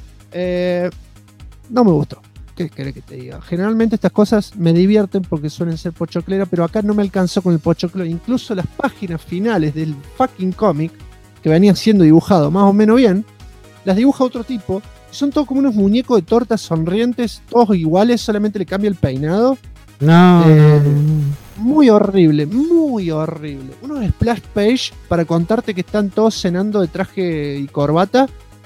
No me gustó. ¿Qué querés que te diga? Generalmente estas cosas me divierten porque suelen ser pochocleras, pero acá no me alcanzó con el pochoclero. Incluso las páginas finales del fucking cómic, que venía siendo dibujado más o menos bien, las dibuja otro tipo. Son todos como unos muñecos de tortas sonrientes, todos iguales, solamente le cambia el peinado. No. Muy horrible, muy horrible. Unos splash page para contarte que están todos cenando de traje y corbata.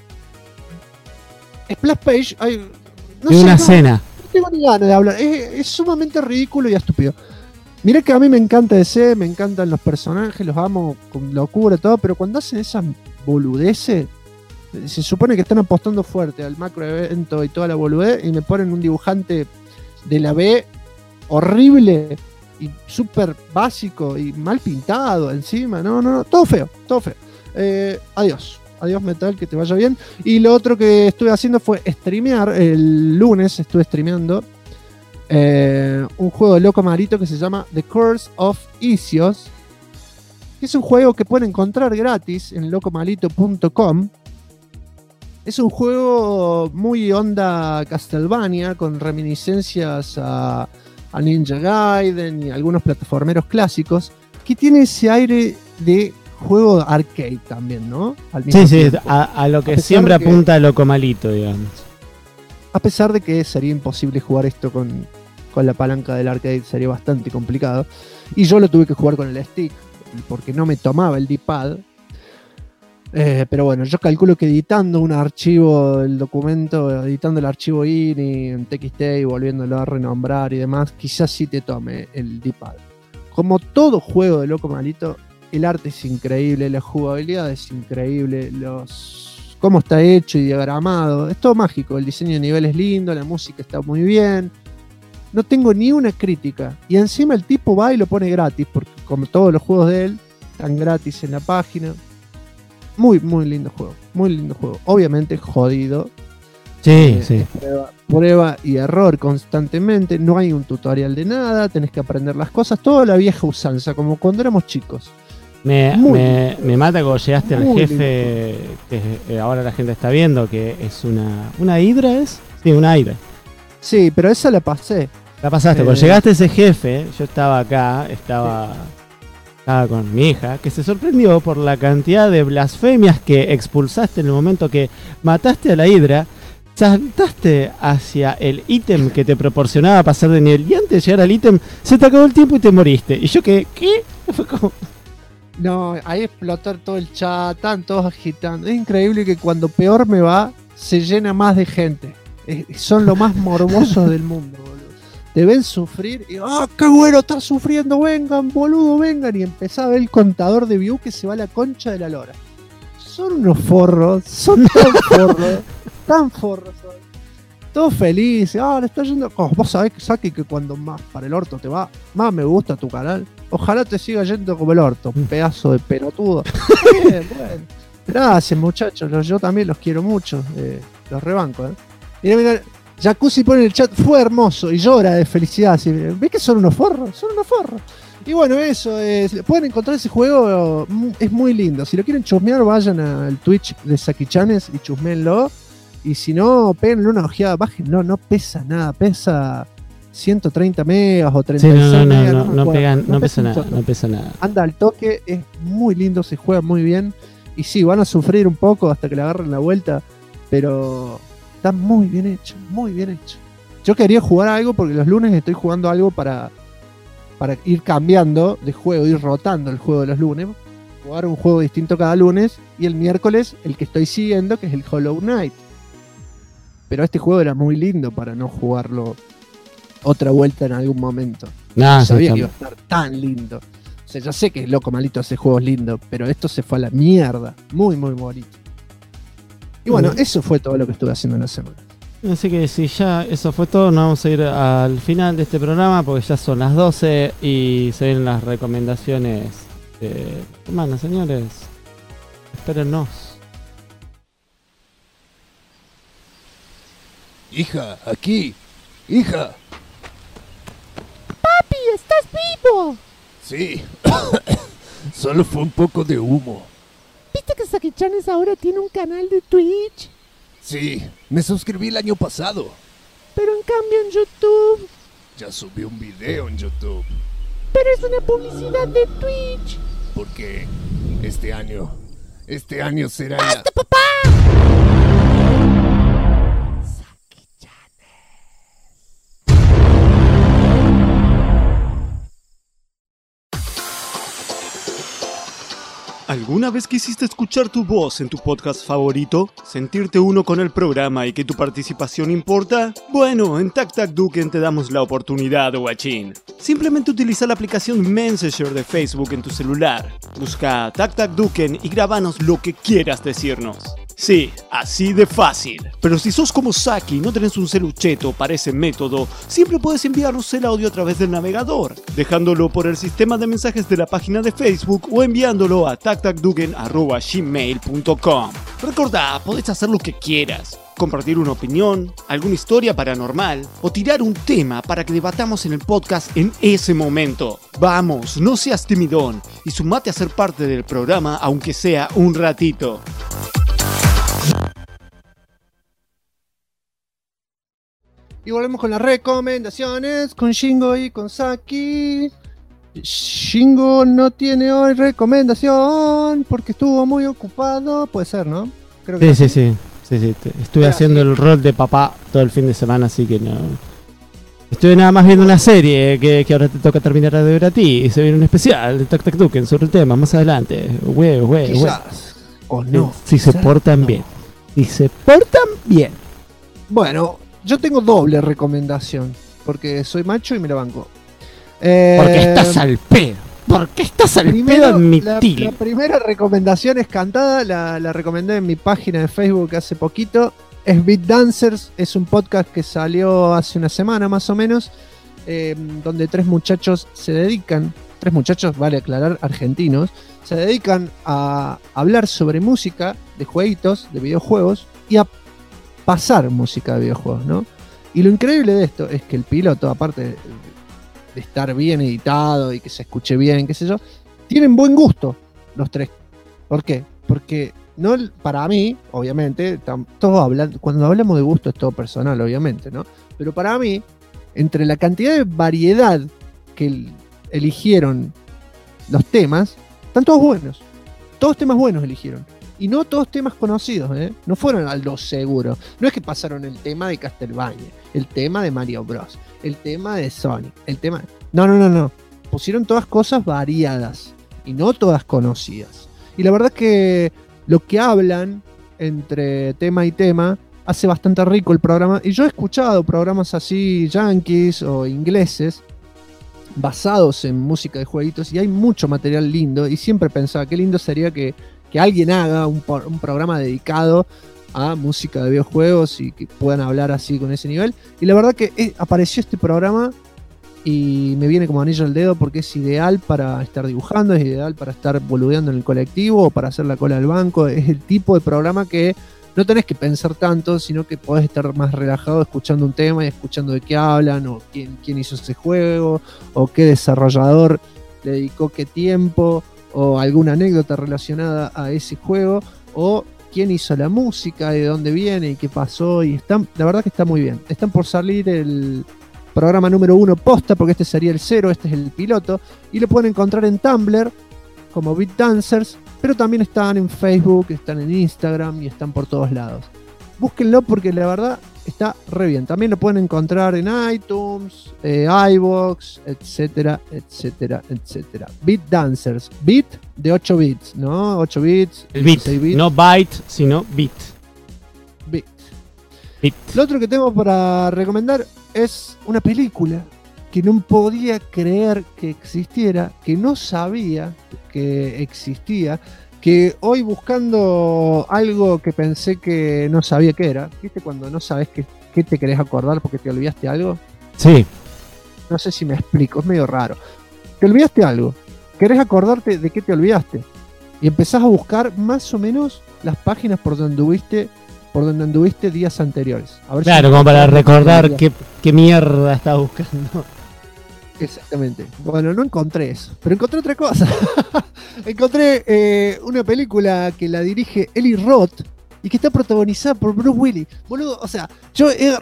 Splash page, una cena. No tengo ni ganas de hablar. Es sumamente ridículo y estúpido. Mirá que a mí me encanta DC, me encantan los personajes, los amo con locura, todo, pero cuando hacen esas boludeces, se supone que están apostando fuerte al macro evento y toda la boludez, y me ponen un dibujante de la B horrible y súper básico y mal pintado encima. No, todo feo. Adiós Metal, que te vaya bien. Y lo otro que estuve haciendo fue streamear. El lunes estuve streameando un juego de Loco Marito que se llama The Curse of Izios, que es un juego que pueden encontrar gratis en locomalito.com. Es un juego muy onda Castlevania, con reminiscencias a Ninja Gaiden y algunos plataformeros clásicos, que tiene ese aire de juego arcade también, ¿no? Sí, a lo que siempre apunta Loco Malito, digamos. A pesar de que sería imposible jugar esto con la palanca del arcade, sería bastante complicado. Y yo lo tuve que jugar con el stick, porque no me tomaba el D-pad. Pero bueno, yo calculo que editando un archivo, el archivo INI en TXT y volviéndolo a renombrar y demás, quizás sí te tome el D-pad. Como todo juego de Loco Malito, el arte es increíble, la jugabilidad es increíble, cómo está hecho y diagramado, es todo mágico, el diseño de nivel es lindo, la música está muy bien. No tengo ni una crítica. Y encima el tipo va y lo pone gratis, porque como todos los juegos de él, están gratis en la página. Muy, muy lindo juego. Muy lindo juego. Obviamente jodido. Sí, sí. Prueba y error constantemente. No hay un tutorial de nada. Tenés que aprender las cosas. Toda la vieja usanza, como cuando éramos chicos. Me mata cuando llegaste al jefe que ahora la gente está viendo, que es una hidra, ¿es? Sí, una hidra. Sí, pero esa la pasé. La pasaste. Cuando llegaste a ese jefe, yo estaba acá, estaba con mi hija, que se sorprendió por la cantidad de blasfemias que expulsaste en el momento que mataste a la hidra. Saltaste hacia el ítem que te proporcionaba pasar de nivel y antes de llegar al ítem se te acabó el tiempo y te moriste. Y yo ¿qué? Fue como... No, ahí explotó todo el chat, están todos agitando. Es increíble que cuando peor me va, se llena más de gente. Son los más morbosos del mundo, boludo. Te ven sufrir y qué bueno, estás sufriendo, vengan, boludo, vengan. Y empezaba a ver el contador de view que se va a la concha de la lora. Son unos forros, son tan forros. Todos felices, le está yendo. Vos sabés, Saki, que cuando más para el orto te va, más me gusta tu canal. Ojalá te siga yendo como el orto, un pedazo de pelotudo. Bien, bueno. Gracias, muchachos, yo también los quiero mucho. Los rebanco, Mirá, Jacuzzi pone en el chat, fue hermoso, y llora de felicidad. ¿Sí? ¿Ves que son unos forros? Son unos forros. Y bueno, eso, pueden encontrar ese juego, es muy lindo. Si lo quieren chusmear, vayan al Twitch de Saki Chanes y chusmenlo. Y si no, péguenle una ojeada, bájenlo, no pesa nada, pesa 130 megas o 36 megas. No pesa nada. Anda al toque, es muy lindo, se juega muy bien. Y sí, van a sufrir un poco hasta que le agarren la vuelta, pero está muy bien hecho, muy bien hecho. Yo quería jugar algo porque los lunes estoy jugando algo para ir cambiando de juego, ir rotando el juego de los lunes, jugar un juego distinto cada lunes, y el miércoles el que estoy siguiendo, que es el Hollow Knight. Pero este juego era muy lindo para no jugarlo otra vuelta en algún momento. No sabía que iba a estar tan lindo. O sea, ya sé que es loco malito hacer juegos lindos, pero esto se fue a la mierda. Muy, muy bonito. Y bueno, eso fue todo lo que estuve haciendo en la semana. Así que si ya eso fue todo, nos vamos a ir al final de este programa porque ya son las 12 y se vienen las recomendaciones de semana, señores. Espérennos. Hija, aquí. Hija. ¡Papi, estás vivo! Sí. Solo fue un poco de humo. ¿Viste que Saki Chanes ahora tiene un canal de Twitch? Sí, me suscribí el año pasado. Pero en cambio en YouTube... Ya subí un video en YouTube. Pero es una publicidad de Twitch. Porque este año será ya... ¡Basta, papá! ¿Alguna vez quisiste escuchar tu voz en tu podcast favorito? ¿Sentirte uno con el programa y que tu participación importa? Bueno, en TacTacDuken te damos la oportunidad, guachín. Simplemente utiliza la aplicación Messenger de Facebook en tu celular. Busca TacTacDuken y grabanos lo que quieras decirnos. Sí, así de fácil. Pero si sos como Saki y no tenés un celucheto para ese método, siempre puedes enviarnos el audio a través del navegador, dejándolo por el sistema de mensajes de la página de Facebook o enviándolo a tactacduken@gmail.com. Recordá, podés hacer lo que quieras. Compartir una opinión, alguna historia paranormal o tirar un tema para que debatamos en el podcast en ese momento. Vamos, no seas timidón y sumate a ser parte del programa aunque sea un ratito. Y volvemos con las recomendaciones, con Shingo y con Saki. Shingo no tiene hoy recomendación porque estuvo muy ocupado. Puede ser, ¿no? Creo que sí. Estuve haciendo el rol de papá todo el fin de semana, así que no. Estuve nada más viendo una serie que ahora te toca terminar de ver a ti. Y se viene un especial de TacTacDuken sobre el tema más adelante. Quizás. O no. Si se portan bien. Si se portan bien. Bueno, yo tengo doble recomendación. Porque soy macho y me la banco. Porque estás al pedo. Porque estás al pedo en mi tile. La primera recomendación es cantada. La recomendé en mi página de Facebook hace poquito. Es Beat Dancers. Es un podcast que salió hace una semana más o menos. Donde tres 3 muchachos, vale aclarar, argentinos, se dedican a hablar sobre música de jueguitos, de videojuegos, y a pasar música de videojuegos, ¿no? Y lo increíble de esto es que el piloto, aparte de estar bien editado y que se escuche bien, qué sé yo, tienen buen gusto los 3. ¿Por qué? Porque no, para mí, obviamente, todos hablan, cuando hablamos de gusto es todo personal, obviamente, ¿no? Pero para mí, entre la cantidad de variedad que eligieron los temas, están todos buenos. Todos temas buenos eligieron. Y no todos temas conocidos, ¿eh? No fueron a lo seguro. No es que pasaron el tema de Castlevania, el tema de Mario Bros, el tema de Sonic, el tema... No. Pusieron todas cosas variadas y no todas conocidas. Y la verdad es que lo que hablan entre tema y tema hace bastante rico el programa. Y yo he escuchado programas así, yankees o ingleses, basados en música de jueguitos, y hay mucho material lindo. Y siempre pensaba, qué lindo sería que alguien haga un programa dedicado a música de videojuegos y que puedan hablar así con ese nivel. Y la verdad que apareció este programa y me viene como anillo al dedo porque es ideal para estar dibujando, es ideal para estar boludeando en el colectivo o para hacer la cola del banco. Es el tipo de programa que no tenés que pensar tanto, sino que podés estar más relajado escuchando un tema y escuchando de qué hablan, o quién hizo ese juego, o qué desarrollador le dedicó qué tiempo, o alguna anécdota relacionada a ese juego, o quién hizo la música, de dónde viene y qué pasó. Y la verdad que está muy bien. Están por salir el programa número 1 posta, porque este sería el 0, este es el piloto, y lo pueden encontrar en Tumblr como Beat Dancers, pero también están en Facebook, están en Instagram y están por todos lados. Búsquenlo porque la verdad está re bien. También lo pueden encontrar en iTunes, iVoox, etcétera, etcétera, etcétera. Beat Dancers, beat de 8 bits, ¿no? 8 bits, el beat, bits. no byte, sino beat. Beat. Lo otro que tengo para recomendar es una película que no podía creer que existiera, que no sabía que existía, que hoy buscando algo que pensé que no sabía qué era, ¿viste cuando no sabes qué te querés acordar porque te olvidaste algo? Sí. No sé si me explico, es medio raro. Te olvidaste algo, querés acordarte de qué te olvidaste y empezás a buscar más o menos las páginas por donde anduviste días anteriores. A ver, claro, si como para recordar qué mierda estás buscando. Exactamente. Bueno, no encontré eso, pero encontré otra cosa. Encontré una película que la dirige Eli Roth y que está protagonizada por Bruce Willis. Boludo, o sea, yo he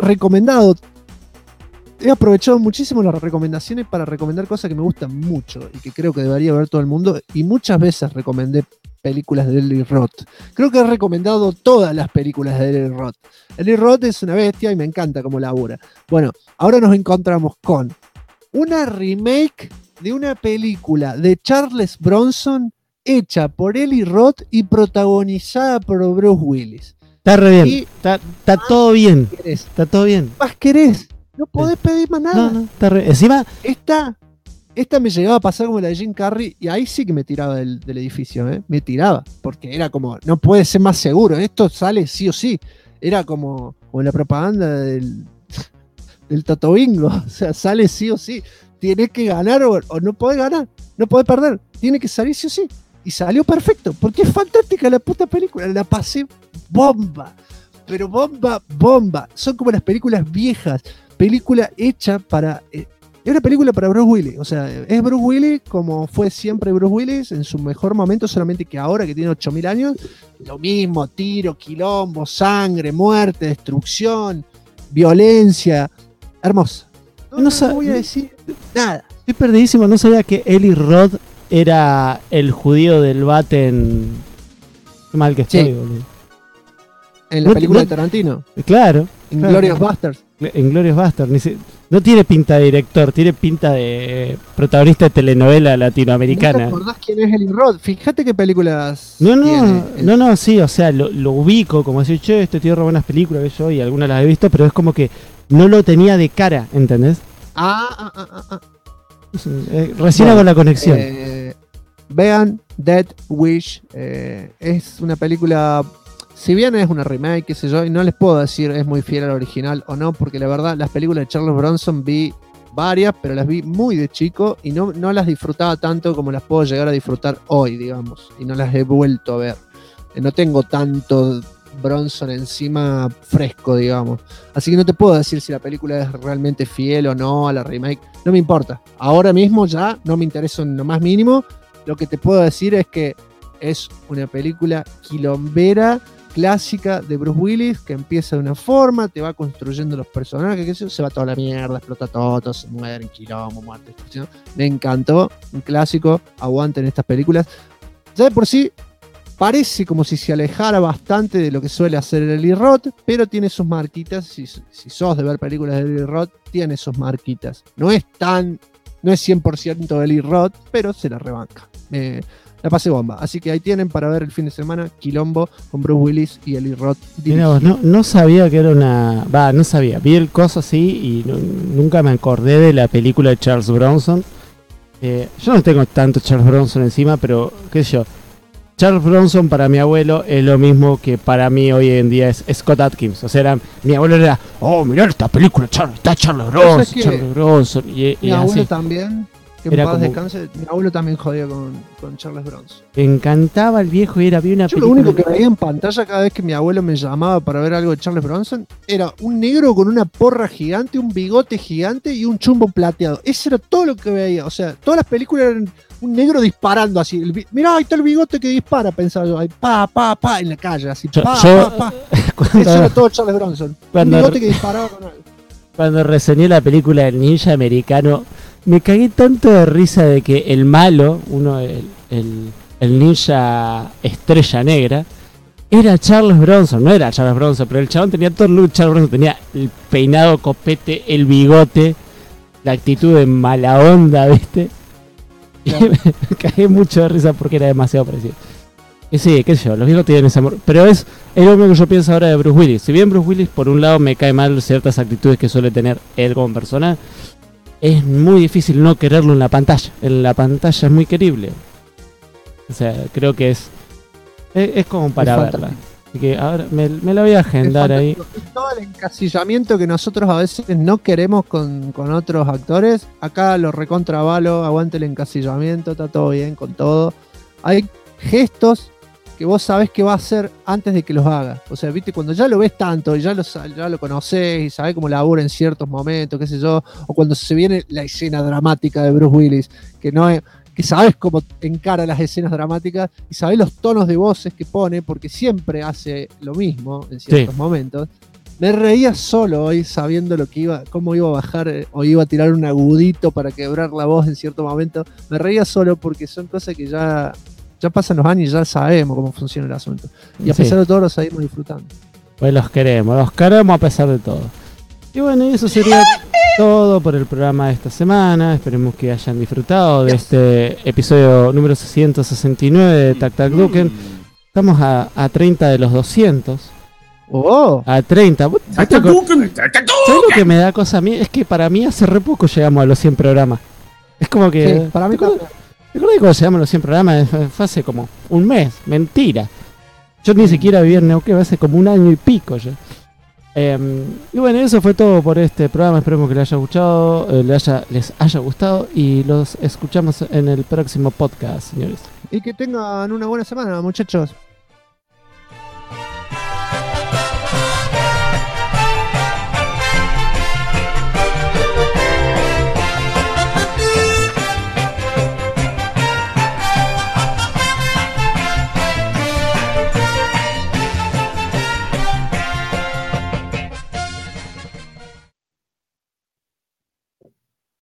aprovechado muchísimo las recomendaciones para recomendar cosas que me gustan mucho y que creo que debería ver todo el mundo, y muchas veces recomendé películas de Eli Roth. Creo que he recomendado todas las películas de Eli Roth. Eli Roth es una bestia y me encanta cómo labura. Bueno, ahora nos encontramos con una remake de una película de Charles Bronson hecha por Eli Roth y protagonizada por Bruce Willis. Está re bien, está todo bien. Está todo bien. ¿Más querés? No podés pedir más nada. No, está re... Encima, esta me llegaba a pasar como la de Jim Carrey, y ahí sí que me tiraba del edificio, ¿eh? Me tiraba, porque era como, no puede ser más seguro, esto sale sí o sí. Era como la propaganda del Toto Bingo, o sea, sale sí o sí. Tienes que ganar o no podés ganar, no podés perder, tiene que salir sí o sí. Y salió perfecto, porque es fantástica la puta película, la pasé bomba, pero bomba. Son como las películas viejas, película hecha para... es una película para Bruce Willis, o sea, es Bruce Willis como fue siempre Bruce Willis en su mejor momento, solamente que ahora que tiene 8000 años, lo mismo, tiro, quilombo, sangre, muerte, destrucción, violencia, hermosa. No voy a decir nada. Estoy perdidísimo, no sabía que Eli Roth era el judío del bate en... Qué mal que estoy, boludo. En la película de Tarantino. Claro. Inglourious Basterds. Inglourious Basterds. No tiene pinta de director, tiene pinta de protagonista de telenovela latinoamericana. ¿No te acordás quién es Eli Roth? Fíjate qué películas No, sí, o sea, lo ubico, como decir, che, este tío robó unas películas que yo, y algunas las he visto, pero es como que no lo tenía de cara, ¿entendés? Recién hago la conexión. Vean Death Wish, es una película, si bien es una remake, qué sé yo, y no les puedo decir es muy fiel al original o no, porque la verdad las películas de Charles Bronson vi varias, pero las vi muy de chico y no las disfrutaba tanto como las puedo llegar a disfrutar hoy, digamos, y no las he vuelto a ver. No tengo tanto Bronson encima fresco, digamos. Así que no te puedo decir si la película es realmente fiel o no a la remake. No me importa. Ahora mismo ya no me interesa en lo más mínimo. Lo que te puedo decir es que es una película quilombera, clásica de Bruce Willis, que empieza de una forma, te va construyendo los personajes, que se va toda la mierda, explota todo, se mueren, quilombo, muerte, destrucción. Me encantó, un clásico, aguanten estas películas. Ya de por sí parece como si se alejara bastante de lo que suele hacer Eli Roth, pero tiene sus marquitas. Si sos de ver películas de Eli Roth, tiene sus marquitas. No es 100% Eli Roth, pero se la rebanca. La pasé bomba. Así que ahí tienen para ver el fin de semana Quilombo con Bruce Willis y Eli Roth. No sabía que era una... no sabía. Vi el coso así y nunca me acordé de la película de Charles Bronson. Yo no tengo tanto Charles Bronson encima, pero qué sé yo. Charles Bronson para mi abuelo es lo mismo que para mí hoy en día es Scott Adkins. O sea, mi abuelo era, mirá esta película, está Charles Bronson, Charles Bronson. Mi abuelo también, que en era paz como... descanse, mi abuelo también jodía con Charles Bronson. Me encantaba el viejo y vi una película. Lo único que veía en pantalla cada vez que mi abuelo me llamaba para ver algo de Charles Bronson era un negro con una porra gigante, un bigote gigante y un chumbo plateado. Eso era todo lo que veía. O sea, todas las películas eran un negro disparando así. Mirá, ahí está el bigote que dispara, pensaba yo. Ahí, pa, en la calle, así. Pa. Eso era todo Charles Bronson. Un bigote que disparaba con algo. Cuando reseñé la película del ninja americano, me cagué tanto de risa de que el malo, el ninja estrella negra, era Charles Bronson. No era Charles Bronson, pero el chabón tenía todo el look de Charles Bronson. Tenía el peinado copete, el bigote, la actitud de mala onda, ¿viste? Claro. Me cagué mucho de risa porque era demasiado parecido. Y sí, qué sé yo, los viejos tienen ese amor. Pero es lo mismo que yo pienso ahora de Bruce Willis. Si bien Bruce Willis, por un lado, me cae mal ciertas actitudes que suele tener él como persona, es muy difícil no quererlo en la pantalla. En la pantalla es muy querible. O sea, creo que es como para verla. Así que ahora me la voy a agendar ahí. Todo el encasillamiento que nosotros a veces no queremos con otros actores, acá lo recontravalo, aguante el encasillamiento, está todo bien con todo. Hay gestos que vos sabés que va a hacer antes de que los haga. O sea, viste, cuando ya lo ves tanto y ya lo conocés y sabés cómo labura en ciertos momentos, qué sé yo, o cuando se viene la escena dramática de Bruce Willis, que sabes cómo encara las escenas dramáticas y sabes los tonos de voces que pone, porque siempre hace lo mismo en ciertos momentos. Me reía solo hoy sabiendo cómo iba a bajar o iba a tirar un agudito para quebrar la voz en cierto momento. Me reía solo porque son cosas que ya pasan los años y ya sabemos cómo funciona el asunto. Y a pesar de todo lo seguimos disfrutando. Pues los queremos a pesar de todo. Y bueno, y eso sería todo por el programa de esta semana. Esperemos que hayan disfrutado de este episodio número 669 de Tac Tac Duken. Estamos a 30 de los 200. A 30. ¿Sabes lo que me da cosa a mí? Es que para mí hace re poco llegamos a los 100 programas. Es como que... Sí, para mí ¿Te acuerdas que cuando llegamos a los 100 programas fue hace como un mes? Mentira. Yo ni siquiera viví en Neuquén, hace como un año y pico ya. Y bueno, eso fue todo por este programa. Esperemos que les haya gustado, les haya gustado y los escuchamos en el próximo podcast, señores. Y que tengan una buena semana, muchachos.